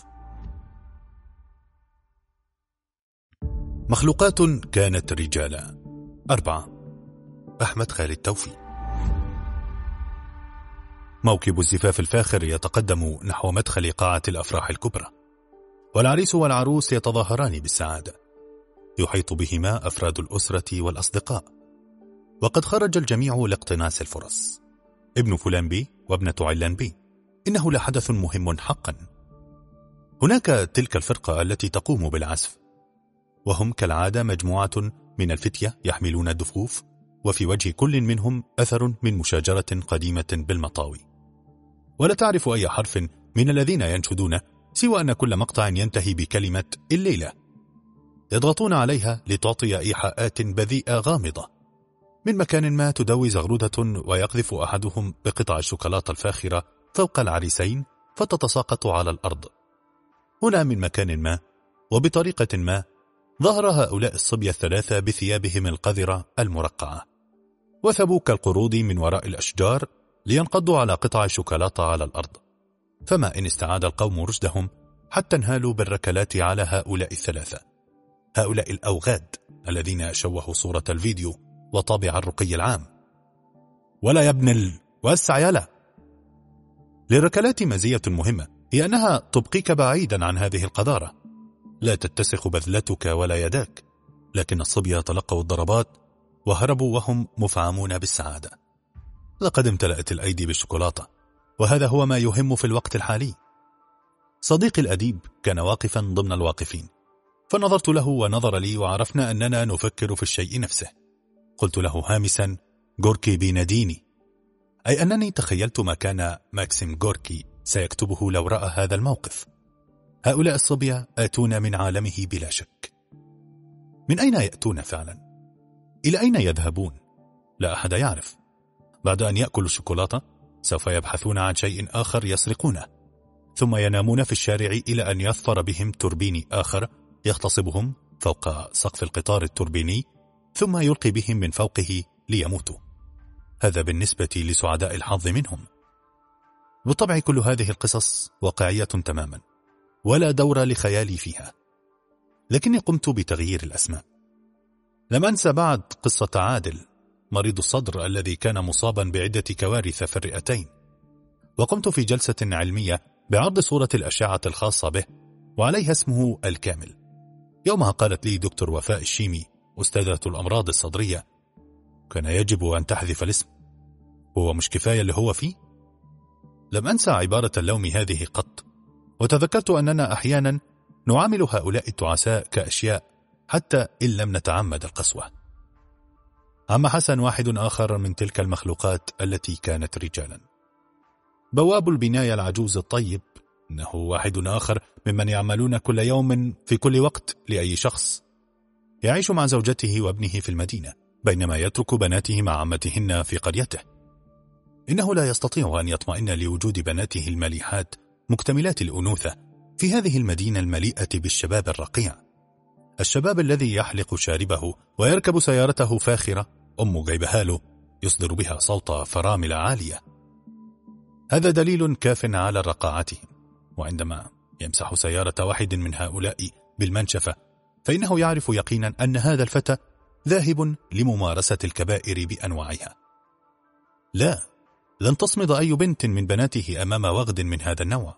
مخلوقات كانت رجالا. أربعة. أحمد خالد توفيق. موكب الزفاف الفاخر يتقدم نحو مدخل قاعة الأفراح الكبرى، والعريس والعروس يتظاهران بالسعادة. يحيط بهما أفراد الأسرة والأصدقاء، وقد خرج الجميع لاقتناص الفرص. ابن فلان بي وابنة علان بي. إنه لحدث مهم حقا. هناك تلك الفرقة التي تقوم بالعزف، وهم كالعادة مجموعة من الفتية يحملون الدفوف، وفي وجه كل منهم أثر من مشاجرة قديمة بالمطاوي. ولا تعرف أي حرف من الذين ينشدون سوى أن كل مقطع ينتهي بكلمة الليلة. يضغطون عليها لتعطي إيحاءات بذيئة غامضة. من مكان ما تدوي زغردة ويقذف أحدهم بقطع الشوكولاتة الفاخرة فوق العريسين فتتساقط على الأرض. هنا من مكان ما وبطريقة ما ظهر هؤلاء الصبية الثلاثة بثيابهم القذرة المرقعة، وثبوا كالقرود من وراء الأشجار لينقضوا على قطع الشوكولاتة على الأرض. فما إن استعاد القوم رشدهم حتى انهالوا بالركلات على هؤلاء الثلاثة، هؤلاء الأوغاد الذين شوهوا صورة الفيديو وطابع الرقي العام. ولا يا ابن ال... وسع يلا. للركلات مزية مهمة، هي أنها تبقيك بعيدا عن هذه القذارة. لا تتسخ بذلتك ولا يداك، لكن الصبية تلقوا الضربات وهربوا وهم مفعمون بالسعادة. لقد امتلأت الأيدي بالشوكولاتة، وهذا هو ما يهم في الوقت الحالي. صديقي الأديب كان واقفا ضمن الواقفين، فنظرت له ونظر لي وعرفنا أننا نفكر في الشيء نفسه. قلت له هامسا: غوركي بيناديني، أي أنني تخيلت ما كان ماكسيم غوركي سيكتبه لو رأى هذا الموقف. هؤلاء الصبية آتون من عالمه بلا شك. من أين يأتون فعلا؟ إلى أين يذهبون؟ لا أحد يعرف. بعد أن يأكلوا الشوكولاتة سوف يبحثون عن شيء آخر يسرقونه، ثم ينامون في الشارع إلى أن يظفر بهم توربيني آخر يغتصبهم فوق سقف القطار التوربيني، ثم يلقي بهم من فوقه ليموتوا. هذا بالنسبة لسعداء الحظ منهم. بالطبع كل هذه القصص واقعية تماما، ولا دور لخيالي فيها، لكني قمت بتغيير الأسماء. لم أنسى بعد قصة عادل مريض الصدر الذي كان مصابا بعدة كوارث في الرئتين، وقمت في جلسة علمية بعرض صورة الأشعة الخاصة به وعليها اسمه الكامل. يومها قالت لي دكتور وفاء الشيمي أستاذة الأمراض الصدرية: كان يجب أن تحذف الاسم، هو مش كفاية اللي هو فيه؟ لم أنسى عبارة اللوم هذه قط، وتذكرت أننا أحيانا نعامل هؤلاء التعساء كأشياء حتى إن لم نتعمد القسوة. عم حسن واحد آخر من تلك المخلوقات التي كانت رجالا. بواب البناية العجوز الطيب إنه واحد آخر ممن يعملون كل يوم في كل وقت لأي شخص. يعيش مع زوجته وابنه في المدينة، بينما يترك بناته مع عمتهن في قريته. إنه لا يستطيع أن يطمئن لوجود بناته المليحات مكتملات الأنوثة في هذه المدينة المليئة بالشباب الرقيع، الشباب الذي يحلق شاربه ويركب سيارته فاخرة أم جايبها له يصدر بها صوت فرامل عالية. هذا دليل كاف على رقاعتهم، وعندما يمسح سيارة واحد من هؤلاء بالمنشفة فإنه يعرف يقينا أن هذا الفتى ذاهب لممارسة الكبائر بأنواعها. لا، لن تصمد أي بنت من بناته أمام وغد من هذا النوع،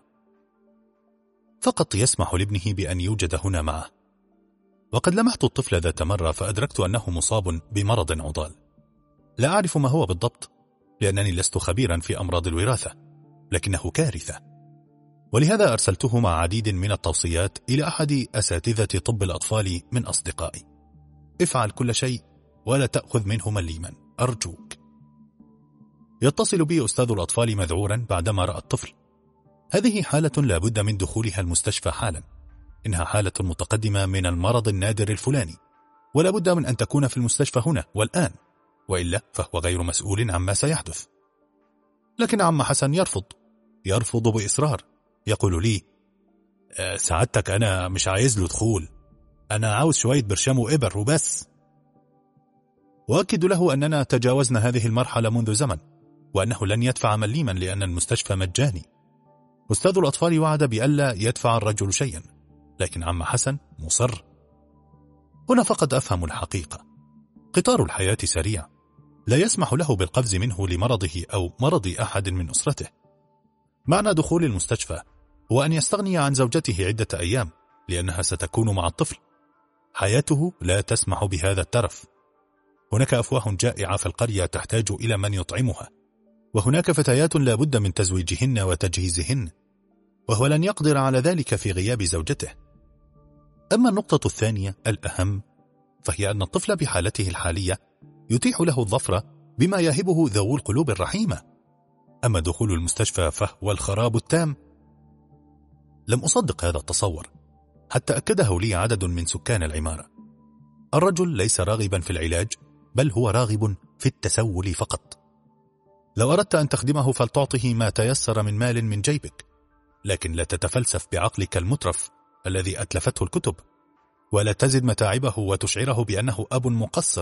فقط يسمح لابنه بأن يوجد هنا معه. وقد لمحت الطفل ذات مرة فأدركت أنه مصاب بمرض عضال، لا أعرف ما هو بالضبط لأنني لست خبيرا في أمراض الوراثة، لكنه كارثة. ولهذا أرسلته مع عديد من التوصيات إلى أحد أساتذة طب الأطفال من أصدقائي: افعل كل شيء ولا تأخذ منه مليما أرجوك. يتصل بي أستاذ الأطفال مذعورا بعدما رأى الطفل: هذه حالة لا بد من دخولها المستشفى حالا، إنها حالة متقدمة من المرض النادر الفلاني، ولا بد من أن تكون في المستشفى هنا والآن، وإلا فهو غير مسؤول عما سيحدث. لكن عم حسن يرفض يرفض بإصرار، يقول لي: أه سعادتك أنا مش عايز له دخول، أنا عاوز شوية برشام وإبر وبس. وأكد له أننا تجاوزنا هذه المرحلة منذ زمن، وأنه لن يدفع مليما لأن المستشفى مجاني. أستاذ الأطفال وعد بألا يدفع الرجل شيئا، لكن عم حسن مصر. هنا فقد أفهم الحقيقة: قطار الحياة سريع، لا يسمح له بالقفز منه لمرضه أو مرض أحد من أسرته. معنى دخول المستشفى هو أن يستغني عن زوجته عدة أيام لأنها ستكون مع الطفل. حياته لا تسمح بهذا الترف. هناك أفواه جائعة في القرية تحتاج إلى من يطعمها، وهناك فتيات لا بد من تزويجهن وتجهيزهن، وهو لن يقدر على ذلك في غياب زوجته. أما النقطة الثانية الأهم فهي أن الطفل بحالته الحالية يتيح له الظفر بما يهبه ذو القلوب الرحيمة. أما دخول المستشفى فهو الخراب التام. لم أصدق هذا التصور حتى أكده لي عدد من سكان العمارة. الرجل ليس راغبا في العلاج، بل هو راغب في التسول فقط. لو أردت أن تخدمه فلتعطه ما تيسر من مال من جيبك، لكن لا تتفلسف بعقلك المترف الذي أتلفته الكتب، ولا تزد متاعبه وتشعره بأنه أب مقصر.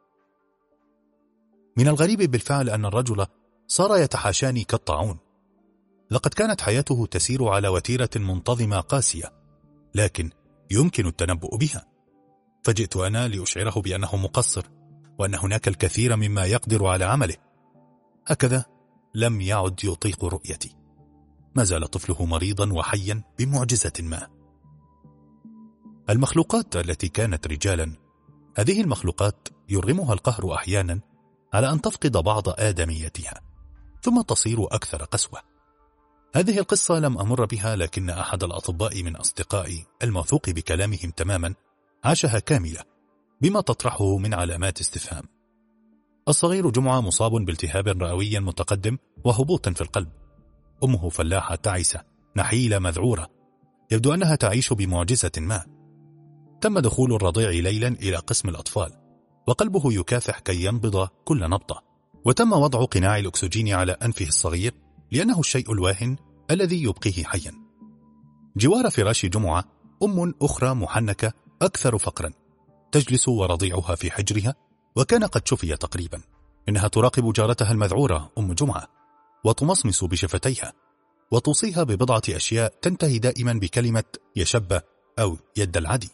من الغريب بالفعل أن الرجل صار يتحاشاني كالطاعون. لقد كانت حياته تسير على وتيرة منتظمة قاسية، لكن يمكن التنبؤ بها. فجئت أنا لأشعره بأنه مقصر، وأن هناك الكثير مما يقدر على عمله. هكذا لم يعد يطيق رؤيتي. ما زال طفله مريضا وحيا بمعجزة ما. المخلوقات التي كانت رجالا، هذه المخلوقات يرغمها القهر أحيانا على أن تفقد بعض آدميتها ثم تصير أكثر قسوة. هذه القصة لم أمر بها، لكن أحد الأطباء من أصدقائي الموثوق بكلامهم تماما عاشها كاملة بما تطرحه من علامات استفهام. الصغير جمعة مصاب بالتهاب رئوي متقدم وهبوط في القلب. أمه فلاحة تعيسة نحيلة مذعورة، يبدو أنها تعيش بمعجزة ما. تم دخول الرضيع ليلا إلى قسم الأطفال وقلبه يكافح كي ينبض كل نبضة، وتم وضع قناع الأكسجين على أنفه الصغير لأنه الشيء الواهن الذي يبقيه حيا. جوار فراش جمعة أم أخرى محنكة أكثر فقرا تجلس ورضيعها في حجرها، وكان قد شفي تقريبا. إنها تراقب جارتها المذعورة أم جمعة وتمصمص بشفتيها وتوصيها ببضعة أشياء تنتهي دائما بكلمة يشبه أو يد العدي.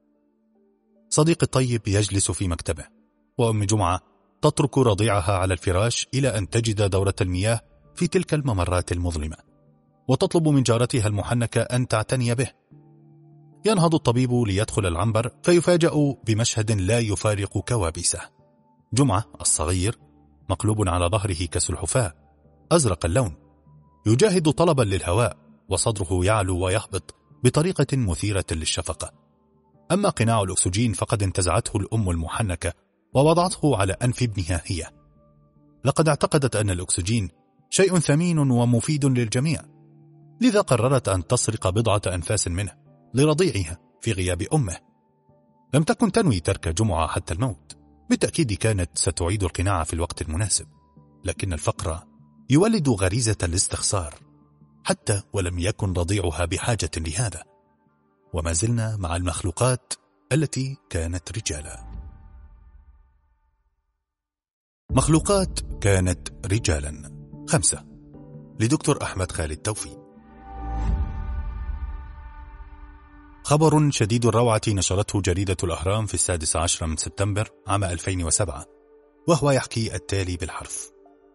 صديق الطيب يجلس في مكتبه، وأم جمعة تترك رضيعها على الفراش إلى أن تجد دورة المياه في تلك الممرات المظلمة، وتطلب من جارتها المحنكة أن تعتني به. ينهض الطبيب ليدخل العنبر فيفاجأ بمشهد لا يفارق كوابيسه. جمعة الصغير مقلوب على ظهره كسلحفاة أزرق اللون، يجاهد طلبا للهواء وصدره يعلو ويهبط بطريقة مثيرة للشفقة. أما قناع الأكسجين فقد انتزعته الأم المحنكة ووضعته على أنف ابنها هي. لقد اعتقدت أن الأكسجين شيء ثمين ومفيد للجميع، لذا قررت أن تسرق بضعة أنفاس منه لرضيعها في غياب أمه. لم تكن تنوي ترك جمعة حتى الموت، بالتأكيد كانت ستعيد القناع في الوقت المناسب، لكن الفقر يولد غريزة الاستخسار حتى ولم يكن رضيعها بحاجة لهذا. وما زلنا مع المخلوقات التي كانت رجالا. مخلوقات كانت رجالا. خمسة، لدكتور أحمد خالد توفيق. خبر شديد الروعة نشرته جريدة الأهرام في السادس عشر من سبتمبر عام ألفين وسبعة، وهو يحكي التالي بالحرف: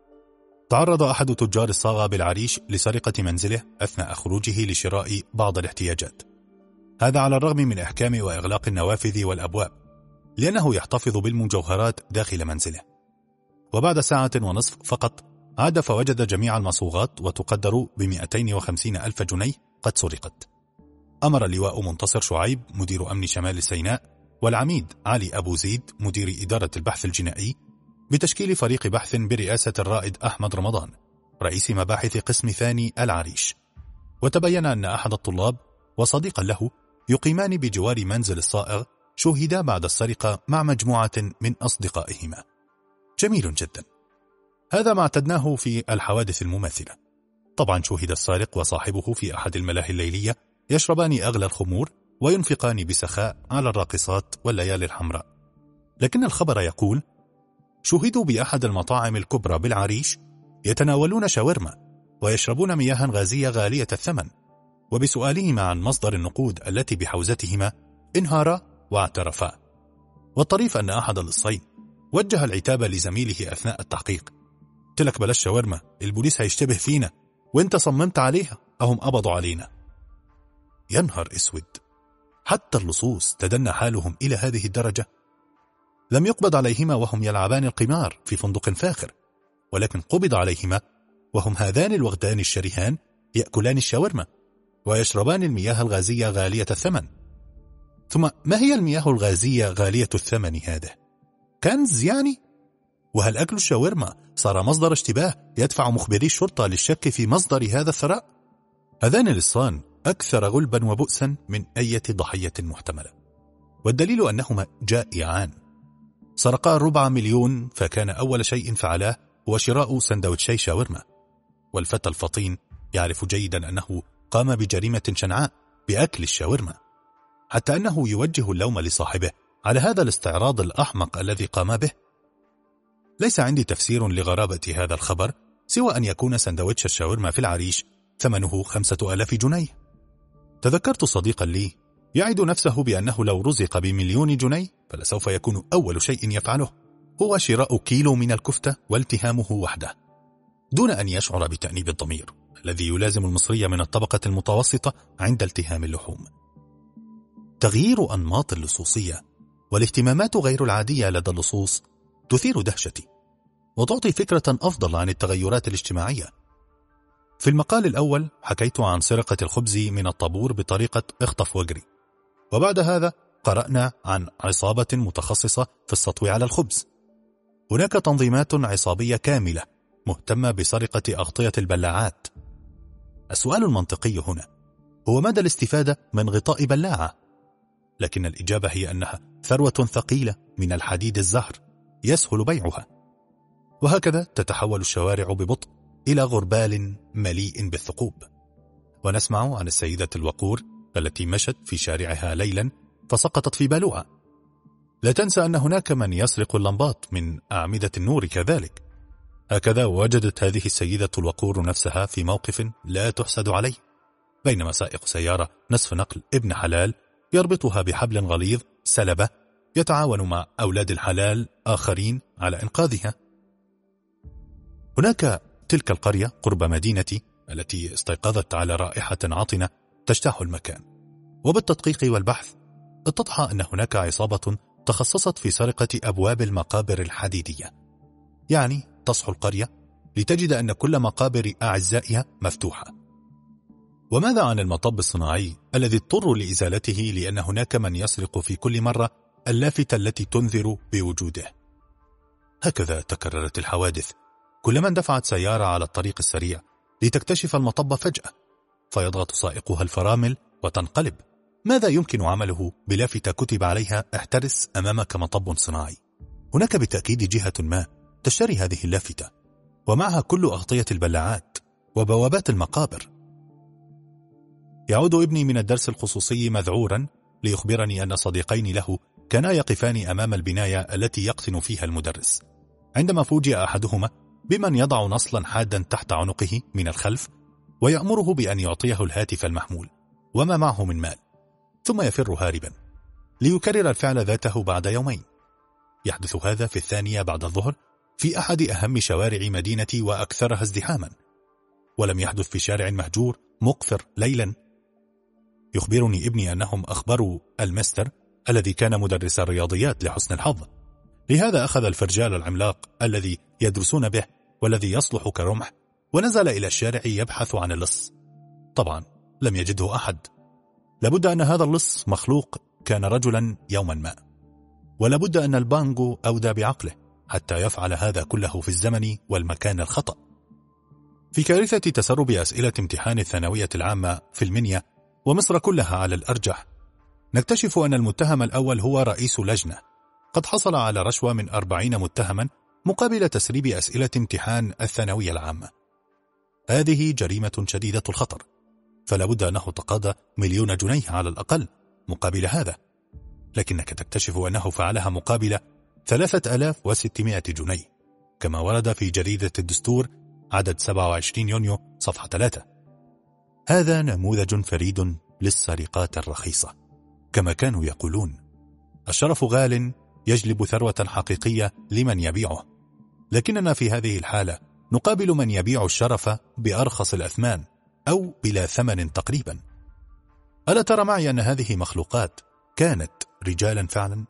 تعرض أحد تجار الصاغة بالعريش لسرقة منزله أثناء خروجه لشراء بعض الاحتياجات، هذا على الرغم من إحكام وإغلاق النوافذ والأبواب لأنه يحتفظ بالمجوهرات داخل منزله. وبعد ساعة ونصف فقط عاد فوجد جميع المصوغات وتقدر بمئتين وخمسين ألف جنيه قد سرقت. أمر اللواء منتصر شعيب مدير أمن شمال سيناء والعميد علي أبو زيد مدير إدارة البحث الجنائي بتشكيل فريق بحث برئاسة الرائد أحمد رمضان رئيس مباحث قسم ثاني العريش. وتبين أن أحد الطلاب وصديقا له يقيمان بجوار منزل الصائغ شوهدا بعد السرقة مع مجموعة من أصدقائهما. جميل جدا، هذا ما اعتدناه في الحوادث المماثلة. طبعا شوهد السارق وصاحبه في أحد الملاهي الليلية يشربان أغلى الخمور وينفقان بسخاء على الراقصات والليالي الحمراء، لكن الخبر يقول شوهدوا بأحد المطاعم الكبرى بالعريش يتناولون شاورما ويشربون مياه غازية غالية الثمن، وبسؤالهما عن مصدر النقود التي بحوزتهما انهارا واعترفا. والطريف أن أحد اللصين وجه العتاب لزميله أثناء التحقيق: تلك بلاش شاورما، البوليس هيشتبه فينا وانت صممت عليها أهم قبضوا علينا. ينهر اسود، حتى اللصوص تدنى حالهم إلى هذه الدرجة. لم يقبض عليهما وهم يلعبان القمار في فندق فاخر، ولكن قبض عليهما وهم هذان الوغدان الشرهان يأكلان الشاورما ويشربان المياه الغازية غالية الثمن. ثم ما هي المياه الغازية غالية الثمن هذا؟ كنز يعني؟ وهل أكل الشاورما صار مصدر اشتباه يدفع مخبري الشرطة للشك في مصدر هذا الثراء؟ هذان اللصان أكثر غلبا وبؤسا من أي ضحية محتملة، والدليل أنهما جائعان. سرقا ربع مليون، فكان أول شيء فعلاه هو شراء سندوتشي شاورما. والفتى الفطين يعرف جيدا أنه قام بجريمة شنعاء بأكل الشاورما، حتى أنه يوجه اللوم لصاحبه على هذا الاستعراض الأحمق الذي قام به. ليس عندي تفسير لغرابة هذا الخبر سوى أن يكون سندوتش الشاورما في العريش ثمنه خمسة ألاف جنيه. تذكرت صديقا لي يعد نفسه بأنه لو رزق بمليون جنيه فلسوف يكون أول شيء يفعله هو شراء كيلو من الكفتة والتهامه وحده، دون أن يشعر بتأنيب الضمير الذي يلازم المصري من الطبقة المتوسطة عند التهام اللحوم. تغيير أنماط اللصوصية والاهتمامات غير العادية لدى اللصوص تثير دهشتي وتعطي فكرة أفضل عن التغيرات الاجتماعية. في المقال الأول حكيت عن سرقة الخبز من الطابور بطريقة اخطف واجري، وبعد هذا قرأنا عن عصابة متخصصة في السطو على الخبز. هناك تنظيمات عصابية كاملة مهتمة بسرقة أغطية البلاعات. السؤال المنطقي هنا هو مدى الاستفادة من غطاء بلاعة؟ لكن الإجابة هي أنها ثروة ثقيلة من الحديد الزهر يسهل بيعها، وهكذا تتحول الشوارع ببطء إلى غربال مليء بالثقوب. ونسمع عن السيدة الوقور التي مشت في شارعها ليلا فسقطت في بالوعة. لا تنسى أن هناك من يسرق اللمبات من أعمدة النور كذلك. هكذا وجدت هذه السيدة الوقور نفسها في موقف لا تحسد عليه، بينما سائق سيارة نصف نقل ابن حلال يربطها بحبل غليظ سلبة يتعاون مع أولاد الحلال آخرين على إنقاذها. هناك تلك القرية قرب مدينتي التي استيقظت على رائحة عاطنة تجتاح المكان، وبالتدقيق والبحث اتضح أن هناك عصابة تخصصت في سرقة أبواب المقابر الحديدية. يعني تصحو القرية لتجد أن كل مقابر أعزائها مفتوحة. وماذا عن المطب الصناعي الذي اضطروا لإزالته لأن هناك من يسرق في كل مرة اللافتة التي تنذر بوجوده؟ هكذا تكررت الحوادث، كلما اندفعت سيارة على الطريق السريع لتكتشف المطب فجأة فيضغط سائقها الفرامل وتنقلب. ماذا يمكن عمله بلافتة كتب عليها احترس أمامك مطب صناعي؟ هناك بالتأكيد جهة ما تشتري هذه اللافتة ومعها كل أغطية البلاعات وبوابات المقابر. يعود ابني من الدرس الخصوصي مذعورا ليخبرني أن صديقين له كانا يقفان أمام البناية التي يقطن فيها المدرس، عندما فوجئ أحدهما بمن يضع نصلا حادا تحت عنقه من الخلف ويأمره بأن يعطيه الهاتف المحمول وما معه من مال، ثم يفر هاربا ليكرر الفعل ذاته بعد يومين. يحدث هذا في الثانية بعد الظهر في أحد أهم شوارع مدينتي وأكثرها ازدحاما، ولم يحدث في شارع مهجور مقفر ليلا. يخبرني ابني أنهم أخبروا المستر الذي كان مدرس الرياضيات لحسن الحظ، لهذا أخذ الفرجال العملاق الذي يدرسون به والذي يصلح كرمح ونزل إلى الشارع يبحث عن اللص. طبعا لم يجده أحد. لابد أن هذا اللص مخلوق كان رجلا يوما ما، ولابد أن البانجو أودى بعقله حتى يفعل هذا كله في الزمن والمكان الخطأ. في كارثة تسرب أسئلة امتحان الثانوية العامة في المنيا ومصر كلها على الأرجح، نكتشف أن المتهم الأول هو رئيس لجنة قد حصل على رشوة من أربعين متهما مقابل تسريب أسئلة امتحان الثانوية العامة. هذه جريمة شديدة الخطر، فلا بد أنه تقاضى مليون جنيه على الأقل مقابل هذا، لكنك تكتشف أنه فعلها مقابل ثلاثة آلاف وستمائة جنيه كما ورد في جريدة الدستور عدد سبعة وعشرين يونيو صفحة ثلاثة. هذا نموذج فريد للسرقات الرخيصة. كما كانوا يقولون: الشرف غال يجلب ثروة حقيقية لمن يبيعه، لكننا في هذه الحالة نقابل من يبيع الشرف بأرخص الأثمان أو بلا ثمن تقريبا. ألا ترى معي أن هذه مخلوقات كانت رجالا فعلا؟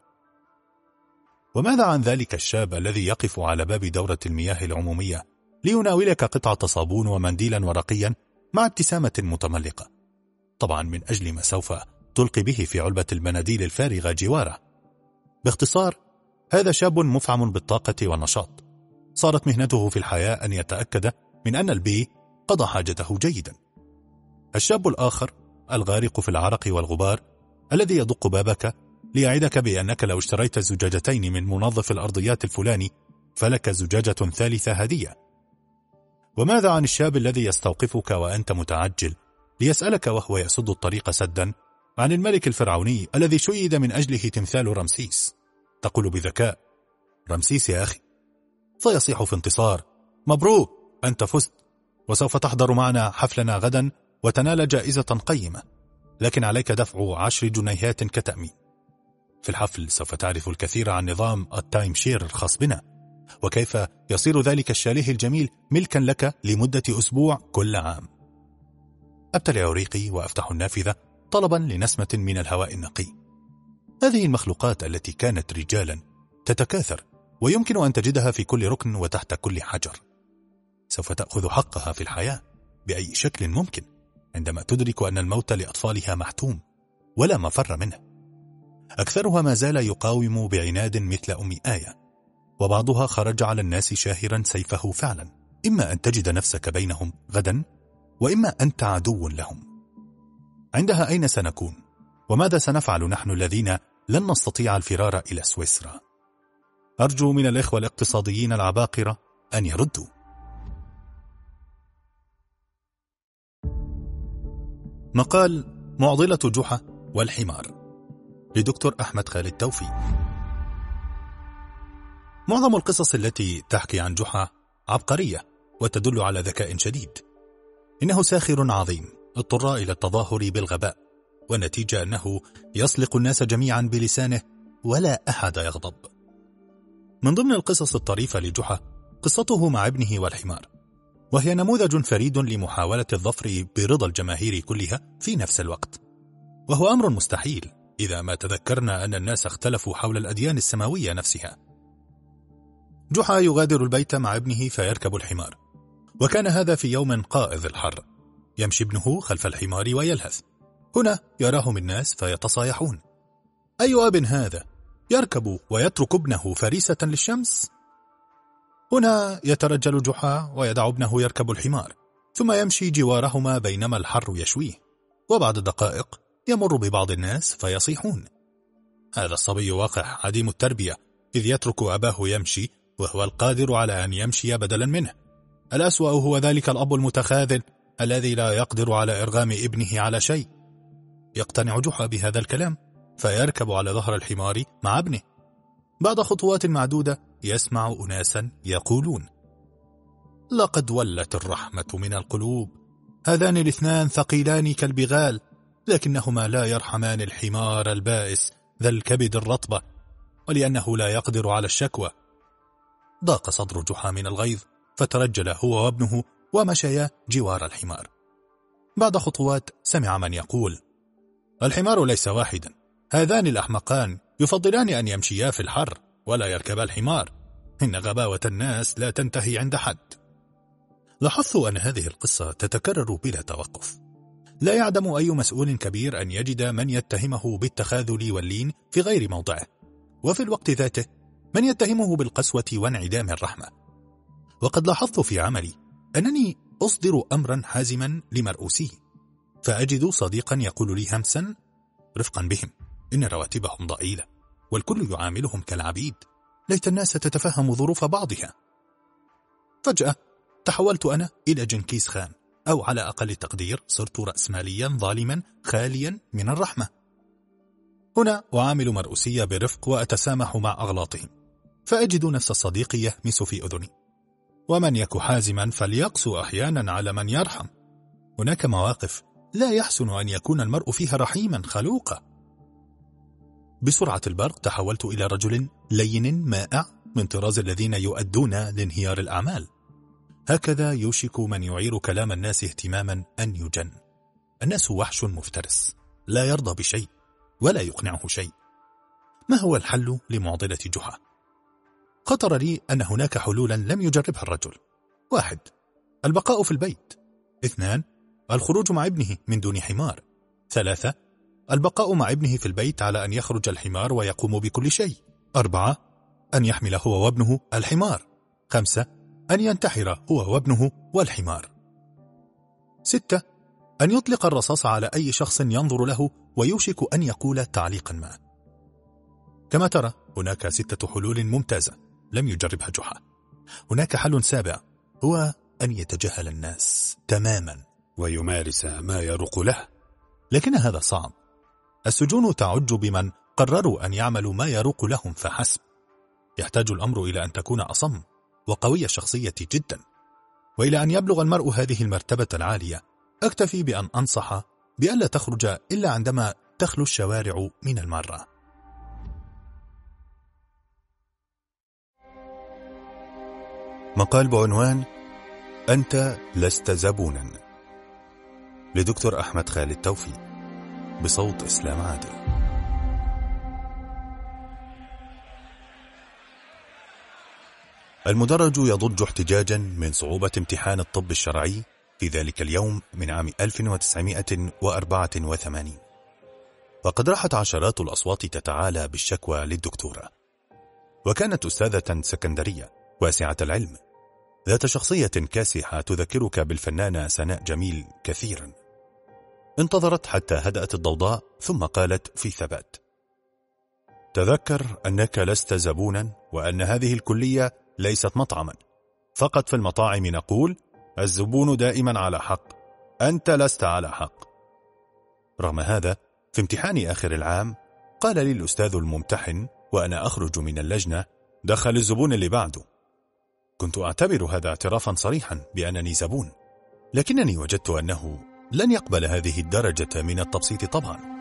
وماذا عن ذلك الشاب الذي يقف على باب دورة المياه العمومية ليناولك قطعة صابون ومنديلا ورقيا مع ابتسامة متملقة، طبعا من أجل ما سوف تلقي به في علبة المناديل الفارغة جواره؟ باختصار، هذا شاب مفعم بالطاقة والنشاط، صارت مهنته في الحياة أن يتأكد من أن البي قضى حاجته جيدا. الشاب الآخر الغارق في العرق والغبار الذي يدق بابك ليعدك بأنك لو اشتريت زجاجتين من منظف الأرضيات الفلاني فلك زجاجة ثالثة هدية. وماذا عن الشاب الذي يستوقفك وأنت متعجل ليسألك وهو يسد الطريق سدا عن الملك الفرعوني الذي شيد من أجله تمثال رمسيس؟ تقول بذكاء: رمسيس يا أخي، فيصيح في انتصار: مبروك، أنت فزت، وسوف تحضر معنا حفلنا غدا وتنال جائزة قيمة، لكن عليك دفع عشر جنيهات كتأمين. في الحفل سوف تعرف الكثير عن نظام التايم شير الخاص بنا، وكيف يصير ذلك الشاليه الجميل ملكا لك لمدة أسبوع كل عام. أبتلع ريقي وأفتح النافذة طلبا لنسمة من الهواء النقي. هذه المخلوقات التي كانت رجالا تتكاثر، ويمكن أن تجدها في كل ركن وتحت كل حجر. سوف تأخذ حقها في الحياة بأي شكل ممكن عندما تدرك أن الموت لأطفالها محتوم ولا مفر منه. أكثرها ما زال يقاوم بعناد مثل أم آية، وبعضها خرج على الناس شاهرا سيفه فعلا. إما أن تجد نفسك بينهم غدا، وإما أنت عدو لهم. عندها أين سنكون؟ وماذا سنفعل نحن الذين لن نستطيع الفرار إلى سويسرا؟ أرجو من الإخوة الاقتصاديين العباقرة أن يردوا. مقال معضلة جحا والحمار لدكتور أحمد خالد توفيق. معظم القصص التي تحكي عن جحا عبقرية وتدل على ذكاء شديد. إنه ساخر عظيم اضطر إلى التظاهر بالغباء، والنتيجة أنه يسلق الناس جميعا بلسانه ولا أحد يغضب. من ضمن القصص الطريفة لجحا قصته مع ابنه والحمار، وهي نموذج فريد لمحاولة الظفر برضا الجماهير كلها في نفس الوقت، وهو أمر مستحيل إذا ما تذكرنا أن الناس اختلفوا حول الأديان السماوية نفسها. جحا يغادر البيت مع ابنه فيركب الحمار، وكان هذا في يوم قائض الحر. يمشي ابنه خلف الحمار ويلهث. هنا يراهم الناس فيتصايحون: أي أب هذا يركب ويترك ابنه فريسة للشمس؟ هنا يترجل جحا ويدع ابنه يركب الحمار، ثم يمشي جوارهما بينما الحر يشويه. وبعد دقائق يمر ببعض الناس فيصيحون: هذا الصبي واقع عديم التربية، إذ يترك أباه يمشي وهو القادر على أن يمشي بدلا منه. الأسوأ هو ذلك الأب المتخاذل الذي لا يقدر على إرغام ابنه على شيء. يقتنع جحا بهذا الكلام فيركب على ظهر الحمار مع ابنه. بعد خطوات معدودة يسمع أناسا يقولون: لقد ولت الرحمة من القلوب، هذان الاثنان ثقيلان كالبغال، لكنهما لا يرحمان الحمار البائس ذا الكبد الرطبة، ولأنه لا يقدر على الشكوى. ضاق صدر جحا من الغيظ فترجل هو وابنه ومشيا جوار الحمار. بعد خطوات سمع من يقول: الحمار ليس واحدا، هذان الأحمقان يفضلان أن يمشيا في الحر ولا يركبا الحمار، إن غباوة الناس لا تنتهي عند حد. لاحظت أن هذه القصة تتكرر بلا توقف. لا يعدم أي مسؤول كبير أن يجد من يتهمه بالتخاذل واللين في غير موضعه، وفي الوقت ذاته من يتهمه بالقسوة وانعدام الرحمة. وقد لاحظت في عملي أنني أصدر أمرا حازما لمرؤوسي، فأجد صديقا يقول لي همسا: رفقا بهم، إن رواتبهم ضئيلة والكل يعاملهم كالعبيد، ليت الناس تتفهم ظروف بعضها. فجأة تحولت أنا إلى جنكيز خان، أو على أقل تقدير صرت رأسماليا ظالما خاليا من الرحمة. هنا أعامل مرؤوسية برفق وأتسامح مع أغلاطهم، فأجد نفس الصديق يهمس في أذني: ومن يك حازما فليقسو أحيانا على من يرحم. هناك مواقف لا يحسن أن يكون المرء فيها رحيما خلوقا. بسرعة البرق تحولت إلى رجل لين مائع من طراز الذين يؤدون لانهيار الأعمال. هكذا يوشك من يعير كلام الناس اهتماما أن يجن. الناس وحش مفترس لا يرضى بشيء ولا يقنعه شيء. ما هو الحل لمعضلة جحا؟ خطر لي أن هناك حلولا لم يجربها الرجل. واحد: البقاء في البيت. اثنان: الخروج مع ابنه من دون حمار. ثلاثة: البقاء مع ابنه في البيت على أن يخرج الحمار ويقوم بكل شيء. أربعة: أن يحمل هو وابنه الحمار. خمسة: أن ينتحر هو وابنه والحمار. ستة: أن يطلق الرصاص على أي شخص ينظر له ويوشك أن يقول تعليقا ما. كما ترى هناك ستة حلول ممتازة لم يجربها جحا. هناك حل سابع، هو أن يتجاهل الناس تماما ويمارس ما يرق له، لكن هذا صعب. السجون تعج بمن قرروا أن يعملوا ما يروق لهم فحسب. يحتاج الأمر إلى أن تكون أصم وقوي الشخصية جدا. وإلى أن يبلغ المرء هذه المرتبة العالية أكتفي بأن أنصح بألا تخرج إلا عندما تخلو الشوارع من المرة. مقال بعنوان أنت لست زبونا لدكتور أحمد خالد توفيق، بصوت إسلام عادل. المدرج يضج احتجاجا من صعوبة امتحان الطب الشرعي في ذلك اليوم من عام ألف وتسعمائة وأربعة وثمانين، وقد راحت عشرات الأصوات تتعالى بالشكوى للدكتورة. وكانت أستاذة سكندرية واسعة العلم ذات شخصية كاسحة تذكرك بالفنانة سناء جميل كثيرا. انتظرت حتى هدأت الضوضاء ثم قالت في ثبات: تذكر أنك لست زبونا، وأن هذه الكلية ليست مطعما. فقط في المطاعم نقول الزبون دائما على حق، أنت لست على حق. رغم هذا في امتحان آخر العام قال لي الأستاذ الممتحن وأنا أخرج من اللجنة: دخل الزبون اللي بعده. كنت أعتبر هذا اعترافا صريحا بأنني زبون، لكنني وجدت أنه لن يقبل هذه الدرجة من التبسيط طبعا.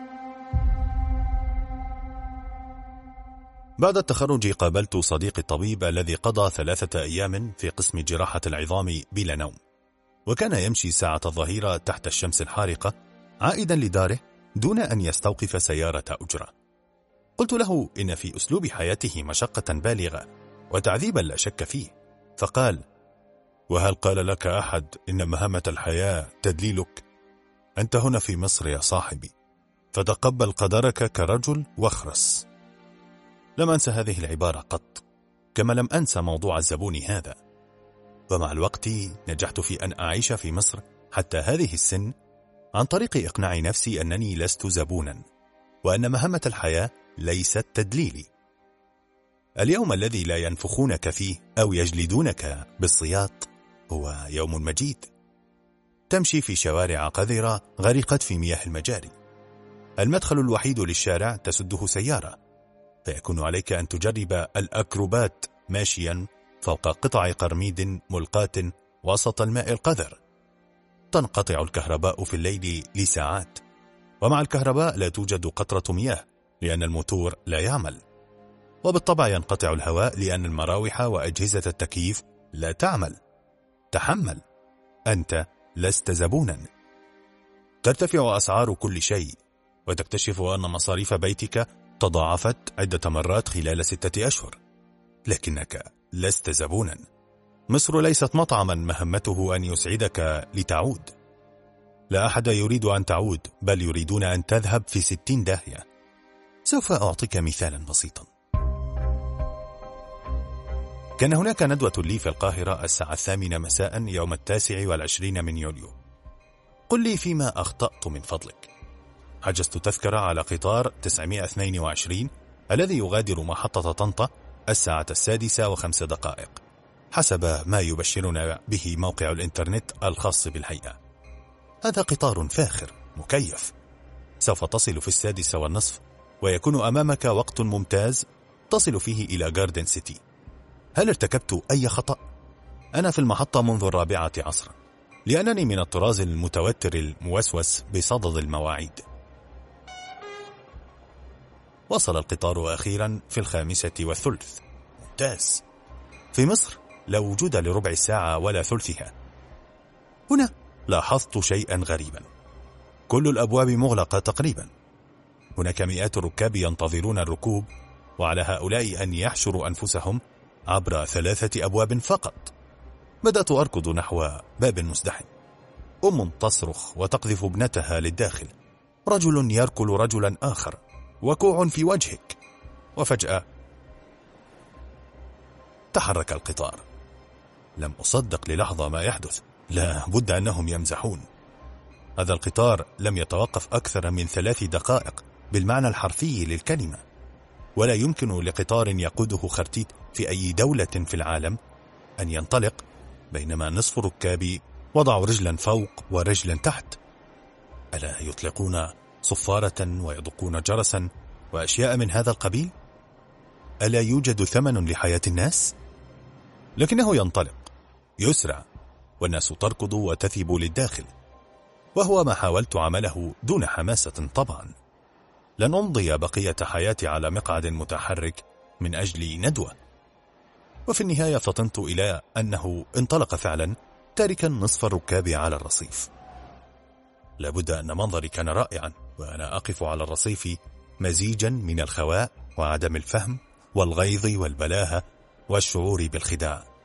بعد التخرج قابلت صديقي الطبيب الذي قضى ثلاثة أيام في قسم جراحة العظام بلا نوم، وكان يمشي ساعة الظهيرة تحت الشمس الحارقة عائدا لداره دون أن يستوقف سيارة أجرة. قلت له إن في أسلوب حياته مشقة بالغة وتعذيبا لا شك فيه، فقال: وهل قال لك أحد إن مهمة الحياة تدليلك؟ أنت هنا في مصر يا صاحبي، فتقبل قدرك كرجل واخرس. لم أنسى هذه العبارة قط، كما لم أنسى موضوع الزبون هذا. ومع الوقت نجحت في أن أعيش في مصر حتى هذه السن عن طريق إقناع نفسي أنني لست زبونا، وأن مهمة الحياة ليست تدليلي. اليوم الذي لا ينفخونك فيه أو يجلدونك بالسياط هو يوم مجيد. تمشي في شوارع قذرة غرقت في مياه المجاري، المدخل الوحيد للشارع تسده سيارة، فيكون عليك أن تجرب الأكروبات ماشيا فوق قطع قرميد ملقاة وسط الماء القذر. تنقطع الكهرباء في الليل لساعات، ومع الكهرباء لا توجد قطرة مياه لأن الموتور لا يعمل، وبالطبع ينقطع الهواء لأن المراوح وأجهزة التكييف لا تعمل. تحمل، أنت لست زبونا. ترتفع أسعار كل شيء، وتكتشف أن مصاريف بيتك تضاعفت عدة مرات خلال ستة أشهر، لكنك لست زبونا. مصر ليست مطعما مهمته أن يسعدك لتعود. لا أحد يريد أن تعود، بل يريدون أن تذهب في ستين داهية. سوف أعطيك مثالا بسيطا. كان هناك ندوة لي في القاهرة الساعة الثامنة مساء يوم التاسع والعشرين من يوليو. قل لي فيما أخطأت من فضلك. حجزت تذكرة على قطار تسعمائة واثنين وعشرين الذي يغادر محطة طنطا الساعة السادسة وخمس دقائق حسب ما يبشرنا به موقع الإنترنت الخاص بالهيئة. هذا قطار فاخر مكيف، سوف تصل في السادسة والنصف، ويكون أمامك وقت ممتاز تصل فيه إلى جاردن سيتي. هل ارتكبت أي خطأ؟ أنا في المحطة منذ الرابعة عصرا، لأنني من الطراز المتوتر الموسوس بصدد المواعيد. وصل القطار أخيرا في الخامسة والثلث. ممتاز. في مصر لا وجود لربع الساعة ولا ثلثها. هنا لاحظت شيئا غريبا، كل الأبواب مغلقة تقريبا. هناك مئات الركاب ينتظرون الركوب، وعلى هؤلاء أن يحشروا أنفسهم عبر ثلاثة أبواب فقط. بدأت أركض نحو باب مزدحم. أم تصرخ وتقذف ابنتها للداخل، رجل يركل رجلا آخر، وكوع في وجهك. وفجأة تحرك القطار. لم أصدق للحظة ما يحدث، لا بد أنهم يمزحون. هذا القطار لم يتوقف أكثر من ثلاث دقائق بالمعنى الحرفي للكلمة، ولا يمكن لقطار يقوده خرتيت في أي دولة في العالم أن ينطلق بينما نصف ركابي وضعوا رجلا فوق ورجلا تحت. ألا يطلقون صفارة ويدقون جرسا وأشياء من هذا القبيل؟ ألا يوجد ثمن لحياة الناس؟ لكنه ينطلق يسرع، والناس تركض وتثب للداخل، وهو ما حاولت عمله دون حماسة طبعا. لن أمضي بقية حياتي على مقعد متحرك من أجل ندوة. وفي النهاية فطنت إلى أنه انطلق فعلا، تاركا نصف الركاب على الرصيف. لابد أن منظري كان رائعا وأنا أقف على الرصيف، مزيجا من الخواء وعدم الفهم والغيظ والبلاهة والشعور بالخداع.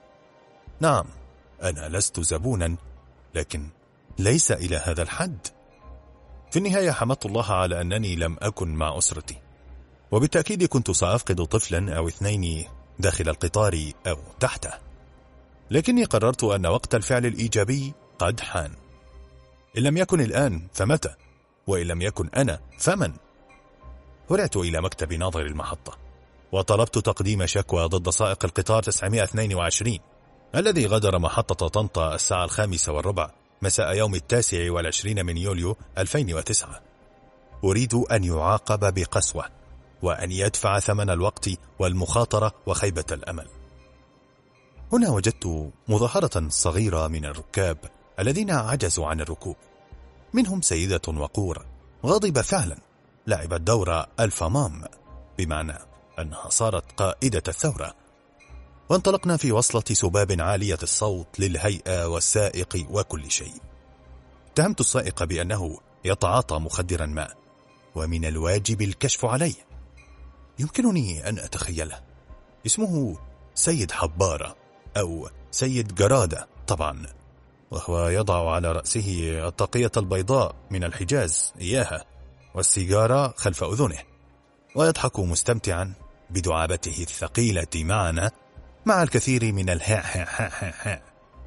نعم، أنا لست زبونا، لكن ليس إلى هذا الحد. في النهاية حمدت الله على أنني لم أكن مع أسرتي، وبالتأكيد كنت سأفقد طفلا أو اثنين داخل القطار أو تحته، لكني قررت أن وقت الفعل الإيجابي قد حان. إن لم يكن الآن فمتى؟ وإن لم يكن أنا فمن؟ هرعت إلى مكتب ناظر المحطة وطلبت تقديم شكوى ضد سائق القطار تسعمائة واثنين وعشرين الذي غادر محطة طنطا الساعة الخامسة والربع مساء يوم التاسع والعشرين من يوليو ألفين وتسعة. أريد أن يعاقب بقسوة، وأن يدفع ثمن الوقت والمخاطرة وخيبة الأمل. هنا وجدت مظاهرة صغيرة من الركاب الذين عجزوا عن الركوب، منهم سيدة وقور غاضبة فعلا لعبت دور الفمام، بمعنى أنها صارت قائدة الثورة. وانطلقنا في وصلة سباب عالية الصوت للهيئة والسائق وكل شيء. اتهمت السائق بأنه يتعاطى مخدرا ما، ومن الواجب الكشف عليه. يمكنني أن أتخيله، اسمه سيد حبارة أو سيد جرادة طبعا، وهو يضع على رأسه الطاقية البيضاء من الحجاز إياها والسيجارة خلف أذنه، ويضحك مستمتعا بدعابته الثقيلة معنا مع الكثير من الها ها ها ها ها.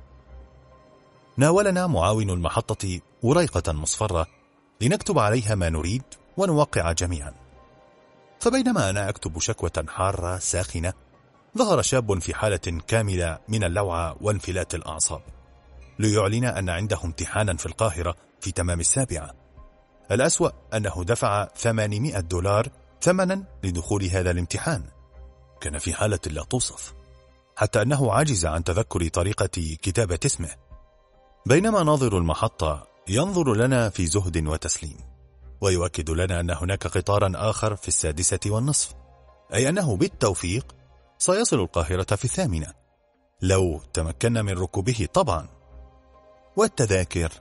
ناولنا معاون المحطة وريقة مصفرة لنكتب عليها ما نريد ونوقع جميعا. فبينما أنا أكتب شكوى حارة ساخنة، ظهر شاب في حالة كاملة من اللوعة وانفلات الأعصاب ليعلن أن عنده امتحانا في القاهرة في تمام السابعة. الأسوأ أنه دفع ثمانمائة دولار ثمنا لدخول هذا الامتحان. كان في حالة لا توصف، حتى أنه عجز عن تذكر طريقة كتابة اسمه. بينما ناظر المحطة ينظر لنا في زهد وتسليم، ويؤكد لنا أن هناك قطارا آخر في السادسة والنصف، أي أنه بالتوفيق سيصل القاهرة في الثامنة لو تمكنا من ركوبه طبعا. والتذاكر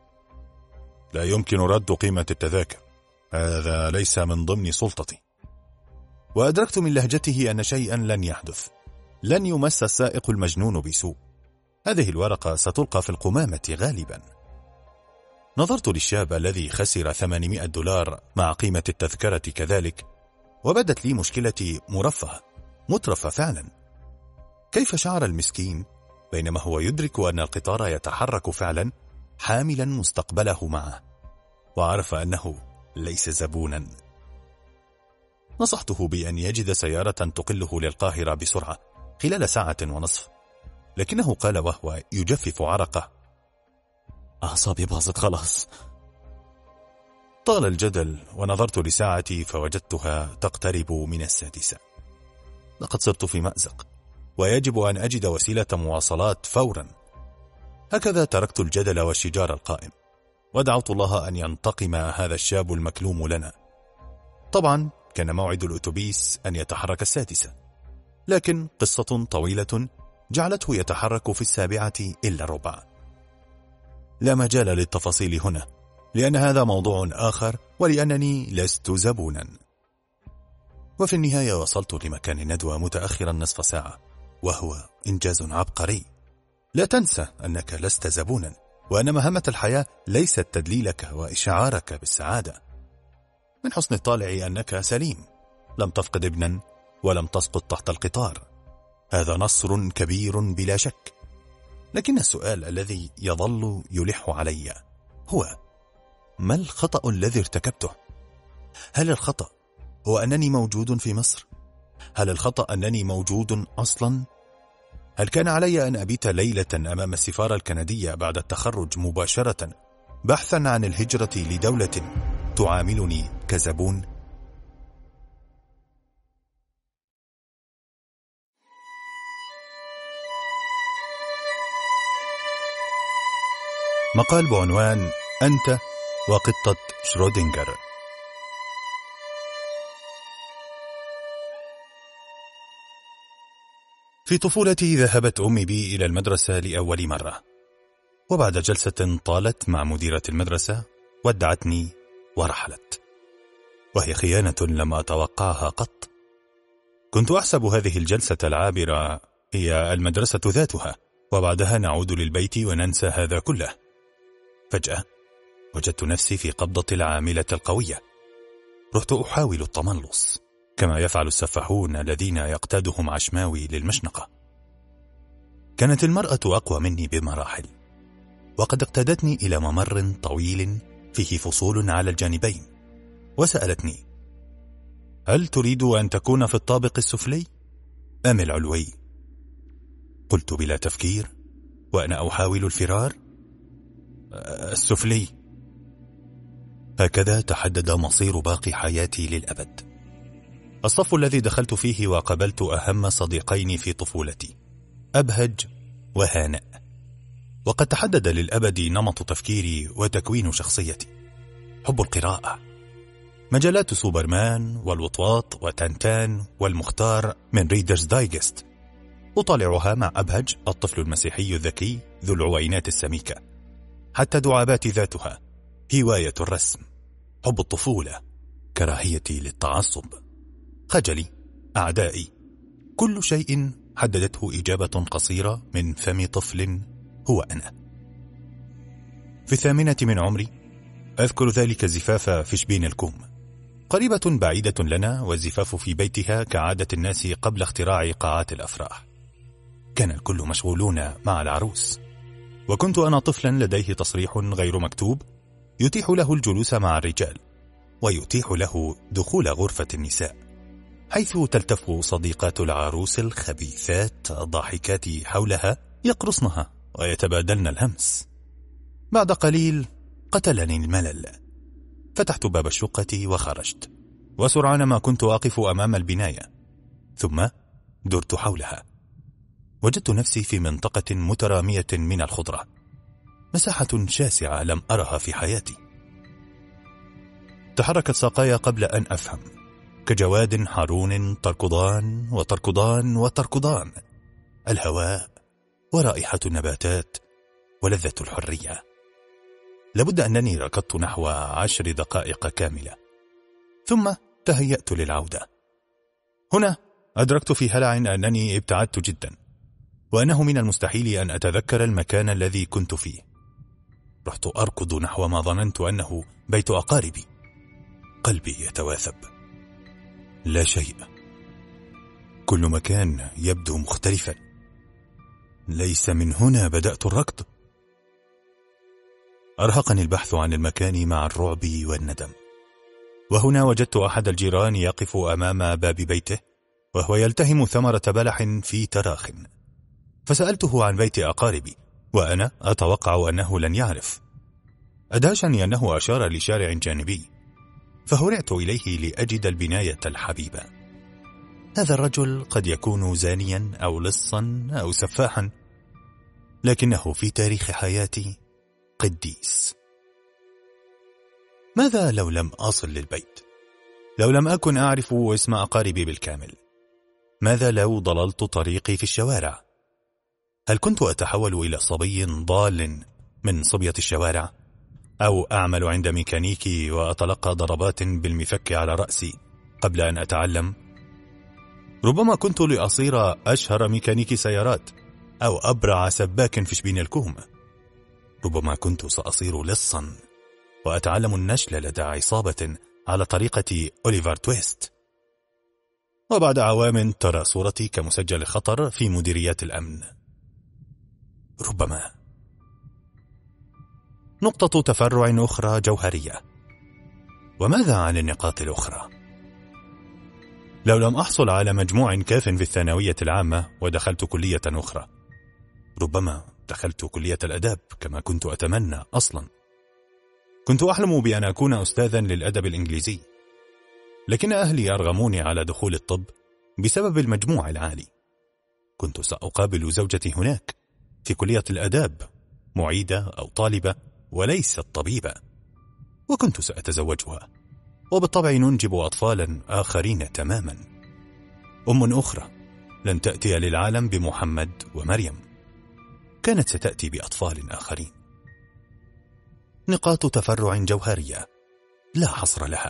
لا يمكن رد قيمة التذاكر، هذا ليس من ضمن سلطتي. وأدركت من لهجته أن شيئا لن يحدث، لن يمس السائق المجنون بسوء. هذه الورقة ستلقى في القمامة غالبا. نظرت للشاب الذي خسر ثمانمائة دولار مع قيمة التذكرة كذلك، وبدت لي مشكلتي مرفه مترفة فعلا. كيف شعر المسكين بينما هو يدرك أن القطار يتحرك فعلا حاملا مستقبله معه، وعرف أنه ليس زبونا. نصحته بأن يجد سيارة تقله للقاهرة بسرعة خلال ساعة ونصف، لكنه قال وهو يجفف عرقه: أعصابي باظت خلاص. طال الجدل، ونظرت لساعتي فوجدتها تقترب من السادسة. لقد صرت في مأزق، ويجب أن أجد وسيلة مواصلات فورا. هكذا تركت الجدل والشجار القائم، ودعوت الله أن ينتقم هذا الشاب المكلوم لنا. طبعا كان موعد الأتوبيس أن يتحرك السادسة، لكن قصة طويلة جعلته يتحرك في السابعة إلا الربع. لا مجال للتفاصيل هنا، لأن هذا موضوع آخر، ولأنني لست زبونا. وفي النهاية وصلت لمكان الندوة متأخرا نصف ساعة، وهو إنجاز عبقري. لا تنسى أنك لست زبونا، وأن مهمة الحياة ليست تدليلك وإشعارك بالسعادة. من حسن الطالع أنك سليم، لم تفقد ابنا ولم تسقط تحت القطار. هذا نصر كبير بلا شك، لكن السؤال الذي يظل يلح علي هو: ما الخطأ الذي ارتكبته؟ هل الخطأ هو أنني موجود في مصر؟ هل الخطأ أنني موجود أصلا؟ هل كان علي أن أبيت ليلة أمام السفارة الكندية بعد التخرج مباشرة بحثا عن الهجرة لدولة تعاملني كزبون؟ مقال بعنوان أنت وقطة شرودنجر. في طفولتي ذهبت أمي بي إلى المدرسة لأول مرة، وبعد جلسة طالت مع مديرة المدرسة ودعتني ورحلت، وهي خيانة لم أتوقعها قط. كنت أحسب هذه الجلسة العابرة هي المدرسة ذاتها، وبعدها نعود للبيت وننسى هذا كله. فجأة وجدت نفسي في قبضة العاملة القوية. رحت أحاول التملص كما يفعل السفاحون الذين يقتادهم عشماوي للمشنقة. كانت المرأة أقوى مني بمراحل، وقد اقتادتني إلى ممر طويل فيه فصول على الجانبين، وسألتني: هل تريد أن تكون في الطابق السفلي أم العلوي؟ قلت بلا تفكير وأنا أحاول الفرار: السفلي. هكذا تحدد مصير باقي حياتي للأبد. الصف الذي دخلت فيه وقابلت أهم صديقين في طفولتي، أبهج وهانئ، وقد تحدد للأبد نمط تفكيري وتكوين شخصيتي. حب القراءة، مجلات سوبرمان والوطواط وتانتان والمختار من ريدرز دايجست، أطالعها مع أبهج الطفل المسيحي الذكي ذو العوينات السميكة. حتى دعاباتي ذاتها، هواية الرسم، حب الطفولة، كراهيتي للتعصب، خجلي، أعدائي، كل شيء حددته إجابة قصيرة من فم طفل هو أنا. في الثامنة من عمري أذكر ذلك الزفاف في شبين الكوم، قريبة بعيدة لنا، والزفاف في بيتها كعادة الناس قبل اختراع قاعات الأفراح. كان الكل مشغولون مع العروس، وكنت أنا طفلا لديه تصريح غير مكتوب يتيح له الجلوس مع الرجال ويتيح له دخول غرفة النساء، حيث تلتف صديقات العروس الخبيثات الضاحكات حولها يقرصنها ويتبادلن الهمس. بعد قليل قتلني الملل، فتحت باب الشقة وخرجت، وسرعان ما كنت أقف أمام البناية، ثم درت حولها. وجدت نفسي في منطقة مترامية من الخضرة، مساحة شاسعة لم أرها في حياتي. تحركت ساقاي قبل أن أفهم، كجواد حارون تركضان وتركضان وتركضان، الهواء ورائحة النباتات ولذة الحرية. لابد أنني ركضت نحو عشر دقائق كاملة، ثم تهيأت للعودة. هنا أدركت في هلع أنني ابتعدت جدا، وأنه من المستحيل أن أتذكر المكان الذي كنت فيه. رحت أركض نحو ما ظننت أنه بيت أقاربي، قلبي يتواثب. لا شيء، كل مكان يبدو مختلفا، ليس من هنا بدأت الركض. أرهقني البحث عن المكان مع الرعب والندم، وهنا وجدت أحد الجيران يقف أمام باب بيته وهو يلتهم ثمرة بلح في تراخ، فسألته عن بيت أقاربي وأنا أتوقع أنه لن يعرف. أدهشني أنه أشار لشارع جانبي، فهرعت إليه لأجد البناية الحبيبة. هذا الرجل قد يكون زانيا أو لصا أو سفاحا، لكنه في تاريخ حياتي قديس. ماذا لو لم أصل للبيت؟ لو لم أكن أعرف اسم أقاربي بالكامل؟ ماذا لو ضللت طريقي في الشوارع؟ هل كنت أتحول إلى صبي ضال من صبية الشوارع؟ أو أعمل عند ميكانيكي وأتلقى ضربات بالمفك على رأسي قبل أن أتعلم؟ ربما كنت لأصير أشهر ميكانيكي سيارات أو أبرع سباك في شبين الكوم. ربما كنت سأصير لصا وأتعلم النشل لدى عصابة على طريقة أوليفر تويست، وبعد عوام ترى صورتي كمسجل خطر في مديريات الأمن. ربما. نقطة تفرع أخرى جوهرية. وماذا عن النقاط الأخرى؟ لو لم أحصل على مجموع كاف في الثانوية العامة ودخلت كلية أخرى، ربما دخلت كلية الأداب كما كنت أتمنى أصلا. كنت أحلم بأن أكون أستاذا للأدب الإنجليزي، لكن أهلي أرغموني على دخول الطب بسبب المجموع العالي. كنت سأقابل زوجتي هناك في كلية الأداب، معيدة أو طالبة وليست طبيبة، وكنت سأتزوجها، وبالطبع ننجب أطفالا آخرين تماما. أم أخرى لن تأتي للعالم بمحمد ومريم، كانت ستأتي بأطفال آخرين. نقاط تفرع جوهرية لا حصر لها.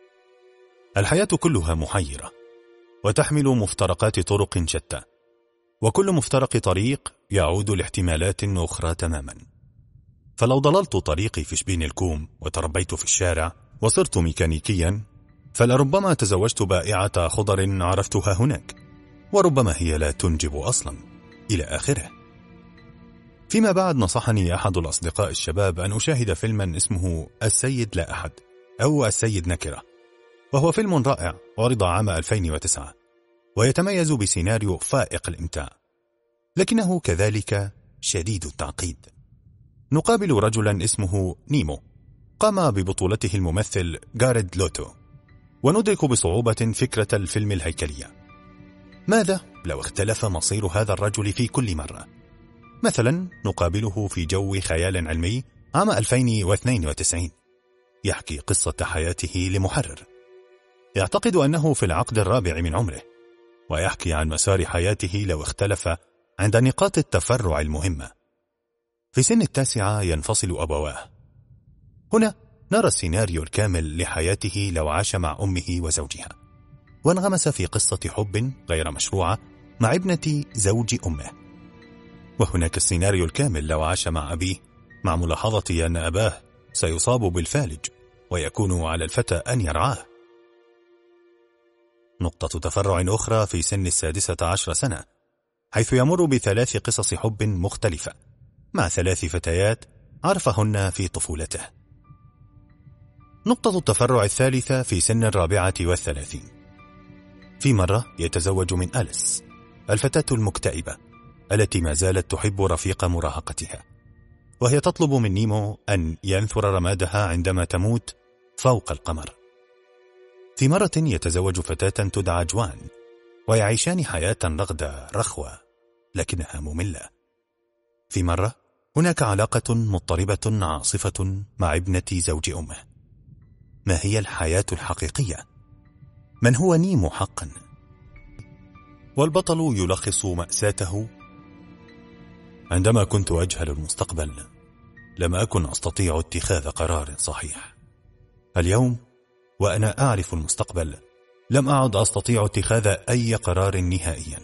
الحياة كلها محيرة وتحمل مفترقات طرق شتى، وكل مفترق طريق يعود لاحتمالات أخرى تماما. فلو ضللت طريقي في شبين الكوم وتربيت في الشارع وصرت ميكانيكيا، فلربما تزوجت بائعة خضر عرفتها هناك، وربما هي لا تنجب أصلا، إلى آخره. فيما بعد نصحني أحد الأصدقاء الشباب أن أشاهد فيلما اسمه السيد لا أحد أو السيد نكرة، وهو فيلم رائع عرض عام ألفين وتسعة، ويتميز بسيناريو فائق الإمتاع، لكنه كذلك شديد التعقيد. نقابل رجلا اسمه نيمو قام ببطولته الممثل جاريد لوتو، وندرك بصعوبة فكرة الفيلم الهيكلية. ماذا لو اختلف مصير هذا الرجل في كل مرة؟ مثلا نقابله في جو خيال علمي عام ألفين واثنين وتسعين يحكي قصة حياته لمحرر يعتقد أنه في العقد الرابع من عمره، ويحكي عن مسار حياته لو اختلف عند نقاط التفرع المهمة. في سن التاسعة ينفصل أبواه. هنا نرى السيناريو الكامل لحياته لو عاش مع أمه وزوجها، وانغمس في قصة حب غير مشروعة مع ابنة زوج أمه. وهناك السيناريو الكامل لو عاش مع أبيه، مع ملاحظة أن أباه سيصاب بالفالج ويكون على الفتى أن يرعاه. نقطة تفرع أخرى في سن السادسة عشر سنة، حيث يمر بثلاث قصص حب مختلفة مع ثلاث فتيات عرفهن في طفولته. نقطة التفرع الثالثة في سن الرابعة والثلاثين. في مرة يتزوج من أليس، الفتاة المكتئبة التي ما زالت تحب رفيق مراهقتها، وهي تطلب من نيمو أن ينثر رمادها عندما تموت فوق القمر. في مرة يتزوج فتاة تدعى جوان، ويعيشان حياة رغدة رخوة لكنها مملة. في مرة هناك علاقة مضطربة عاصفة مع ابنة زوج أمه. ما هي الحياة الحقيقية؟ من هو نيمو حقا؟ والبطل يلخص مأساته: عندما كنت أجهل المستقبل لم أكن أستطيع اتخاذ قرار صحيح. اليوم وأنا أعرف المستقبل لم أعد أستطيع اتخاذ أي قرار نهائيا.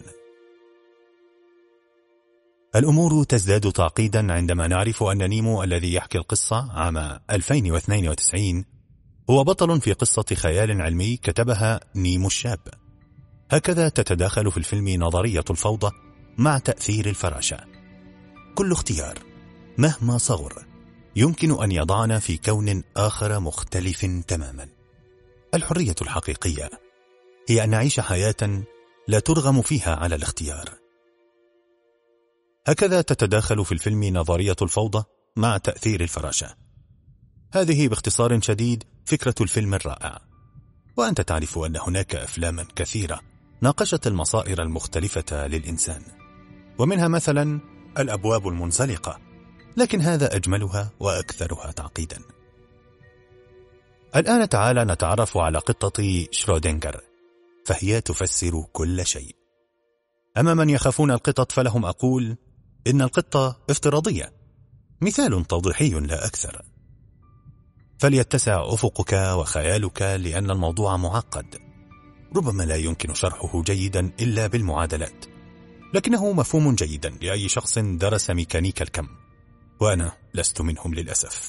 الأمور تزداد تعقيدا عندما نعرف أن نيمو الذي يحكي القصة عام ألفين واثنين وتسعين هو بطل في قصة خيال علمي كتبها نيمو الشاب. هكذا تتداخل في الفيلم نظرية الفوضى مع تأثير الفراشة. كل اختيار مهما صغر يمكن أن يضعنا في كون آخر مختلف تماما. الحرية الحقيقية هي أن نعيش حياة لا ترغم فيها على الاختيار. هكذا تتداخل في الفيلم نظرية الفوضى مع تأثير الفراشة. هذه باختصار شديد فكرة الفيلم الرائع. وأنت تعرف أن هناك أفلاما كثيرة ناقشت المصائر المختلفة للإنسان، ومنها مثلا الأبواب المنزلقة، لكن هذا أجملها وأكثرها تعقيدا. الآن تعال نتعرف على قطة شرودنجر، فهي تفسر كل شيء. أما من يخافون القطط فلهم أقول إن القطة افتراضية، مثال توضيحي لا أكثر. فليتسع أفقك وخيالك، لأن الموضوع معقد، ربما لا يمكن شرحه جيدا إلا بالمعادلات، لكنه مفهوم جيدا لأي شخص درس ميكانيكا الكم، وأنا لست منهم للأسف.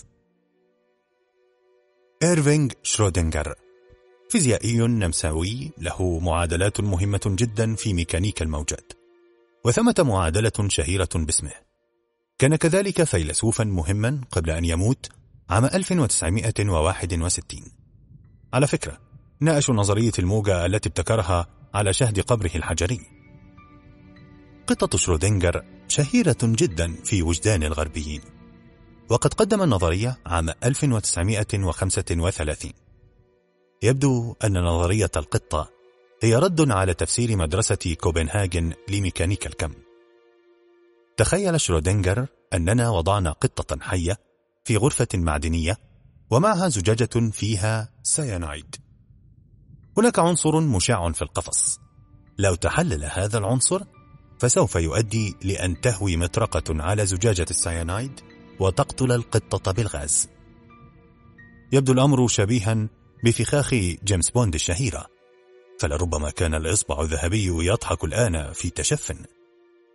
إيرفينغ شرودنجر فيزيائي نمساوي له معادلات مهمة جدا في ميكانيكا الموجات، وثمة معادلة شهيرة باسمه. كان كذلك فيلسوفا مهما قبل أن يموت عام ألف وتسعمائة وواحد وستين. على فكرة، ناقش نظرية الموجة التي ابتكرها على شهد قبره الحجري. قطة شرودنجر شهيرة جدا في وجدان الغربيين، وقد قدم النظرية عام ألف وتسعمائة وخمسة وثلاثين. يبدو أن نظرية القطة هي رد على تفسير مدرسة كوبنهاجن لميكانيكا الكم. تخيل شرودنجر أننا وضعنا قطة حية في غرفة معدنية ومعها زجاجة فيها سيانايد. هناك عنصر مشع في القفص، لو تحلل هذا العنصر فسوف يؤدي لأن تهوي مطرقة على زجاجة السيانايد وتقتل القطة بالغاز. يبدو الأمر شبيها بفخاخ جيمس بوند الشهيرة، فلربما كان الإصبع الذهبي يضحك الآن في تشف.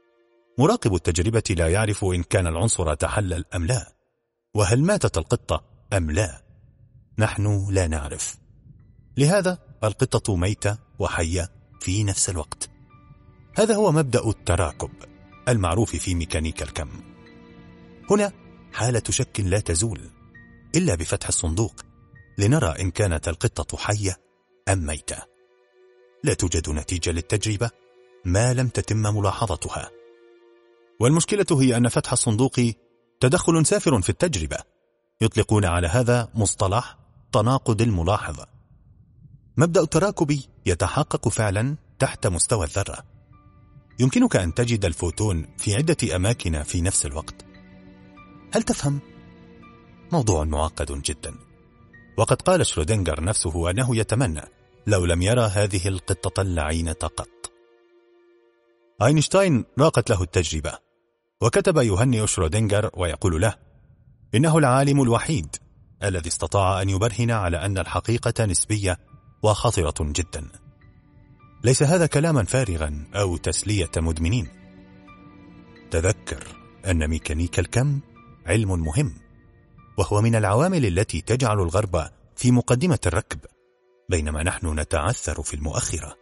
مراقب التجربة لا يعرف إن كان العنصر تحلل أم لا، وهل ماتت القطة أم لا. نحن لا نعرف، لهذا القطة ميتة وحية في نفس الوقت. هذا هو مبدأ التراكب المعروف في ميكانيكا الكم. هنا حالة شك لا تزول إلا بفتح الصندوق لنرى إن كانت القطة حية أم ميتة. لا توجد نتيجة للتجربة ما لم تتم ملاحظتها، والمشكلة هي أن فتح الصندوق تدخل سافر في التجربة. يطلقون على هذا مصطلح تناقض الملاحظة. مبدأ التراكب يتحقق فعلا تحت مستوى الذرة. يمكنك أن تجد الفوتون في عدة أماكن في نفس الوقت. هل تفهم؟ موضوع معقد جدا، وقد قال شرودنجر نفسه أنه يتمنى لو لم يرى هذه القطة اللعينة قط. أينشتاين راقت له التجربة، وكتب يهنئ شرودنجر ويقول له إنه العالم الوحيد الذي استطاع أن يبرهن على أن الحقيقة نسبية وخطرة جدا. ليس هذا كلاما فارغا أو تسلية مدمنين. تذكر أن ميكانيكا الكم علم مهم، وهو من العوامل التي تجعل الغرب في مقدمة الركب، بينما نحن نتعثر في المؤخرة.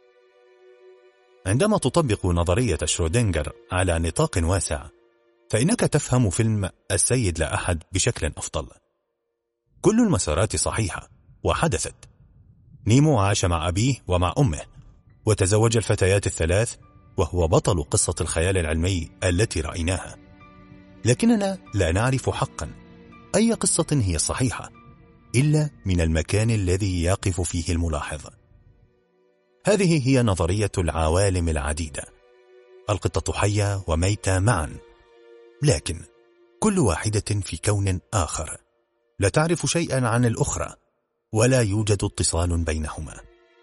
عندما تطبق نظرية شرودنجر على نطاق واسع، فإنك تفهم فيلم السيد لا أحد بشكل أفضل. كل المسارات صحيحة وحدثت. نيمو عاش مع أبيه ومع أمه، وتزوج الفتيات الثلاث، وهو بطل قصة الخيال العلمي التي رأيناها. لكننا لا نعرف حقا أي قصة هي الصحيحة إلا من المكان الذي يقف فيه الملاحظ. هذه هي نظرية العوالم العديدة. القطة حية وميتة معا، لكن كل واحدة في كون آخر، لا تعرف شيئا عن الأخرى، ولا يوجد اتصال بينهما.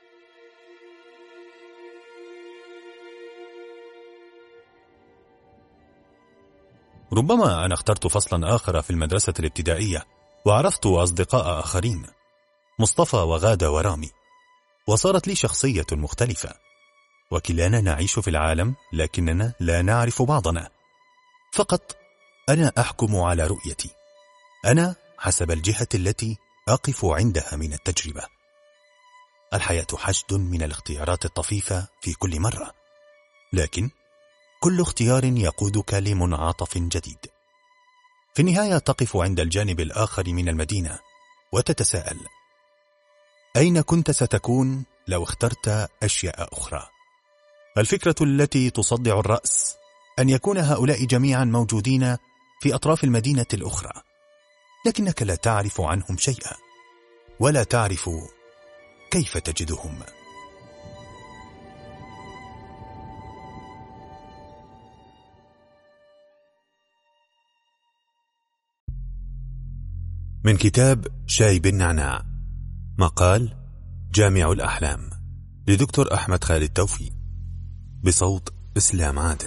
ربما أنا اخترت فصلا آخر في المدرسة الابتدائية، وعرفت أصدقاء آخرين، مصطفى وغادة ورامي، وصارت لي شخصية مختلفة. وكلانا نعيش في العالم، لكننا لا نعرف بعضنا. فقط أنا أحكم على رؤيتي، أنا حسب الجهة التي أقف عندها من التجربة. الحياة حشد من الاختيارات الطفيفة في كل مرة، لكن كل اختيار يقودك لمنعطف جديد. في النهاية تقف عند الجانب الآخر من المدينة وتتساءل: أين كنت ستكون لو اخترت أشياء أخرى؟ الفكرة التي تصدع الرأس أن يكون هؤلاء جميعا موجودين في أطراف المدينة الأخرى، لكنك لا تعرف عنهم شيئا، ولا تعرف كيف تجدهم. من كتاب شاي بالنعناع، مقال جامع الأحلام لدكتور أحمد خالد توفيق، بصوت إسلام عادل.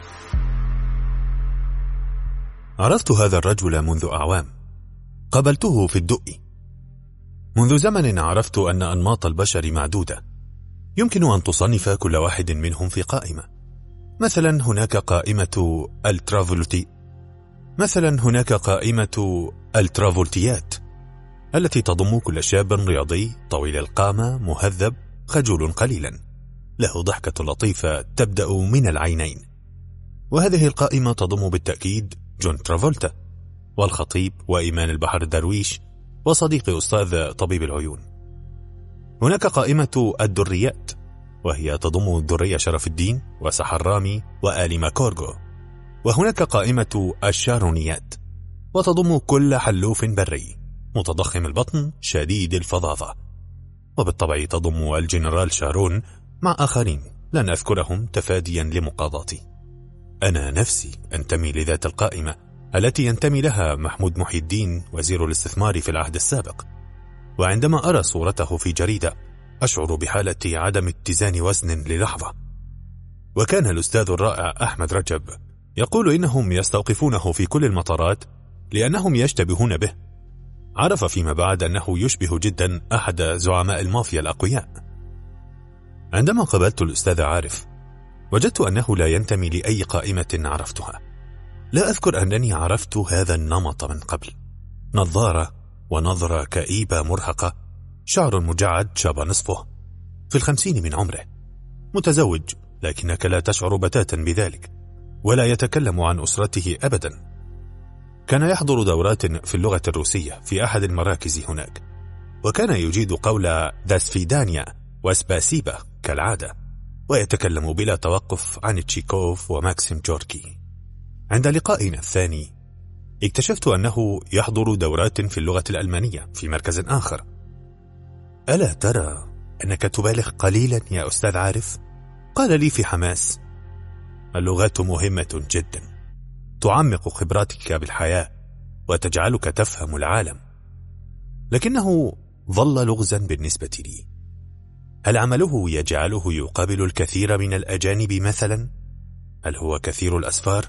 عرفت هذا الرجل منذ أعوام، قابلته في الدؤ. منذ زمن عرفت أن أنماط البشر معدودة، يمكن أن تصنف كل واحد منهم في قائمة. مثلا هناك قائمة الترافولتي، مثلا هناك قائمة الترافولتيات التي تضم كل شاب رياضي طويل القامة مهذب خجول قليلا له ضحكة لطيفة تبدأ من العينين. وهذه القائمة تضم بالتأكيد جون ترافولتا والخطيب وإيمان البحر درويش وصديقي أستاذ طبيب العيون. هناك قائمة الدريات، وهي تضم الدرية شرف الدين وسحر رامي وآلي ماكورغو. وهناك قائمة الشارونيات، وتضم كل حلوف بري متضخم البطن شديد الفظاظة، وبالطبع تضم الجنرال شارون مع آخرين لن أذكرهم تفاديا لمقاضاتي. أنا نفسي أنتمي لذات القائمة التي ينتمي لها محمود محي الدين وزير الاستثمار في العهد السابق، وعندما أرى صورته في جريدة أشعر بحالة عدم اتزان وزن للحظة. وكان الأستاذ الرائع أحمد رجب يقول إنهم يستوقفونه في كل المطارات لأنهم يشتبهون به. عرف فيما بعد أنه يشبه جدا أحد زعماء المافيا الأقوياء. عندما قابلت الأستاذ عارف وجدت أنه لا ينتمي لأي قائمة عرفتها. لا أذكر أنني عرفت هذا النمط من قبل. نظارة ونظرة كئيبة مرهقة، شعر مجعد شاب نصفه، في الخمسين من عمره، متزوج لكنك لا تشعر بتاتا بذلك، ولا يتكلم عن أسرته أبدا. كان يحضر دورات في اللغة الروسية في أحد المراكز هناك، وكان يجيد قول داسفيدانيا وسباسيبا كالعادة، ويتكلم بلا توقف عن تشيكوف وماكسيم جوركي. عند لقائنا الثاني اكتشفت أنه يحضر دورات في اللغة الألمانية في مركز آخر. ألا ترى أنك تبالغ قليلا يا أستاذ عارف؟ قال لي في حماس: اللغات مهمة جدا، تعمق خبراتك بالحياة وتجعلك تفهم العالم. لكنه ظل لغزا بالنسبة لي. هل عمله يجعله يقابل الكثير من الأجانب مثلا؟ هل هو كثير الأسفار؟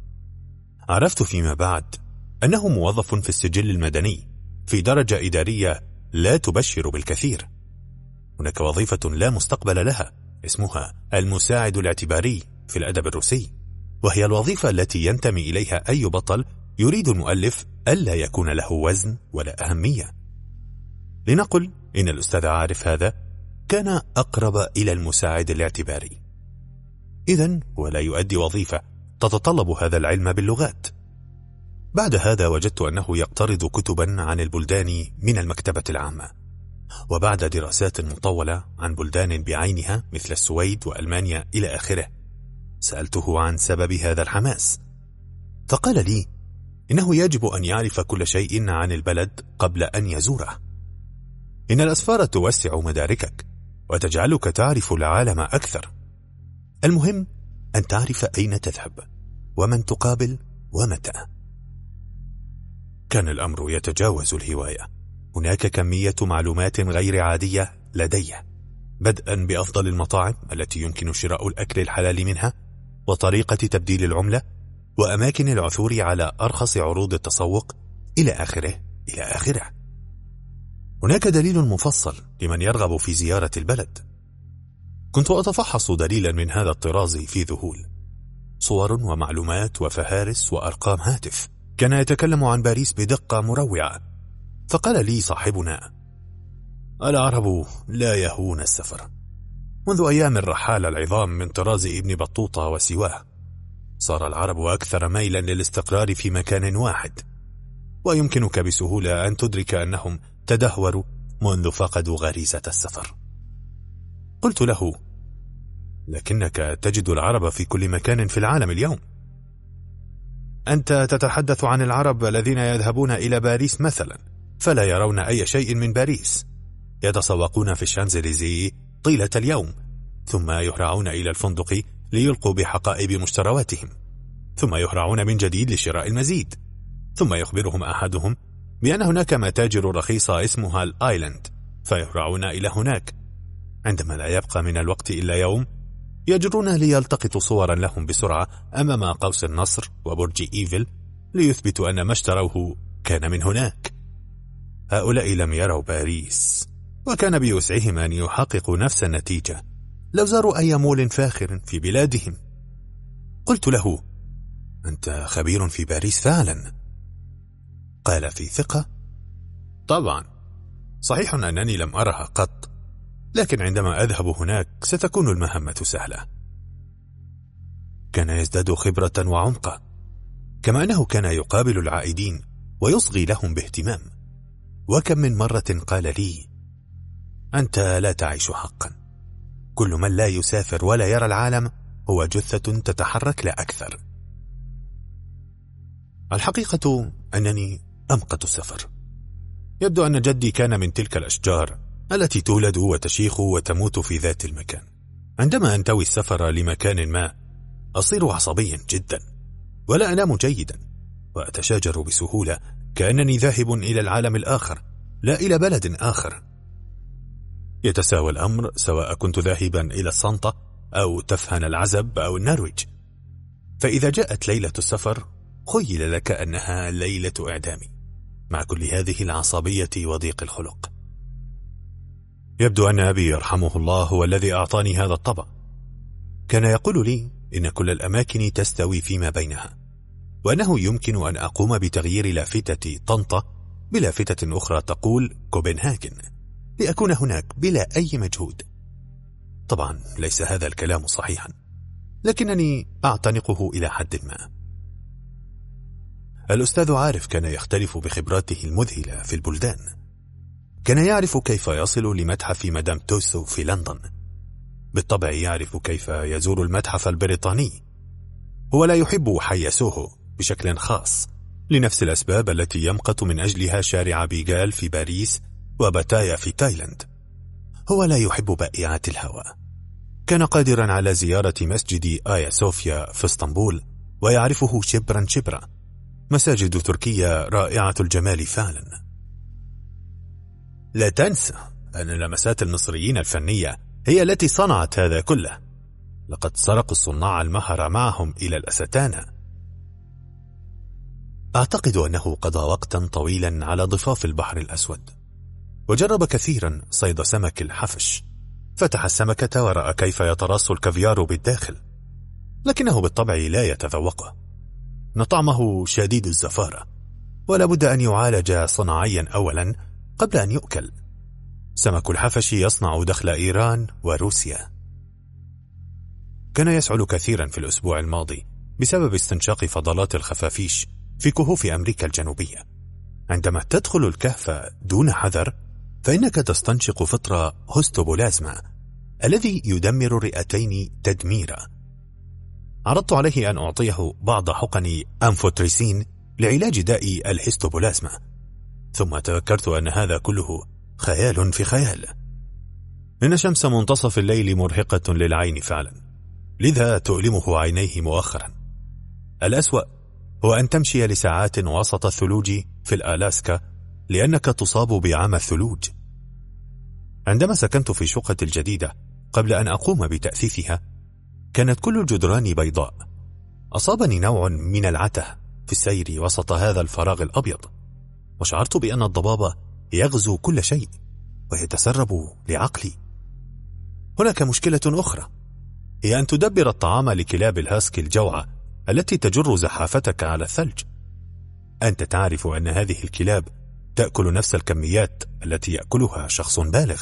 عرفت فيما بعد أنه موظف في السجل المدني في درجة إدارية لا تبشر بالكثير. هناك وظيفة لا مستقبل لها اسمها المساعد الاعتباري في الأدب الروسي، وهي الوظيفة التي ينتمي إليها أي بطل يريد المؤلف ألا يكون له وزن ولا أهمية. لنقل إن الأستاذ عارف هذا كان أقرب إلى المساعد الاعتباري، إذن ولا يؤدي وظيفة تتطلب هذا العلم باللغات. بعد هذا وجدت أنه يقترض كتبا عن البلدان من المكتبة العامة، وبعد دراسات مطولة عن بلدان بعينها مثل السويد وألمانيا إلى آخره، سألته عن سبب هذا الحماس، فقال لي إنه يجب أن يعرف كل شيء عن البلد قبل أن يزوره. إن الأسفار توسع مداركك وتجعلك تعرف العالم أكثر. المهم أن تعرف أين تذهب ومن تقابل ومتى. كان الأمر يتجاوز الهواية. هناك كمية معلومات غير عادية لدي، بدءا بأفضل المطاعم التي يمكن شراء الأكل الحلال منها، وطريقة تبديل العملة، وأماكن العثور على أرخص عروض التسوق، إلى آخره إلى آخره. هناك دليل مفصل لمن يرغب في زيارة البلد. كنت أتفحص دليلا من هذا الطراز في ذهول، صور ومعلومات وفهارس وأرقام هاتف. كان يتكلم عن باريس بدقة مروعة. فقال لي صاحبنا: العرب لا يهون السفر. منذ أيام الرحالة العظام من طراز ابن بطوطة وسواه، صار العرب أكثر ميلا للاستقرار في مكان واحد، ويمكنك بسهولة أن تدرك أنهم تدهوروا منذ فقدوا غريزة السفر. قلت له: لكنك تجد العرب في كل مكان في العالم اليوم. أنت تتحدث عن العرب الذين يذهبون إلى باريس مثلا، فلا يرون أي شيء من باريس، يتسوقون في الشانزليزيه طيلة اليوم، ثم يهرعون إلى الفندق ليلقوا بحقائب مشترواتهم، ثم يهرعون من جديد لشراء المزيد، ثم يخبرهم أحدهم بأن هناك متاجر رخيصة اسمها الآيلاند، فيهرعون إلى هناك. عندما لا يبقى من الوقت إلا يوم، يجرون ليلتقطوا صورا لهم بسرعة أمام قوس النصر وبرج إيفل ليثبتوا أن ما اشتروه كان من هناك. هؤلاء لم يروا باريس، وكان بوسعهم أن يحققوا نفس النتيجة لو زاروا أي مول فاخر في بلادهم. قلت له: أنت خبير في باريس فعلا؟ قال في ثقة: طبعا، صحيح أنني لم أرها قط، لكن عندما أذهب هناك ستكون المهمة سهلة. كان يزداد خبرة وعمقا، كما أنه كان يقابل العائدين ويصغي لهم باهتمام. وكم من مرة قال لي: أنت لا تعيش حقا، كل من لا يسافر ولا يرى العالم هو جثة تتحرك لا أكثر. الحقيقة أنني أمقت السفر. يبدو أن جدي كان من تلك الأشجار التي تولد وتشيخ وتموت في ذات المكان. عندما أنتوي السفر لمكان ما أصير عصبيا جدا، ولا أنام جيدا، وأتشاجر بسهولة كأنني ذاهب إلى العالم الآخر لا إلى بلد آخر. يتساوى الأمر سواء كنت ذاهبا إلى الصنطة أو تفهن العزب أو النرويج. فإذا جاءت ليلة السفر خيل لك أنها ليلة إعدام، مع كل هذه العصبية وضيق الخلق. يبدو أن أبي يرحمه الله هو الذي أعطاني هذا الطبع. كان يقول لي إن كل الأماكن تستوي فيما بينها، وأنه يمكن أن أقوم بتغيير لافتة طنطا بلافتة أخرى تقول كوبنهاجن لأكون هناك بلا أي مجهود. طبعا ليس هذا الكلام صحيحا، لكنني أعتنقه إلى حد ما. الأستاذ عارف كان يختلف بخبراته المذهلة في البلدان. كان يعرف كيف يصل لمتحف مدام توسو في لندن، بالطبع يعرف كيف يزور المتحف البريطاني. هو لا يحب حي سوهو بشكل خاص لنفس الأسباب التي يمقت من أجلها شارع بيغال في باريس وباتايا في تايلاند. هو لا يحب بائعات الهواء. كان قادرا على زيارة مسجد آيا صوفيا في اسطنبول ويعرفه شبرا شبرا. مساجد تركيا رائعة الجمال فعلا. لا تنسى أن لمسات المصريين الفنية هي التي صنعت هذا كله. لقد سرقوا الصناع المهر معهم إلى الأستانة. أعتقد أنه قضى وقتا طويلا على ضفاف البحر الأسود، وجرب كثيرا صيد سمك الحفش. فتح السمكة ورأى كيف يتراص الكافيار بالداخل، لكنه بالطبع لا يتذوقه. إن طعمه شديد الزفارة، ولا بد أن يعالج صناعيا أولا قبل أن يؤكل. سمك الحفش يصنع دخل إيران وروسيا. كان يسعل كثيرا في الأسبوع الماضي بسبب استنشاق فضلات الخفافيش في كهوف أمريكا الجنوبية. عندما تدخل الكهف دون حذر فإنك تستنشق فطر هستوبلازما الذي يدمر الرئتين تدميرا. عرضت عليه أن أعطيه بعض حقن أنفوتريسين لعلاج داء الهستوبلازما، ثم تذكرت أن هذا كله خيال في خيال. إن شمس منتصف الليل مرهقة للعين فعلا، لذا تؤلمه عينيه مؤخرا. الأسوأ هو أن تمشي لساعات وسط الثلوج في الألاسكا لأنك تصاب بعمى الثلوج. عندما سكنت في شقتي الجديدة قبل أن أقوم بتأثيثها كانت كل الجدران بيضاء. أصابني نوع من العته في السير وسط هذا الفراغ الأبيض، وشعرت بأن الضباب يغزو كل شيء ويتسرب لعقلي. هناك مشكلة أخرى، هي أن تدبر الطعام لكلاب الهاسكي الجوعة التي تجر زحافتك على الثلج. أنت تعرف أن هذه الكلاب تأكل نفس الكميات التي يأكلها شخص بالغ.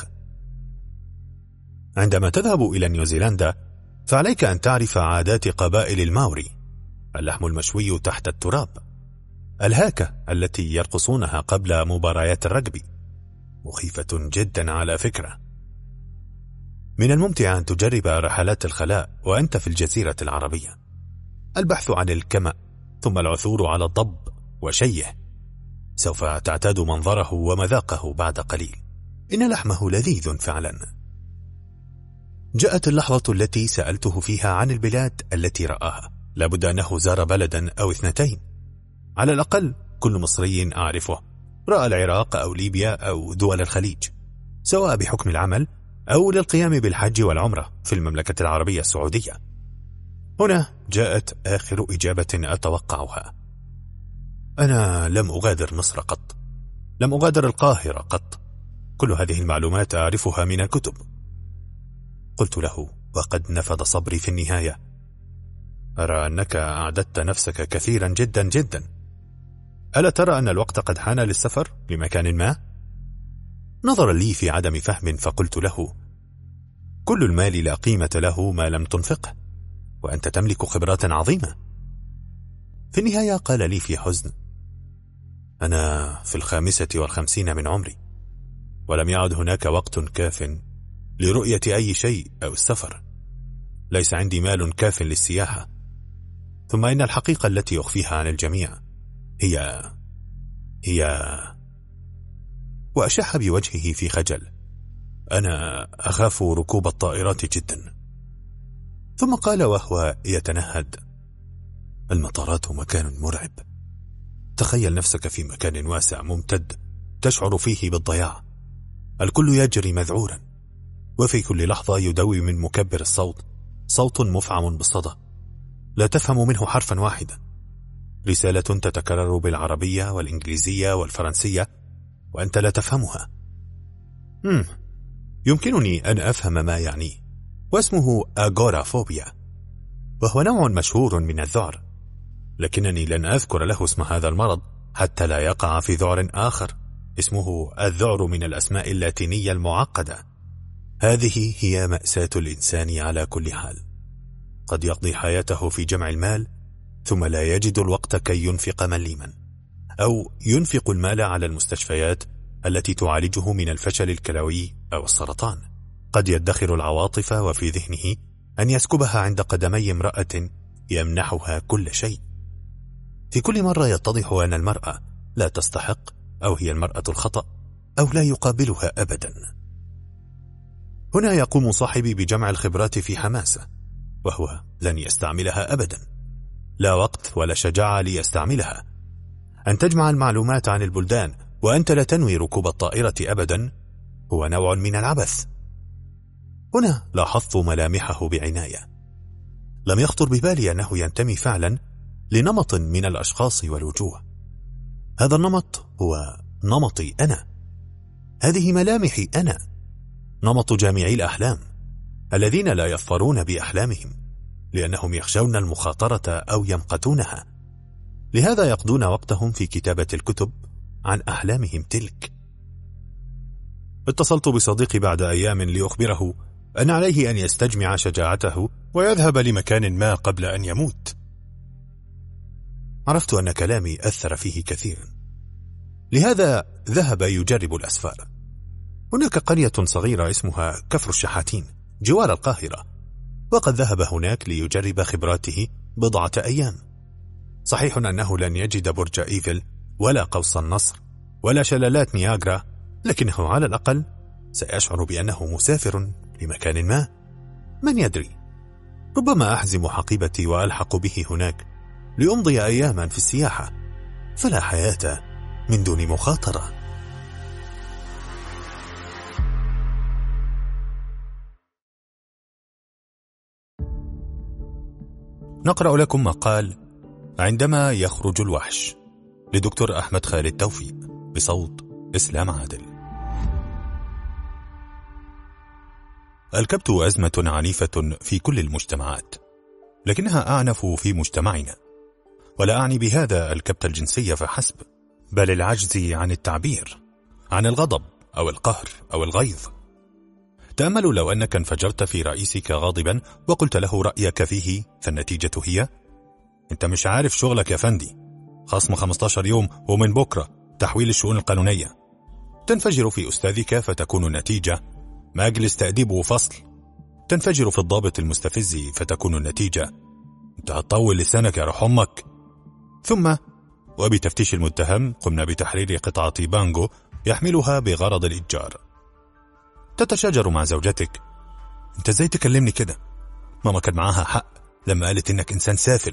عندما تذهب إلى نيوزيلندا فعليك أن تعرف عادات قبائل الماوري: اللحم المشوي تحت التراب، الهاكة التي يرقصونها قبل مباريات الرجبي، مخيفة جدا على فكرة. من الممتع أن تجرب رحلات الخلاء وأنت في الجزيرة العربية، البحث عن الكمأ ثم العثور على الضب وشيه. سوف تعتاد منظره ومذاقه بعد قليل، إن لحمه لذيذ فعلا. جاءت اللحظة التي سألته فيها عن البلاد التي رآها. لابد أنه زار بلدا أو اثنتين على الأقل. كل مصري أعرفه رأى العراق أو ليبيا أو دول الخليج، سواء بحكم العمل أو للقيام بالحج والعمرة في المملكة العربية السعودية. هنا جاءت آخر إجابة أتوقعها. أنا لم أغادر مصر قط، لم أغادر القاهرة قط. كل هذه المعلومات أعرفها من الكتب. قلت له وقد نفذ صبري في النهاية: أرى أنك أعددت نفسك كثيرا جدا جدا. ألا ترى أن الوقت قد حان للسفر لمكان ما؟ نظر لي في عدم فهم، فقلت له: كل المال لا قيمة له ما لم تنفقه، وأنت تملك خبرات عظيمة. في النهاية قال لي في حزن: أنا في الخامسة والخمسين من عمري، ولم يعد هناك وقت كاف لرؤية أي شيء أو السفر. ليس عندي مال كاف للسياحة. ثم إن الحقيقة التي أخفيها عن الجميع هي هي وأشح بوجهه في خجل: أنا أخاف ركوب الطائرات جدا. ثم قال وهو يتنهد: المطارات مكان مرعب. تخيل نفسك في مكان واسع ممتد تشعر فيه بالضياع. الكل يجري مذعورا، وفي كل لحظة يدوي من مكبر الصوت صوت مفعم بالصدى لا تفهم منه حرفا واحدا، رسالة تتكرر بالعربية والإنجليزية والفرنسية وأنت لا تفهمها. مم. يمكنني أن أفهم ما يعنيه، واسمه أغورافوبيا. وهو نوع مشهور من الذعر، لكنني لن أذكر له اسم هذا المرض حتى لا يقع في ذعر آخر اسمه الذعر من الأسماء اللاتينية المعقدة. هذه هي مأساة الإنسان على كل حال، قد يقضي حياته في جمع المال ثم لا يجد الوقت كي ينفق مليما، أو ينفق المال على المستشفيات التي تعالجه من الفشل الكلوي أو السرطان. قد يدخر العواطف وفي ذهنه أن يسكبها عند قدمي امرأة يمنحها كل شيء. في كل مرة يتضح أن المرأة لا تستحق، أو هي المرأة الخطأ، أو لا يقابلها أبدا. هنا يقوم صاحبي بجمع الخبرات في حماسة، وهو لن يستعملها أبدا، لا وقت ولا شجاعة ليستعملها. أن تجمع المعلومات عن البلدان وأنت لا تنوي ركوب الطائرة أبدا هو نوع من العبث. هنا لاحظت ملامحه بعناية. لم يخطر ببالي أنه ينتمي فعلا لنمط من الأشخاص والوجوه. هذا النمط هو نمطي أنا، هذه ملامحي أنا، نمط جامعي الأحلام الذين لا يظفرون بأحلامهم لأنهم يخشون المخاطرة أو يمقتونها، لهذا يقضون وقتهم في كتابة الكتب عن أحلامهم تلك. اتصلت بصديقي بعد أيام لأخبره أن عليه أن يستجمع شجاعته ويذهب لمكان ما قبل أن يموت. عرفت أن كلامي أثر فيه كثيرا، لهذا ذهب يجرب الأسفار. هناك قرية صغيرة اسمها كفر الشحاتين جوار القاهرة، وقد ذهب هناك ليجرب خبراته بضعة أيام. صحيح أنه لن يجد برج إيفل ولا قوس النصر ولا شلالات نياجرا، لكنه على الأقل سيشعر بأنه مسافر لمكان ما. من يدري، ربما أحزم حقيبتي وألحق به هناك لأمضي أياما في السياحة، فلا حياة من دون مخاطرة. نقرأ لكم مقال عندما يخرج الوحش لدكتور أحمد خالد توفيق بصوت إسلام عادل. الكبت أزمة عنيفة في كل المجتمعات، لكنها أعنف في مجتمعنا، ولا أعني بهذا الكبت الجنسي فحسب، بل العجز عن التعبير عن الغضب أو القهر أو الغيظ. تأملوا لو أنك انفجرت في رئيسك غاضبا وقلت له رأيك فيه، فالنتيجة هي: أنت مش عارف شغلك يا فندي، خصم خمسة عشر يوم ومن بكرة تحويل الشؤون القانونية. تنفجر في أستاذك فتكون النتيجة مجلس تأديب وفصل. تنفجر في الضابط المستفز فتكون النتيجة أنت هتطول لسانك يا روح أمك. ثم وبتفتيش المتهم قمنا بتحرير قطعة بانجو يحملها بغرض الإتجار. تتشاجر مع زوجتك: أنت ازاي تكلمني كده؟ ماما كان معاها حق لما قالت إنك إنسان سافل.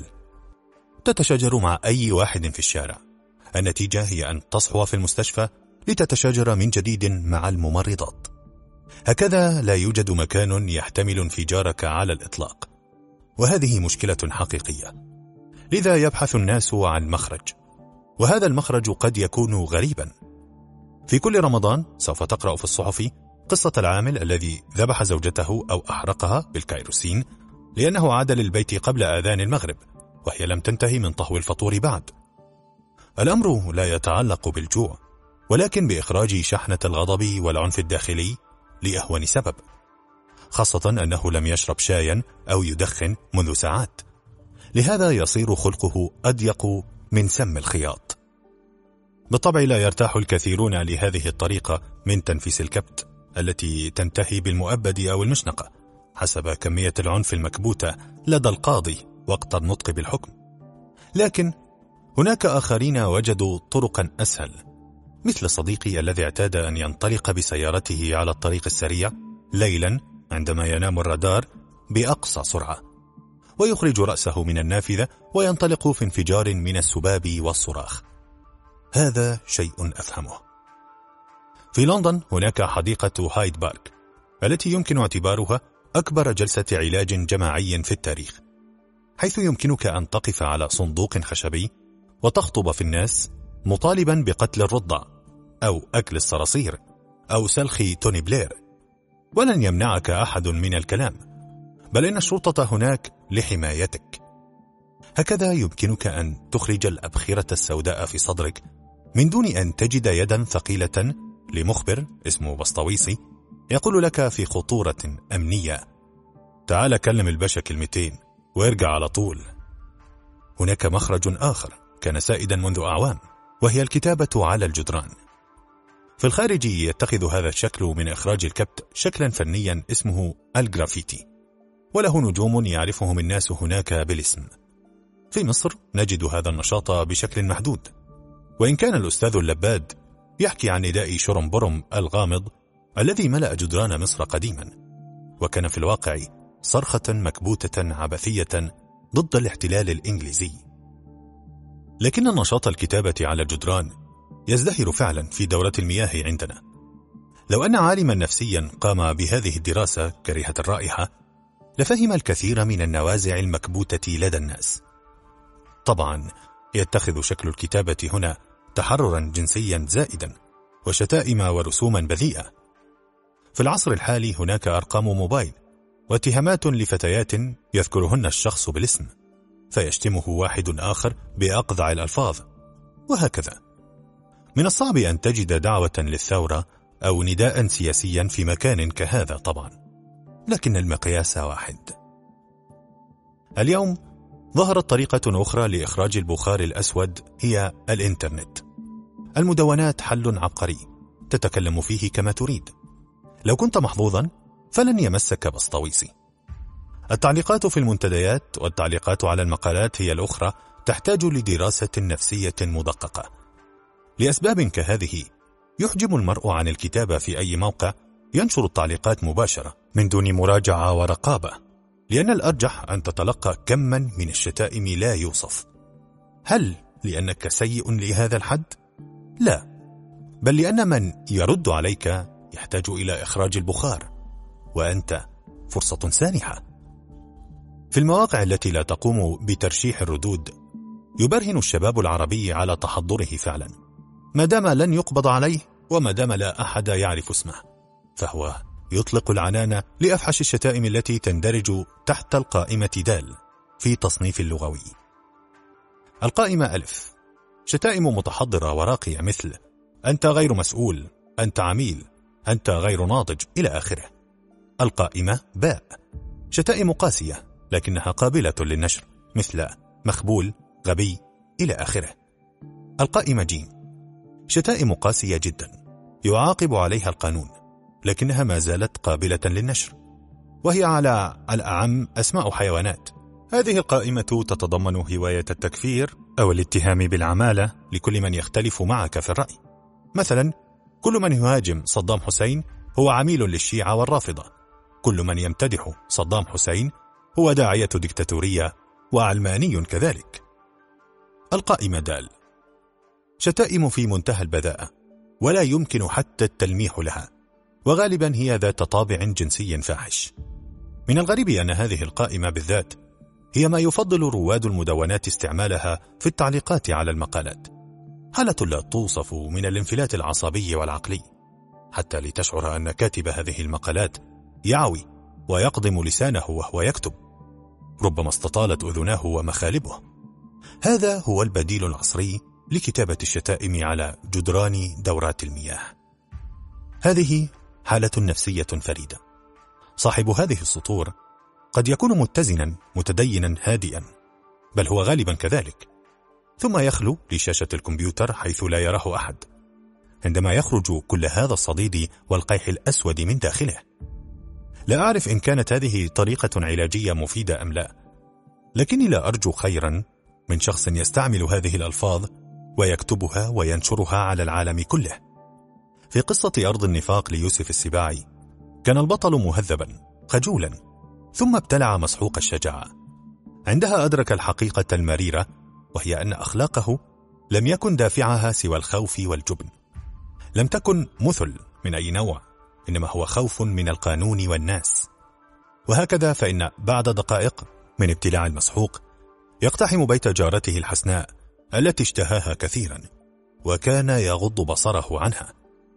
تتشاجر مع أي واحد في الشارع. النتيجة هي أن تصحو في المستشفى لتتشاجر من جديد مع الممرضات. هكذا لا يوجد مكان يحتمل انفجارك على الإطلاق، وهذه مشكلة حقيقية. لذا يبحث الناس عن مخرج، وهذا المخرج قد يكون غريبا. في كل رمضان سوف تقرأ في الصحف قصة العامل الذي ذبح زوجته أو أحرقها بالكيروسين لأنه عاد للبيت قبل آذان المغرب وهي لم تنتهي من طهو الفطور بعد. الأمر لا يتعلق بالجوع، ولكن بإخراج شحنة الغضب والعنف الداخلي لأهون سبب، خاصة أنه لم يشرب شايا أو يدخن منذ ساعات، لهذا يصير خلقه أضيق من سم الخياط. بالطبع لا يرتاح الكثيرون لهذه الطريقة من تنفيس الكبت التي تنتهي بالمؤبد أو المشنقة حسب كمية العنف المكبوتة لدى القاضي وقت النطق بالحكم. لكن هناك آخرين وجدوا طرقا أسهل، مثل صديقي الذي اعتاد أن ينطلق بسيارته على الطريق السريع ليلا عندما ينام الرادار بأقصى سرعة، ويخرج رأسه من النافذة وينطلق في انفجار من السباب والصراخ. هذا شيء أفهمه. في لندن هناك حديقة هايد بارك التي يمكن اعتبارها أكبر جلسة علاج جماعي في التاريخ، حيث يمكنك أن تقف على صندوق خشبي وتخطب في الناس مطالبا بقتل الرضع أو أكل الصراصير أو سلخ توني بلير، ولن يمنعك أحد من الكلام، بل إن الشرطة هناك لحمايتك. هكذا يمكنك أن تخرج الأبخرة السوداء في صدرك من دون أن تجد يدا ثقيلة لمخبر اسمه بسطويسي يقول لك في خطورة أمنية: تعال كلم الباشا كلمتين وارجع على طول. هناك مخرج آخر كان سائدا منذ أعوام، وهي الكتابة على الجدران. في الخارج يتخذ هذا الشكل من إخراج الكبت شكلا فنيا اسمه الجرافيتي، وله نجوم يعرفهم الناس هناك بالاسم. في مصر نجد هذا النشاط بشكل محدود، وإن كان الأستاذ اللباد يحكي عن نداء شرمبرم الغامض الذي ملأ جدران مصر قديما، وكان في الواقع صرخة مكبوتة عبثية ضد الاحتلال الإنجليزي. لكن النشاط الكتابة على الجدران يزدهر فعلا في دورة المياه عندنا. لو أن عالما نفسيا قام بهذه الدراسة كريهة الرائحة لفهم الكثير من النوازع المكبوتة لدى الناس. طبعا يتخذ شكل الكتابة هنا تحررا جنسيا زائدا وشتائم ورسوما بذيئة. في العصر الحالي هناك أرقام موبايل واتهامات لفتيات يذكرهن الشخص بالاسم، فيشتمه واحد آخر بأقذع الألفاظ، وهكذا. من الصعب أن تجد دعوة للثورة أو نداء سياسيا في مكان كهذا طبعا، لكن المقياس واحد. اليوم ظهرت طريقة أخرى لإخراج البخار الأسود، هي الإنترنت. المدونات حل عبقري تتكلم فيه كما تريد. لو كنت محظوظا فلن يمسك بسطويسي. التعليقات في المنتديات والتعليقات على المقالات هي الأخرى تحتاج لدراسة نفسية مدققة. لأسباب كهذه يحجم المرء عن الكتابة في أي موقع ينشر التعليقات مباشرة من دون مراجعة ورقابة، لأن الأرجح أن تتلقى كما من الشتائم لا يوصف. هل لأنك سيء لهذا الحد؟ لا، بل لأن من يرد عليك يحتاج إلى إخراج البخار، وأنت فرصة سانحة. في المواقع التي لا تقوم بترشيح الردود يبرهن الشباب العربي على تحضره فعلا، ما دام لن يقبض عليه وما دام لا أحد يعرف اسمه، فهو يطلق العنان لأفحش الشتائم التي تندرج تحت القائمة دال في تصنيف اللغوي. القائمة ألف: شتائم متحضرة وراقية مثل أنت غير مسؤول، أنت عميل، أنت غير ناضج، إلى آخره. القائمة باء: شتائم قاسية لكنها قابلة للنشر مثل مخبول، غبي، إلى آخره. القائمة جيم: شتائم قاسية جدا يعاقب عليها القانون لكنها ما زالت قابلة للنشر، وهي على الأعم أسماء حيوانات. هذه القائمة تتضمن هواية التكفير أو الاتهام بالعمالة لكل من يختلف معك في الرأي. مثلا كل من يهاجم صدام حسين هو عميل للشيعة والرافضة، كل من يمتدح صدام حسين هو داعية ديكتاتورية وعلماني كذلك. القائمة دال: شتائم في منتهى البذاءة ولا يمكن حتى التلميح لها، وغالبا هي ذات طابع جنسي فاحش. من الغريب أن هذه القائمة بالذات هي ما يفضل رواد المدونات استعمالها في التعليقات على المقالات، حالة لا توصف من الانفلات العصبي والعقلي، حتى لتشعر أن كاتب هذه المقالات يعوي ويقضم لسانه وهو يكتب، ربما استطالت أذناه ومخالبه. هذا هو البديل العصري لكتابة الشتائم على جدران دورات المياه. هذه حالة نفسية فريدة. صاحب هذه السطور قد يكون متزنا متدينا هادئا، بل هو غالبا كذلك، ثم يخلو لشاشة الكمبيوتر حيث لا يراه أحد، عندما يخرج كل هذا الصديد والقيح الأسود من داخله. لا أعرف إن كانت هذه طريقة علاجية مفيدة أم لا، لكني لا أرجو خيرا من شخص يستعمل هذه الألفاظ ويكتبها وينشرها على العالم كله. في قصة أرض النفاق ليوسف السباعي كان البطل مهذبا خجولا ثم ابتلع مسحوق الشجاعة. عندها أدرك الحقيقة المريرة، وهي أن أخلاقه لم يكن دافعها سوى الخوف والجبن. لم تكن مثل من أي نوع، إنما هو خوف من القانون والناس. وهكذا فإن بعد دقائق من ابتلاع المسحوق يقتحم بيت جارته الحسناء التي اشتهاها كثيرا، وكان يغض بصره عنها.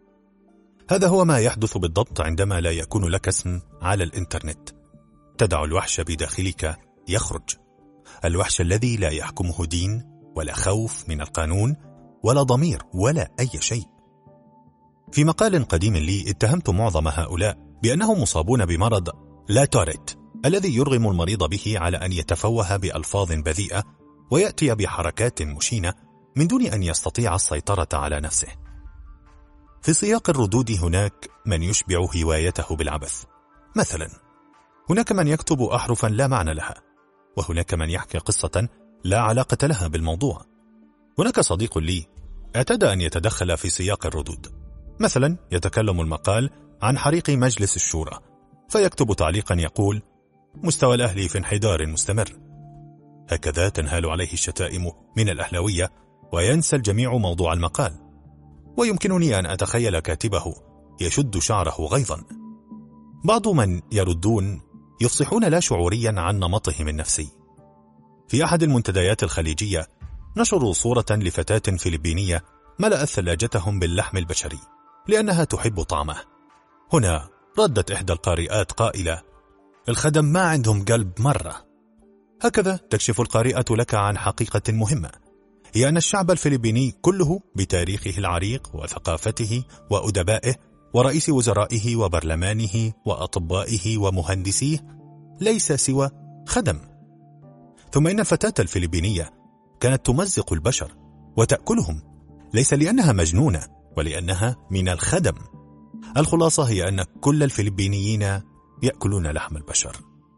هذا هو ما يحدث بالضبط عندما لا يكون لك اسم على الإنترنت. تدع الوحش بداخلك يخرج، الوحش الذي لا يحكمه دين ولا خوف من القانون ولا ضمير ولا أي شيء. في مقال قديم لي اتهمت معظم هؤلاء بأنهم مصابون بمرض لا توريت، الذي يرغم المريض به على أن يتفوه بألفاظ بذيئة ويأتي بحركات مشينة من دون أن يستطيع السيطرة على نفسه. في سياق الردود هناك من يشبع هوايته بالعبث، مثلا هناك من يكتب أحرفا لا معنى لها، وهناك من يحكي قصة لا علاقة لها بالموضوع. هناك صديق لي اعتاد أن يتدخل في سياق الردود، مثلا يتكلم المقال عن حريق مجلس الشورى فيكتب تعليقا يقول: مستوى الأهلي في انحدار مستمر. هكذا تنهال عليه الشتائم من الأهلوية وينسى الجميع موضوع المقال. ويمكنني أن أتخيل كاتبه يشد شعره غيظا. بعض من يردون يفصحون لا شعوريا عن نمطهم النفسي. في أحد المنتديات الخليجية نشروا صورة لفتاة فلبينية ملأت ثلاجتهم باللحم البشري لأنها تحب طعمه. هنا ردت إحدى القارئات قائلة: الخدم ما عندهم قلب مرة. هكذا تكشف القارئة لك عن حقيقة مهمة، هي أن الشعب الفلبيني كله بتاريخه العريق وثقافته وأدبائه ورئيس وزرائه وبرلمانه وأطبائه ومهندسيه ليس سوى خدم. ثم إن الفتاة الفلبينية كانت تمزق البشر وتأكلهم، ليس لأنها مجنونة ولأنها من الخدم. الخلاصة هي أن كل الفلبينيين يأكلون لحم البشر.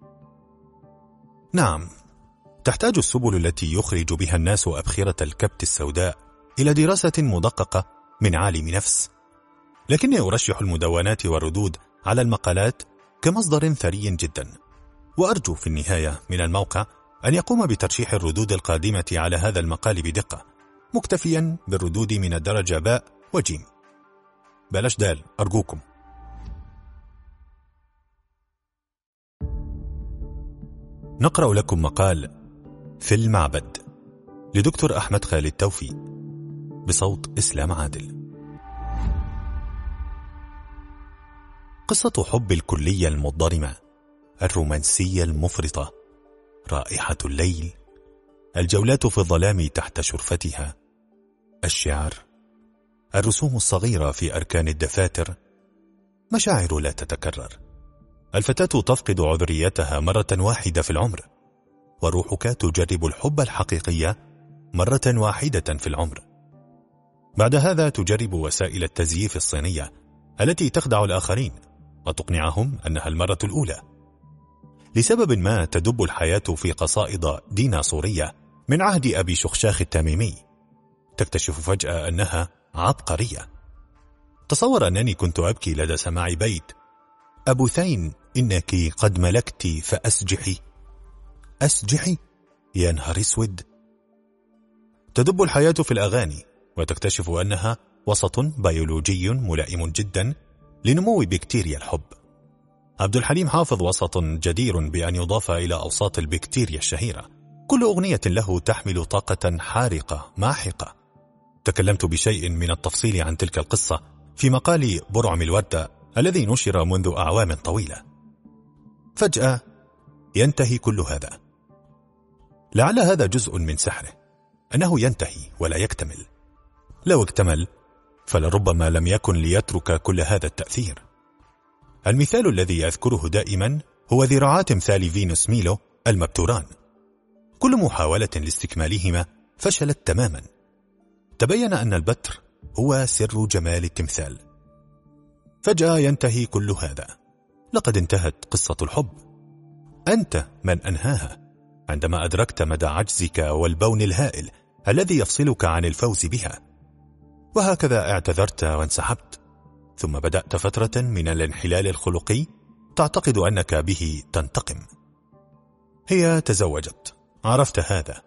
نعم، تحتاج السبل التي يخرج بها الناس أبخرة الكبت السوداء إلى دراسة مدققة من عالم نفس، لكني أرشح المدونات والردود على المقالات كمصدر ثري جدا، وأرجو في النهاية من الموقع أن يقوم بترشيح الردود القادمة على هذا المقال بدقة، مكتفيا بالردود من الدرجة باء وجيم، بلاش دال أرجوكم. نقرأ لكم مقال في المعبد لدكتور أحمد خالد توفيق بصوت إسلام عادل. قصة حب الكلية المضطرمة، الرومانسية المفرطة، رائحة الليل، الجولات في الظلام تحت شرفتها، الشعر، الرسوم الصغيرة في أركان الدفاتر، مشاعر لا تتكرر. الفتاة تفقد عذريتها مرة واحدة في العمر، وروحك تجرب الحب الحقيقي مرة واحدة في العمر. بعد هذا تجرب وسائل التزييف الصينية التي تخدع الآخرين وتقنعهم أنها المرة الأولى. لسبب ما تدب الحياة في قصائد ديناصورية من عهد أبي شخشاخ التميمي، تكتشف فجأة أنها عبقرية. تصور أنني كنت أبكي لدى سماع بيت: أبو ثين إنك قد ملكت فأسجحي. أسجحي؟ يا نهار اسود. تدب الحياة في الأغاني وتكتشف أنها وسط بيولوجي ملائم جدا لنمو بكتيريا الحب. عبد الحليم حافظ وسط جدير بأن يضاف إلى أوساط البكتيريا الشهيرة، كل أغنية له تحمل طاقة حارقة ماحقة. تكلمت بشيء من التفصيل عن تلك القصة في مقال برعم الوردة الذي نشر منذ أعوام طويلة. فجأة ينتهي كل هذا. لعل هذا جزء من سحره، أنه ينتهي ولا يكتمل. لو اكتمل فلربما لم يكن ليترك كل هذا التأثير. المثال الذي أذكره دائما هو ذراعات تمثال فينوس ميلو المبتوران. كل محاولة لاستكمالهما فشلت تماما. تبين أن البتر هو سر جمال التمثال. فجأة ينتهي كل هذا. لقد انتهت قصة الحب. أنت من أنهاها عندما أدركت مدى عجزك والبون الهائل الذي يفصلك عن الفوز بها. وهكذا اعتذرت وانسحبت، ثم بدأت فترة من الانحلال الخلقي تعتقد أنك به تنتقم. هي تزوجت، عرفت هذا،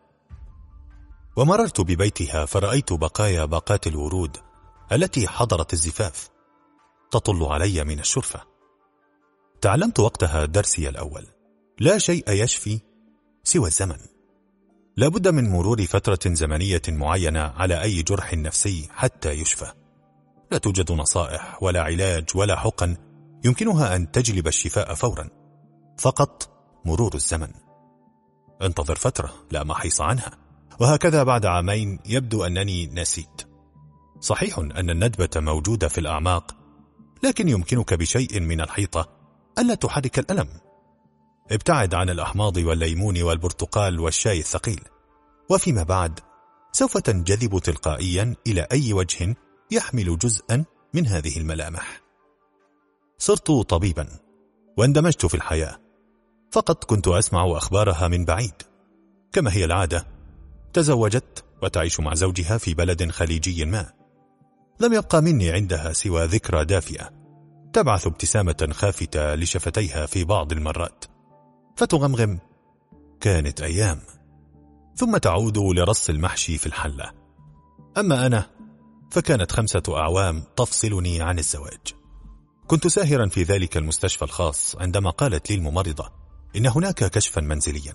ومررت ببيتها فرأيت بقايا باقات الورود التي حضرت الزفاف تطل علي من الشرفة. تعلمت وقتها درسي الأول: لا شيء يشفي سوى الزمن. لا بد من مرور فترة زمنية معينة على أي جرح نفسي حتى يشفى. لا توجد نصائح ولا علاج ولا حقن يمكنها أن تجلب الشفاء فورا، فقط مرور الزمن. انتظر فترة لا محيص عنها. وهكذا بعد عامين يبدو أنني نسيت. صحيح أن الندبة موجودة في الأعماق، لكن يمكنك بشيء من الحيطة ألا تحرك الألم. ابتعد عن الأحماض والليمون والبرتقال والشاي الثقيل، وفيما بعد سوف تنجذب تلقائيا إلى أي وجه يحمل جزءا من هذه الملامح. صرت طبيبا واندمجت في الحياة، فقط كنت أسمع أخبارها من بعيد. كما هي العادة، تزوجت وتعيش مع زوجها في بلد خليجي ما. لم يبقى مني عندها سوى ذكرى دافئة تبعث ابتسامة خافتة لشفتيها في بعض المرات، فتغمغم: كانت أيام. ثم تعود لرص المحشي في الحلة. أما أنا فكانت خمسة أعوام تفصلني عن الزواج. كنت ساهرا في ذلك المستشفى الخاص عندما قالت لي الممرضة إن هناك كشفا منزليا.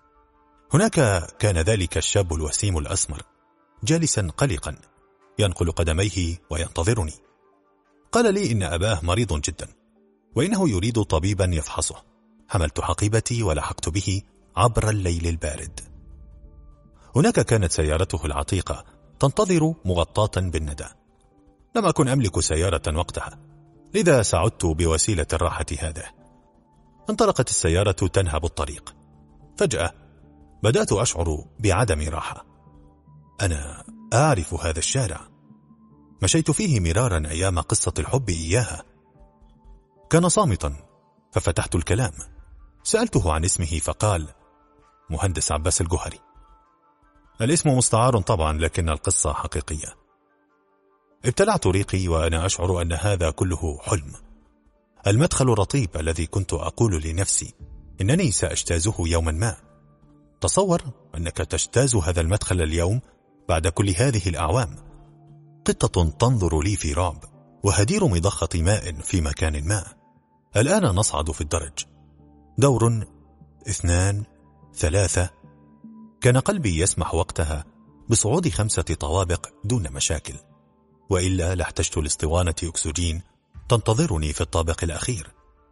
هناك كان ذلك الشاب الوسيم الأسمر جالسا قلقا ينقل قدميه وينتظرني. قال لي إن أباه مريض جدا وإنه يريد طبيبا يفحصه. حملت حقيبتي ولحقت به عبر الليل البارد. هناك كانت سيارته العتيقة تنتظر مغطاة بالندى. لم أكن أملك سيارة وقتها، لذا سعدت بوسيلة الراحة هذه. انطلقت السيارة تنهب الطريق. فجأة بدأت أشعر بعدم راحة. أنا أعرف هذا الشارع، مشيت فيه مرارا أيام قصة الحب إياها. كان صامتا، ففتحت الكلام. سألته عن اسمه فقال: مهندس عباس الجوهري. الاسم مستعار طبعا، لكن القصة حقيقية. ابتلعت ريقي وأنا أشعر أن هذا كله حلم. المدخل الرطيب الذي كنت أقول لنفسي إنني سأجتازه يوما ما. تصور أنك تجتاز هذا المدخل اليوم بعد كل هذه الأعوام. قطة تنظر لي في رعب، وهدير مضخة ماء في مكان ما. الآن نصعد في الدرج. دور، اثنان، ثلاثة. كان قلبي يسمح وقتها بصعود خمسة طوابق دون مشاكل، وإلا لاحتجت لاسطوانة أكسجين تنتظرني في الطابق الأخير.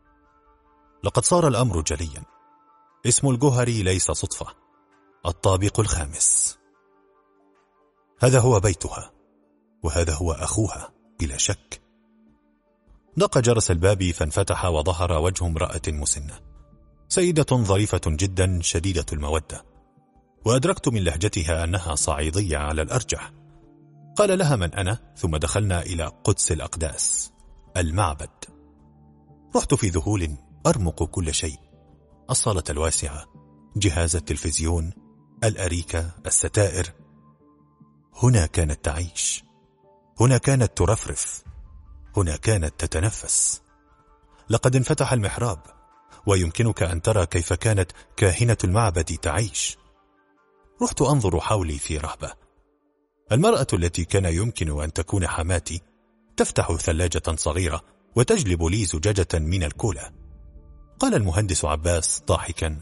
لقد صار الأمر جليا. اسم الجوهري ليس صدفة. الطابق الخامس. هذا هو بيتها، وهذا هو أخوها بلا شك. دق جرس الباب فانفتح وظهر وجه امرأة مسنة، سيدة ظريفة جدا شديدة المودة، وأدركت من لهجتها أنها صعيدية على الأرجح. قال لها من أنا، ثم دخلنا إلى قدس الأقداس، المعبد. رحت في ذهول أرمق كل شيء: الصالة الواسعة، جهاز التلفزيون، الأريكة، الستائر. هنا كانت تعيش، هنا كانت ترفرف، هنا كانت تتنفس. لقد انفتح المحراب، ويمكنك أن ترى كيف كانت كاهنة المعبد تعيش. رحت أنظر حولي في رهبة. المرأة التي كان يمكن أن تكون حماتي تفتح ثلاجة صغيرة وتجلب لي زجاجة من الكولا. قال المهندس عباس ضاحكا: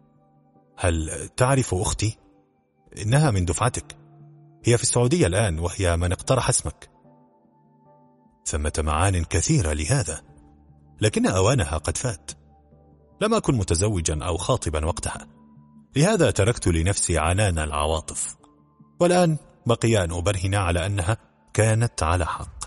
هل تعرف أختي؟ إنها من دفعتك، هي في السعودية الآن، وهي من اقترح اسمك. ثمة معان كثيرة لهذا، لكن أوانها قد فات. لم أكن متزوجا أو خاطبا وقتها، لهذا تركت لنفسي عنان العواطف، والآن بقي أن أبرهن على أنها كانت على حق.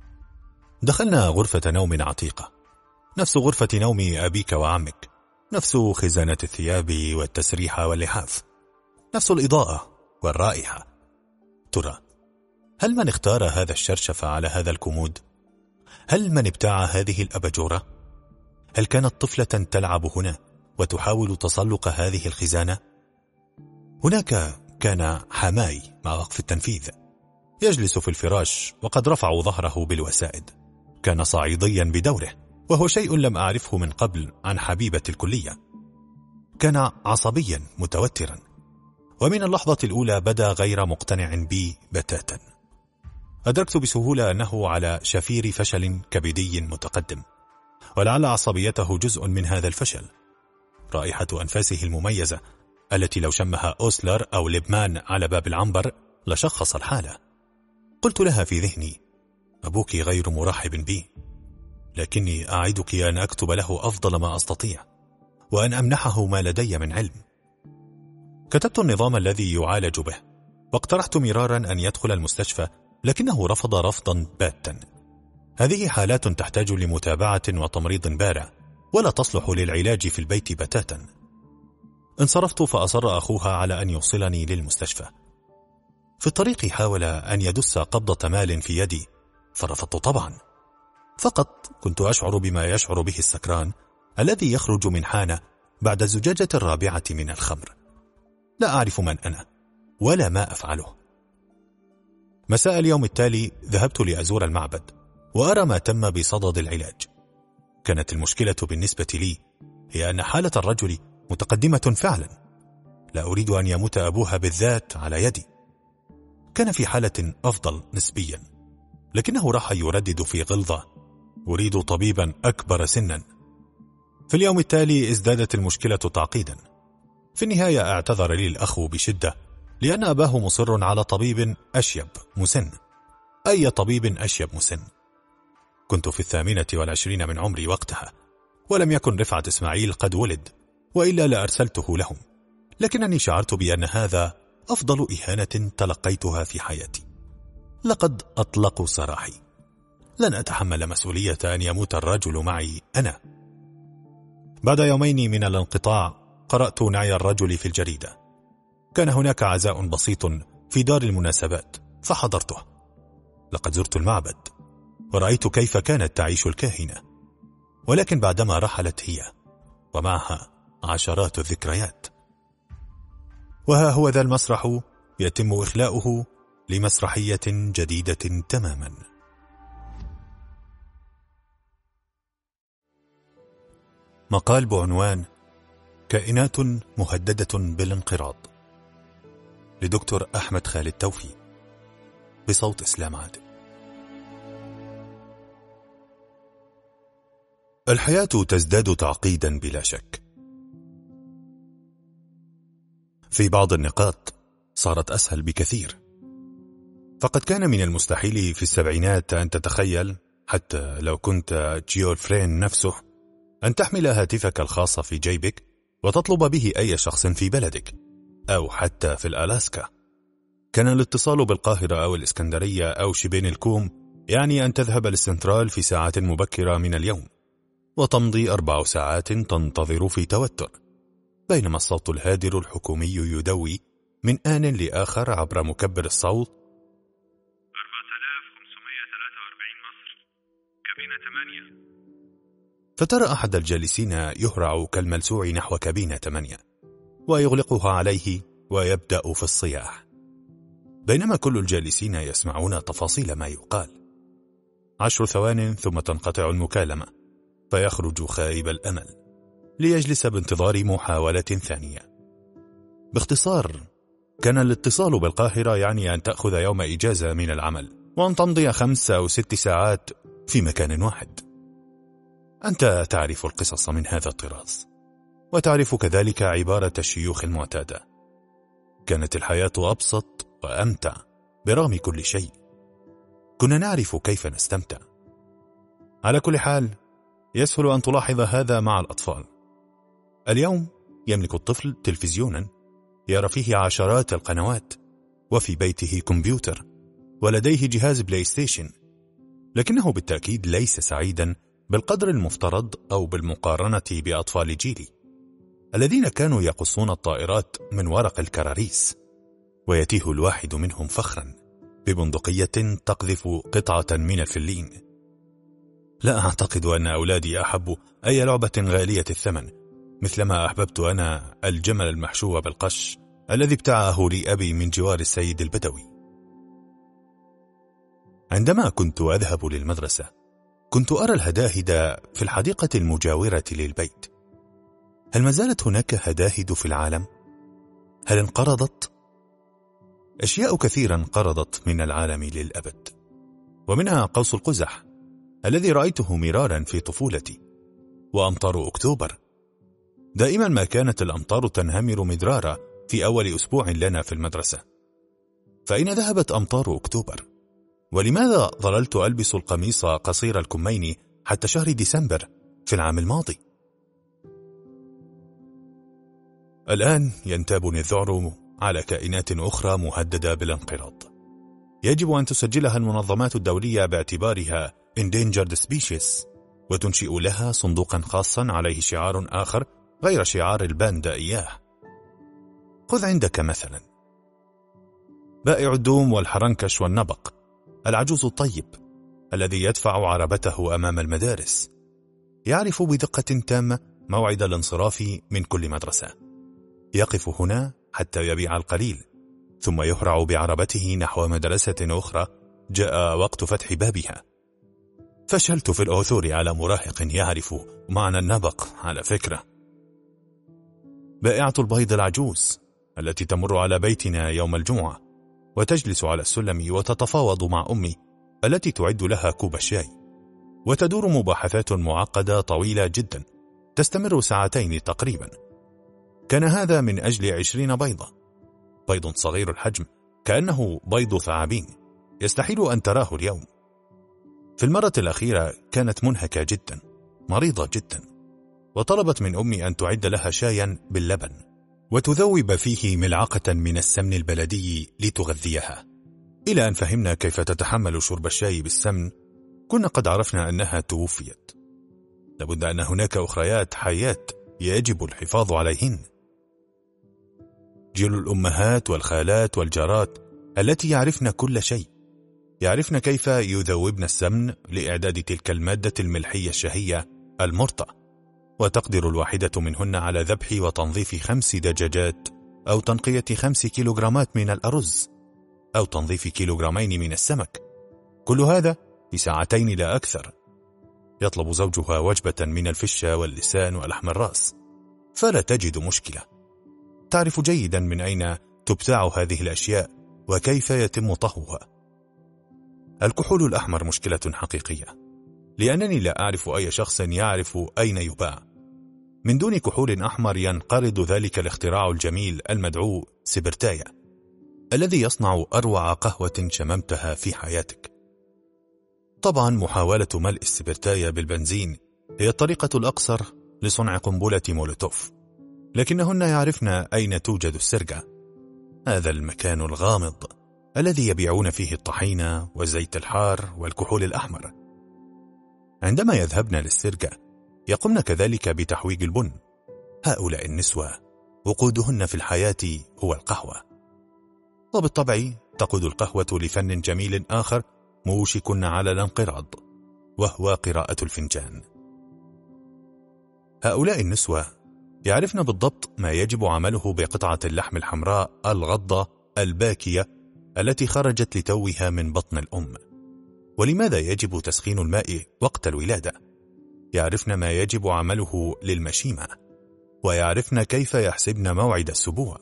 دخلنا غرفة نوم عتيقة، نفس غرفة نوم أبيك وعمك، نفس خزانة الثياب والتسريحة واللحاف، نفس الإضاءة والرائحة. ترى هل من اختار هذا الشرشف على هذا الكمود؟ هل من ابتاع هذه الأباجورة؟ هل كانت طفلة تلعب هنا وتحاول تسلق هذه الخزانة؟ هناك كان حماي مع وقف التنفيذ، يجلس في الفراش وقد رفع ظهره بالوسائد. كان صعيديا بدوره، وهو شيء لم أعرفه من قبل عن حبيبة الكلية. كان عصبيا متوترا، ومن اللحظة الأولى بدا غير مقتنع بي بتاتا. أدركت بسهولة أنه على شفير فشل كبدي متقدم، ولعل عصبيته جزء من هذا الفشل. رائحة أنفاسه المميزة التي لو شمها أوسلر أو لبمان على باب العنبر لشخص الحالة. قلت لها في ذهني: أبوك غير مرحب بي، لكني أعدك أن أكتب له أفضل ما أستطيع، وأن أمنحه ما لدي من علم. كتبت النظام الذي يعالج به، واقترحت مرارا أن يدخل المستشفى، لكنه رفض رفضا باتا. هذه حالات تحتاج لمتابعة وتمريض بارع، ولا تصلح للعلاج في البيت بتاتا. انصرفت، فأصر أخوها على أن يوصلني للمستشفى. في الطريق حاول أن يدس قبضة مال في يدي، فرفضت طبعا. فقط كنت أشعر بما يشعر به السكران الذي يخرج من حانة بعد الزجاجة الرابعة من الخمر. لا أعرف من أنا ولا ما أفعله. مساء اليوم التالي ذهبت لأزور المعبد وأرى ما تم بصدد العلاج. كانت المشكلة بالنسبة لي هي أن حالة الرجل متقدمة فعلا. لا أريد أن يموت أبوها بالذات على يدي. كان في حالة أفضل نسبيا، لكنه راح يردد في غلظة: أريد طبيبا أكبر سنا. في اليوم التالي ازدادت المشكلة تعقيدا. في النهاية اعتذر لي الأخ بشدة، لأن أباه مصر على طبيب أشيب مسن. أي طبيب أشيب مسن؟ كنت في الثامنة والعشرين من عمري وقتها، ولم يكن رفعت إسماعيل قد ولد، وإلا لأرسلته لهم. لكنني شعرت بأن هذا أفضل إهانة تلقيتها في حياتي. لقد أطلقوا سراحي. لن أتحمل مسؤولية أن يموت الرجل معي أنا. بعد يومين من الانقطاع قرأت نعي الرجل في الجريدة. كان هناك عزاء بسيط في دار المناسبات، فحضرته. لقد زرت المعبد ورأيت كيف كانت تعيش الكاهنة، ولكن بعدما رحلت هي ومعها عشرات الذكريات. وها هو ذا المسرح يتم إخلاؤه لمسرحية جديدة تماما. مقال بعنوان كائنات مهددة بالانقراض، لدكتور أحمد خالد توفيق، بصوت إسلام عادل. الحياة تزداد تعقيدا بلا شك. في بعض النقاط صارت أسهل بكثير. فقد كان من المستحيل في السبعينات أن تتخيل، حتى لو كنت جيولفرين نفسه، أن تحمل هاتفك الخاص في جيبك وتطلب به أي شخص في بلدك أو حتى في الألاسكا. كان الاتصال بالقاهرة أو الإسكندرية أو شبين الكوم يعني أن تذهب للسنترال في ساعة مبكرة من اليوم، وتمضي أربع ساعات تنتظر في توتر، بينما الصوت الهادر الحكومي يدوي من آن لآخر عبر مكبر الصوت: أربعة آلاف وخمسمائة وثلاثة وأربعين مصر، كابينة ثمانية. فترى أحد الجالسين يهرع كالملسوع نحو كابينة ثمانية ويغلقها عليه ويبدأ في الصياح، بينما كل الجالسين يسمعون تفاصيل ما يقال. عشر ثوان ثم تنقطع المكالمة، فيخرج خائب الأمل ليجلس بانتظار محاولة ثانية. باختصار، كان الاتصال بالقاهرة يعني أن تأخذ يوم إجازة من العمل وأن تمضي خمس أو ست ساعات في مكان واحد. أنت تعرف القصص من هذا الطراز، وتعرف كذلك عبارة الشيوخ المعتادة: كانت الحياة أبسط وأمتع برغم كل شيء. كنا نعرف كيف نستمتع. على كل حال، يسهل أن تلاحظ هذا مع الأطفال. اليوم يملك الطفل تلفزيونا يرى فيه عشرات القنوات، وفي بيته كمبيوتر، ولديه جهاز بلاي ستيشن، لكنه بالتأكيد ليس سعيدا بالقدر المفترض أو بالمقارنة بأطفال جيلي الذين كانوا يقصون الطائرات من ورق الكراريس، ويتيه الواحد منهم فخرا ببندقية تقذف قطعة من الفلين. لا أعتقد أن أولادي أحبوا أي لعبة غالية الثمن مثلما أحببت أنا الجمل المحشو بالقش الذي ابتاعه لي أبي من جوار السيد البدوي. عندما كنت أذهب للمدرسة كنت أرى الهداهد في الحديقة المجاورة للبيت. هل ما زالت هناك هداهد في العالم؟ هل انقرضت؟ أشياء كثيرا انقرضت من العالم للأبد، ومنها قوس القزح الذي رأيته مرارا في طفولتي، وأمطار أكتوبر. دائما ما كانت الأمطار تنهمر مدرارا في أول أسبوع لنا في المدرسة. فأين ذهبت أمطار أكتوبر؟ ولماذا ظللت ألبس القميص قصير الكمين حتى شهر ديسمبر في العام الماضي؟ الآن ينتابني الذعر على كائنات أخرى مهددة بالانقراض، يجب أن تسجلها المنظمات الدولية باعتبارها endangered species، وتنشئ لها صندوقا خاصا عليه شعار آخر غير شعار الباندا إياه. خذ عندك مثلا بائع الدوم والحرنكش والنبق، العجوز الطيب الذي يدفع عربته أمام المدارس، يعرف بدقة تامة موعد الانصراف من كل مدرسة، يقف هنا حتى يبيع القليل، ثم يهرع بعربته نحو مدرسة أخرى جاء وقت فتح بابها. فشلت في العثور على مراهق يعرف معنى النبق على فكرة. بائعة البيض العجوز التي تمر على بيتنا يوم الجمعة وتجلس على السلم وتتفاوض مع أمي التي تعد لها كوب الشاي، وتدور مباحثات معقدة طويلة جدا تستمر ساعتين تقريبا. كان هذا من أجل عشرين بيضة، بيض صغير الحجم كأنه بيض ثعابين، يستحيل أن تراه اليوم. في المرة الأخيرة كانت منهكة جدا، مريضة جدا، وطلبت من أمي أن تعد لها شايا باللبن وتذوب فيه ملعقة من السمن البلدي لتغذيها. إلى أن فهمنا كيف تتحمل شرب الشاي بالسمن كنا قد عرفنا أنها توفيت. لابد أن هناك أخريات حيات يجب الحفاظ عليهن. جيل الأمهات والخالات والجارات التي يعرفن كل شيء، يعرفن كيف يذوبن السمن لإعداد تلك المادة الملحية الشهية المرطة، وتقدر الواحدة منهن على ذبح وتنظيف خمس دجاجات أو تنقية خمس كيلوغرامات من الأرز أو تنظيف كيلوغرامين من السمك، كل هذا في ساعتين لا أكثر. يطلب زوجها وجبة من الفشة واللسان ولحم الرأس، فلا تجد مشكلة. تعرف جيدا من أين تبتاع هذه الأشياء وكيف يتم طهوها. الكحول الأحمر مشكلة حقيقية، لأنني لا أعرف أي شخص يعرف أين يباع. من دون كحول أحمر ينقرض ذلك الاختراع الجميل المدعو سبرتايا، الذي يصنع أروع قهوة شممتها في حياتك. طبعا محاولة ملء السبرتايا بالبنزين هي الطريقة الأقصر لصنع قنبلة مولوتوف، لكنهن يعرفن أين توجد السرقة، هذا المكان الغامض الذي يبيعون فيه الطحينة والزيت الحار والكحول الأحمر. عندما يذهبن للسرقة يقومن كذلك بتحويج البن. هؤلاء النسوة وقودهن في الحياة هو القهوة، وبالطبع تقود القهوة لفن جميل آخر موشك على الانقراض، وهو قراءة الفنجان. هؤلاء النسوة يعرفن بالضبط ما يجب عمله بقطعة اللحم الحمراء الغضة الباكية التي خرجت لتوها من بطن الأم، ولماذا يجب تسخين الماء وقت الولادة. يعرفن ما يجب عمله للمشيمة، ويعرفن كيف يحسبن موعد السبوع.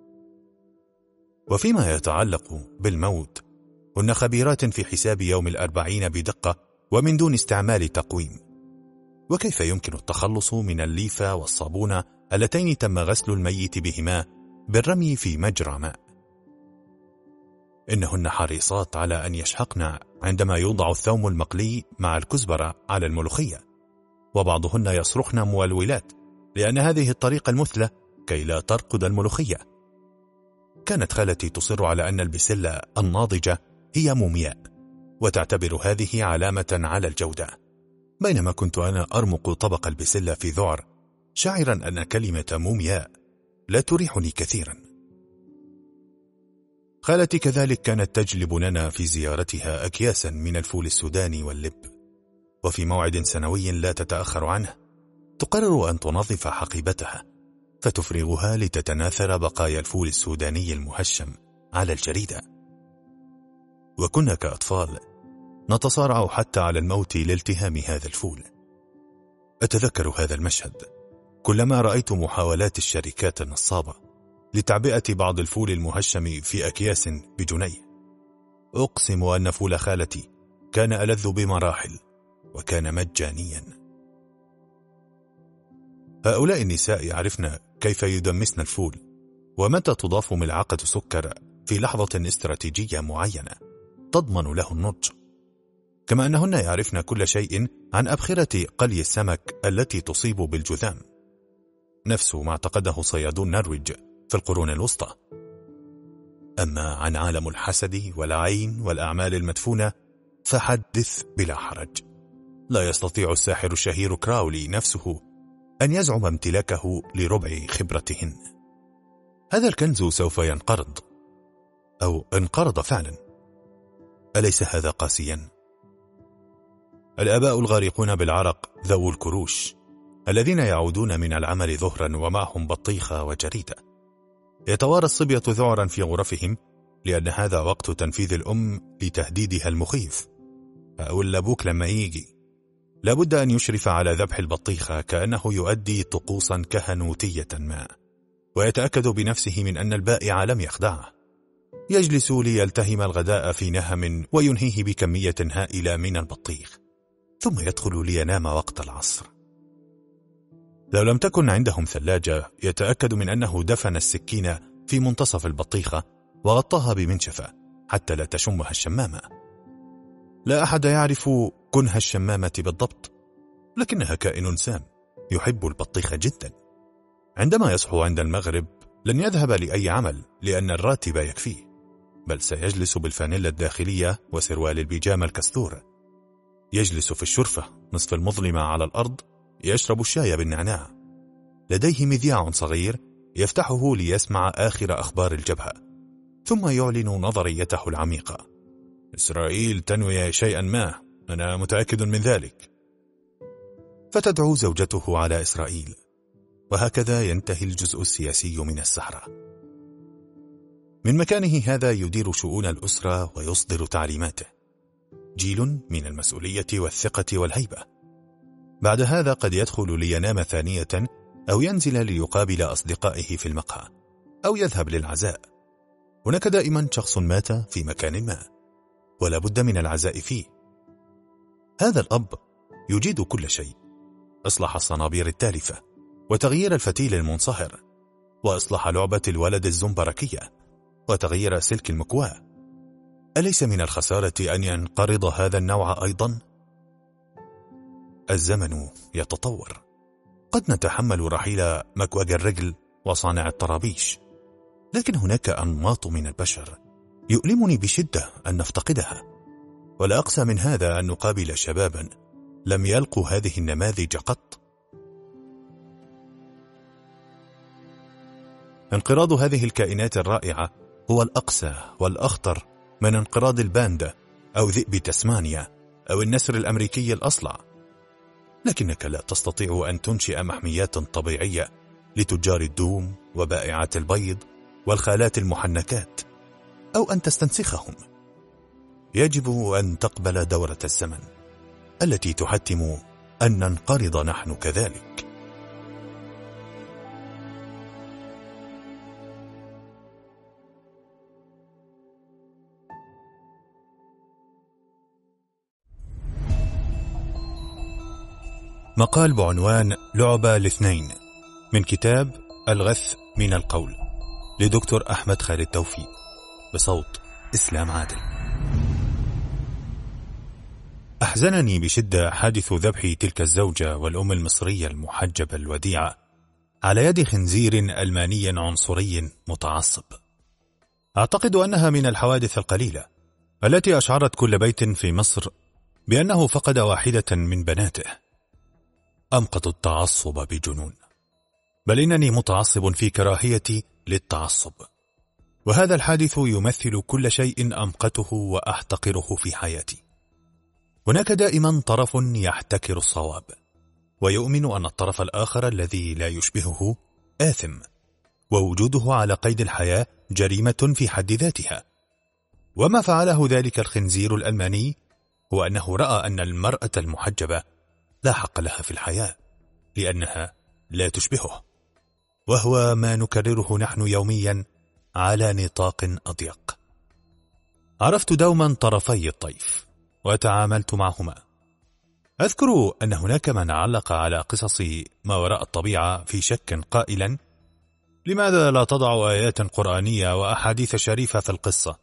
وفيما يتعلق بالموت هن خبيرات في حساب يوم الأربعين بدقة ومن دون استعمال تقويم. وكيف يمكن التخلص من الليفة والصابون اللتين تم غسل الميت بهما بالرمي في مجرى ماء. إنهن حريصات على أن يشحقن عندما يوضع الثوم المقلي مع الكزبرة على الملوخية، وبعضهن يصرخن مولولات لأن هذه الطريقة المثلى كي لا ترقد الملوخية. كانت خالتي تصر على أن البسلة الناضجة هي مومياء، وتعتبر هذه علامة على الجودة، بينما كنت أنا أرمق طبق البسلة في ذعر شاعرا أن كلمة مومياء لا تريحني كثيرا. خالتي كذلك كانت تجلب لنا في زيارتها أكياسا من الفول السوداني واللب، وفي موعد سنوي لا تتأخر عنه تقرر أن تنظف حقيبتها فتفرغها لتتناثر بقايا الفول السوداني المهشم على الجريدة. وكنا كأطفال نتصارع حتى على الموت لالتهام هذا الفول. أتذكر هذا المشهد كلما رأيت محاولات الشركات النصابة لتعبئة بعض الفول المهشم في أكياس بجنيه. أقسم أن فول خالتي كان ألذ بمراحل وكان مجانيا. هؤلاء النساء يعرفن كيف يدمسن الفول ومتى تضاف ملعقة سكر في لحظة استراتيجية معينة تضمن له النضج، كما أنهن يعرفن كل شيء عن أبخرة قلي السمك التي تصيب بالجذام. نفس ما اعتقده صيادو النرويج في القرون الوسطى. أما عن عالم الحسد والعين والأعمال المدفونة فحدث بلا حرج. لا يستطيع الساحر الشهير كراولي نفسه أن يزعم امتلاكه لربع خبرتهن. هذا الكنز سوف ينقرض، أو انقرض فعلا. أليس هذا قاسيا؟ الآباء الغارقون بالعرق ذو الكروش الذين يعودون من العمل ظهرا ومعهم بطيخة وجريدة، يتوارى الصبية ذعرا في غرفهم لأن هذا وقت تنفيذ الأم لتهديدها المخيف. أقول أبوك لما يجي لابد أن يشرف على ذبح البطيخة كأنه يؤدي طقوسا كهنوتية ما، ويتأكد بنفسه من أن البائع لم يخدعه. يجلس ليلتهم الغداء في نهم وينهيه بكمية هائلة من البطيخ، ثم يدخل لينام وقت العصر. لو لم تكن عندهم ثلاجة يتأكد من أنه دفن السكين في منتصف البطيخة وغطاها بمنشفة حتى لا تشمها الشمامة. لا أحد يعرف كنه الشمامة بالضبط، لكنها كائن سام يحب البطيخ جدا. عندما يصحو عند المغرب لن يذهب لأي عمل لأن الراتب يكفيه، بل سيجلس بالفانيلا الداخلية وسروال البيجامة الكستور. يجلس في الشرفة نصف المظلمة على الأرض يشرب الشاي بالنعناع. لديه مذياع صغير يفتحه ليسمع آخر أخبار الجبهة، ثم يعلن نظريته العميقة: إسرائيل تنوي شيئا ما، أنا متأكد من ذلك. فتدعو زوجته على إسرائيل، وهكذا ينتهي الجزء السياسي من السحرة. من مكانه هذا يدير شؤون الأسرة ويصدر تعليماته، جيل من المسؤولية والثقة والهيبة. بعد هذا قد يدخل لينام ثانية أو ينزل ليقابل أصدقائه في المقهى أو يذهب للعزاء. هناك دائما شخص مات في مكان ما ولا بد من العزاء فيه. هذا الأب يجيد كل شيء: إصلاح الصنابير التالفة، وتغيير الفتيل المنصهر، وإصلاح لعبة الولد الزنبركية، وتغيير سلك المكواة. أليس من الخسارة أن ينقرض هذا النوع أيضا؟ الزمن يتطور. قد نتحمل رحيل مكواج الرجل وصانع الطرابيش، لكن هناك أنماط من البشر يؤلمني بشدة أن نفتقدها، ولا أقسى من هذا أن نقابل شبابا لم يلقوا هذه النماذج قط. انقراض هذه الكائنات الرائعة هو الأقسى والأخطر من انقراض الباندا أو ذئب تسمانيا أو النسر الأمريكي الأصلع. لكنك لا تستطيع أن تنشئ محميات طبيعية لتجار الدوم وبائعات البيض والخالات المحنكات، أو أن تستنسخهم. يجب أن تقبل دورة الزمن التي تحتم أن ننقرض نحن كذلك. مقال بعنوان لعبة الاثنين من كتاب الغث من القول لدكتور أحمد خالد توفيق، بصوت إسلام عادل. أحزنني بشدة حادث ذبح تلك الزوجة والأم المصرية المحجبة الوديعة على يد خنزير ألماني عنصري متعصب. أعتقد أنها من الحوادث القليلة التي أشعرت كل بيت في مصر بأنه فقد واحدة من بناته. أمقت التعصب بجنون، بل إنني متعصب في كراهيتي للتعصب، وهذا الحادث يمثل كل شيء أمقته وأحتقره في حياتي. هناك دائما طرف يحتكر الصواب ويؤمن أن الطرف الآخر الذي لا يشبهه آثم، ووجوده على قيد الحياة جريمة في حد ذاتها. وما فعله ذلك الخنزير الألماني هو أنه رأى أن المرأة المحجبة لا حق لها في الحياة لأنها لا تشبهه، وهو ما نكرره نحن يوميا على نطاق أضيق. عرفت دوما طرفي الطيف وتعاملت معهما. أذكر أن هناك من علق على قصص ما وراء الطبيعة في شك قائلا: لماذا لا تضع آيات قرآنية وأحاديث شريفة في القصة؟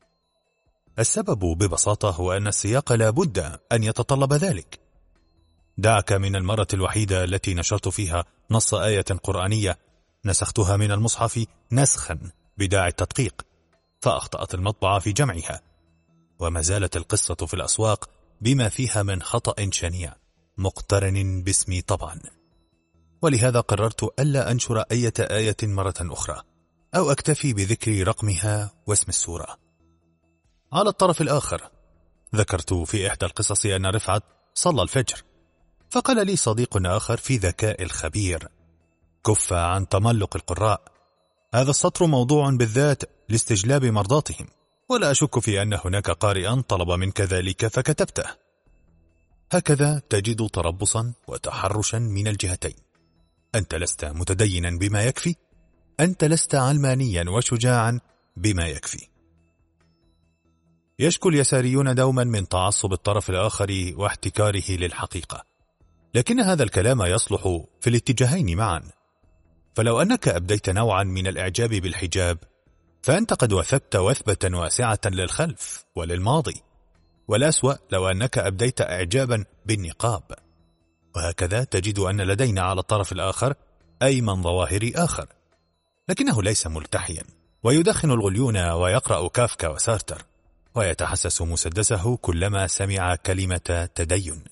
السبب ببساطة هو أن السياق لا بد أن يتطلب ذلك. دعك من المرة الوحيدة التي نشرت فيها نص آية قرآنية نسختها من المصحف نسخا بداعي التدقيق، فأخطأت المطبعة في جمعها، وما زالت القصة في الأسواق بما فيها من خطأ شنيع مقترن باسمي طبعا. ولهذا قررت ألا أنشر أي آية مرة أخرى، أو أكتفي بذكر رقمها واسم السورة. على الطرف الآخر، ذكرت في إحدى القصص أن رفعت صلى الفجر، فقال لي صديق آخر في ذكاء الخبير: كف عن تملق القراء، هذا السطر موضوع بالذات لاستجلاب مرضاتهم، ولا أشك في أن هناك قارئا طلب منك ذلك فكتبته. هكذا تجد تربصا وتحرشا من الجهتين. أنت لست متدينا بما يكفي، أنت لست علمانيا وشجاعا بما يكفي. يشكو اليساريون دوما من تعصب الطرف الآخر واحتكاره للحقيقة، لكن هذا الكلام يصلح في الاتجاهين معا. فلو أنك أبديت نوعا من الإعجاب بالحجاب، فأنت قد وثبت وثبة واسعة للخلف وللماضي، والأسوأ لو أنك أبديت إعجابا بالنقاب. وهكذا تجد أن لدينا على الطرف الآخر أيمن ظواهري آخر، لكنه ليس ملتحيا ويدخن الغليون ويقرأ كافكا وسارتر، ويتحسس مسدسه كلما سمع كلمة تدين.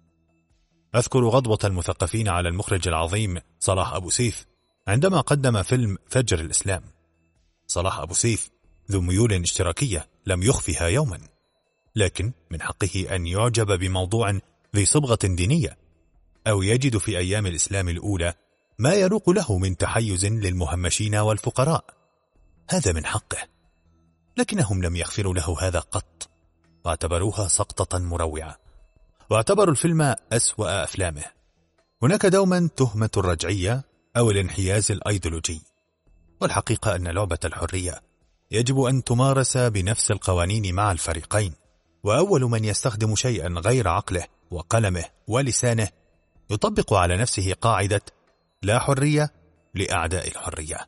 أذكر غضبة المثقفين على المخرج العظيم صلاح أبو سيف عندما قدم فيلم فجر الإسلام. صلاح أبو سيف ذو ميول اشتراكية لم يخفها يوما، لكن من حقه أن يعجب بموضوع ذي صبغة دينية، أو يجد في أيام الإسلام الأولى ما يروق له من تحيز للمهمشين والفقراء. هذا من حقه، لكنهم لم يغفروا له هذا قط، واعتبروها سقطة مروعة، واعتبروا الفيلم أسوأ أفلامه. هناك دوما تهمة الرجعية أو الانحياز الأيديولوجي، والحقيقة أن لعبة الحرية يجب أن تمارس بنفس القوانين مع الفريقين، وأول من يستخدم شيئا غير عقله وقلمه ولسانه يطبق على نفسه قاعدة لا حرية لأعداء الحرية.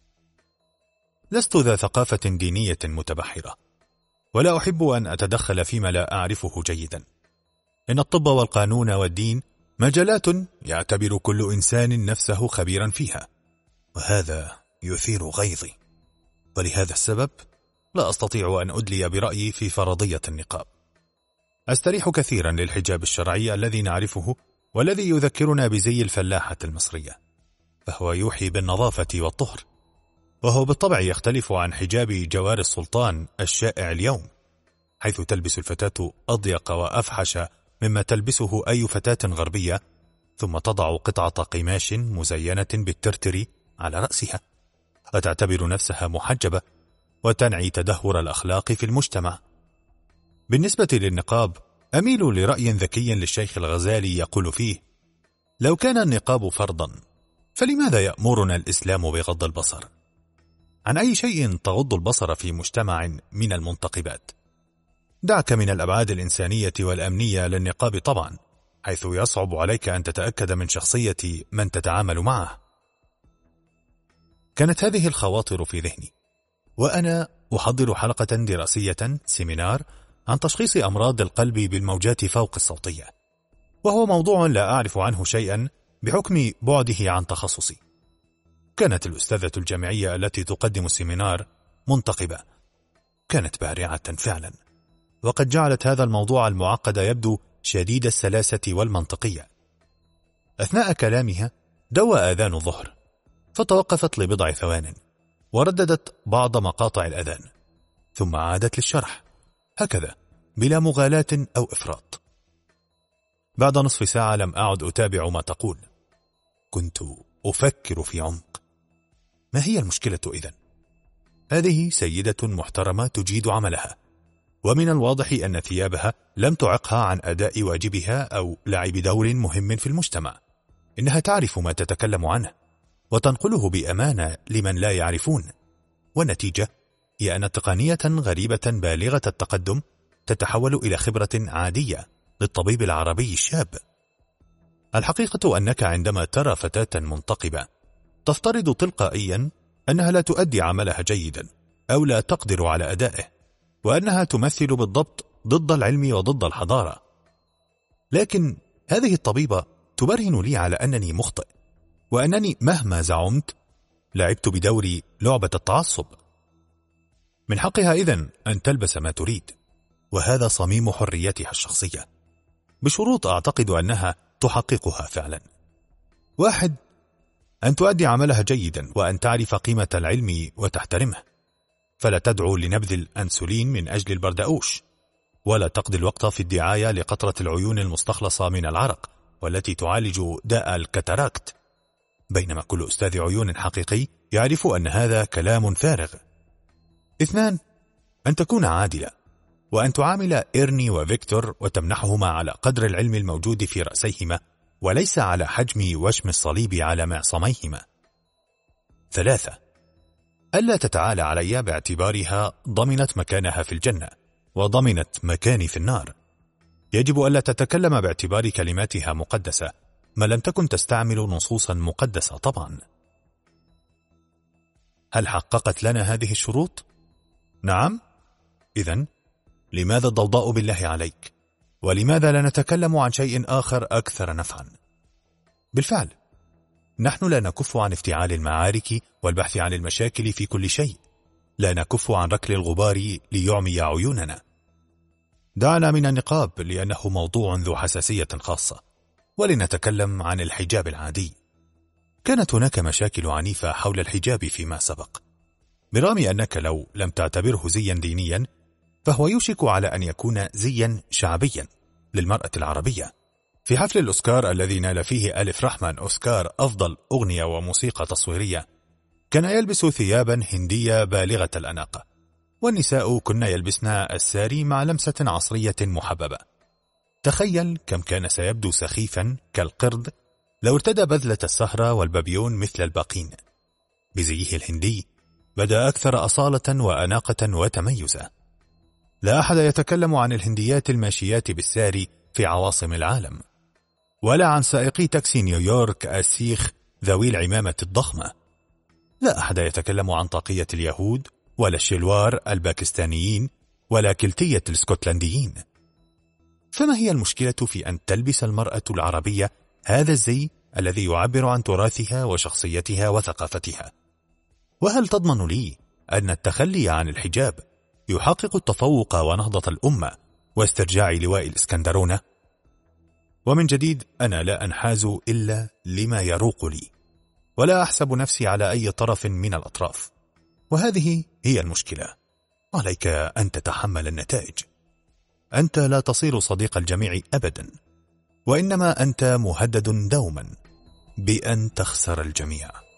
لست ذا ثقافة دينية متبحرة، ولا أحب أن أتدخل فيما لا أعرفه جيدا. إن الطب والقانون والدين مجالات يعتبر كل إنسان نفسه خبيرا فيها، وهذا يثير غيظي، ولهذا السبب لا أستطيع أن أدلي برأيي في فرضية النقاب. أستريح كثيرا للحجاب الشرعي الذي نعرفه، والذي يذكرنا بزي الفلاحة المصرية، فهو يوحي بالنظافة والطهر، وهو بالطبع يختلف عن حجاب جوار السلطان الشائع اليوم، حيث تلبس الفتاة أضيق وأفحش مما تلبسه أي فتاة غربية، ثم تضع قطعة قماش مزينة بالترتر على رأسها، وتعتبر نفسها محجبة، وتنعي تدهور الأخلاق في المجتمع. بالنسبة للنقاب، أميل لرأي ذكي للشيخ الغزالي يقول فيه: لو كان النقاب فرضا، فلماذا يأمرنا الإسلام بغض البصر؟ عن أي شيء تغض البصر في مجتمع من المنتقبات؟ دعك من الأبعاد الإنسانية والأمنية للنقاب طبعا، حيث يصعب عليك أن تتأكد من شخصية من تتعامل معه. كانت هذه الخواطر في ذهني وأنا أحضر حلقة دراسية سيمينار عن تشخيص أمراض القلب بالموجات فوق الصوتية، وهو موضوع لا أعرف عنه شيئا بحكم بعده عن تخصصي. كانت الأستاذة الجامعية التي تقدم السيمينار منتقبة، كانت بارعة فعلا، وقد جعلت هذا الموضوع المعقد يبدو شديد السلاسة والمنطقية. أثناء كلامها دوى آذان الظهر، فتوقفت لبضع ثوان ورددت بعض مقاطع الأذان، ثم عادت للشرح هكذا بلا مغالاة أو إفراط. بعد نصف ساعة لم أعد أتابع ما تقول، كنت أفكر في عمق، ما هي المشكلة إذن؟ هذه سيدة محترمة تجيد عملها، ومن الواضح أن ثيابها لم تعقها عن أداء واجبها أو لعب دور مهم في المجتمع. إنها تعرف ما تتكلم عنه وتنقله بأمانة لمن لا يعرفون، والنتيجة هي أن تقنية غريبة بالغة التقدم تتحول إلى خبرة عادية للطبيب العربي الشاب. الحقيقة أنك عندما ترى فتاة منتقبة تفترض تلقائيا أنها لا تؤدي عملها جيدا أو لا تقدر على أدائه، وأنها تمثل بالضبط ضد العلم وضد الحضارة. لكن هذه الطبيبة تبرهن لي على أنني مخطئ، وأنني مهما زعمت لعبت بدوري لعبة التعصب. من حقها إذن أن تلبس ما تريد، وهذا صميم حريتها الشخصية، بشروط أعتقد أنها تحققها فعلا. واحد، أن تؤدي عملها جيدا، وأن تعرف قيمة العلم وتحترمه، فلا تدعو لنبذ الأنسولين من أجل البردأوش، ولا تقضي الوقت في الدعاية لقطرة العيون المستخلصة من العرق والتي تعالج داء الكاتاراكت، بينما كل أستاذ عيون حقيقي يعرف أن هذا كلام فارغ. اثنان، أن تكون عادلة، وأن تعامل إيرني وفيكتور وتمنحهما على قدر العلم الموجود في رأسيهما، وليس على حجم وشم الصليب على معصميهما. ثلاثة، ألا تتعالى علي باعتبارها ضمنت مكانها في الجنة وضمنت مكاني في النار. يجب ألا تتكلم باعتبار كلماتها مقدسة، ما لم تكن تستعمل نصوصا مقدسة طبعا. هل حققت لنا هذه الشروط؟ نعم. إذن لماذا الضوضاء بالله عليك؟ ولماذا لا نتكلم عن شيء آخر أكثر نفعا؟ بالفعل نحن لا نكف عن افتعال المعارك والبحث عن المشاكل في كل شيء، لا نكف عن ركل الغبار ليعمي عيوننا. دعنا من النقاب لأنه موضوع ذو حساسية خاصة، ولنتكلم عن الحجاب العادي. كانت هناك مشاكل عنيفة حول الحجاب فيما سبق، برغم أنك لو لم تعتبره زيا دينيا فهو يوشك على أن يكون زيا شعبيا للمرأة العربية. في حفل الأوسكار الذي نال فيه ألف رحمن أوسكار أفضل أغنية وموسيقى تصويرية، كان يلبس ثيابا هندية بالغة الأناقة، والنساء كن يلبسن الساري مع لمسة عصرية محببة. تخيل كم كان سيبدو سخيفا كالقرد لو ارتدى بذلة السهرة والبابيون مثل الباقين. بزيه الهندي بدأ أكثر أصالة وأناقة وتميزا. لا أحد يتكلم عن الهنديات الماشيات بالساري في عواصم العالم، ولا عن سائقي تاكسي نيويورك السيخ ذوي العمامة الضخمة. لا أحد يتكلم عن طاقية اليهود، ولا الشلوار الباكستانيين، ولا كلتية الاسكتلنديين. فما هي المشكلة في أن تلبس المرأة العربية هذا الزي الذي يعبر عن تراثها وشخصيتها وثقافتها؟ وهل تضمن لي أن التخلي عن الحجاب يحقق التفوق ونهضة الأمة واسترجاع لواء الإسكندرونة؟ ومن جديد أنا لا أنحاز إلا لما يروق لي، ولا أحسب نفسي على أي طرف من الأطراف، وهذه هي المشكلة. عليك أن تتحمل النتائج. أنت لا تصير صديق الجميع أبدا، وإنما أنت مهدد دوما بأن تخسر الجميع.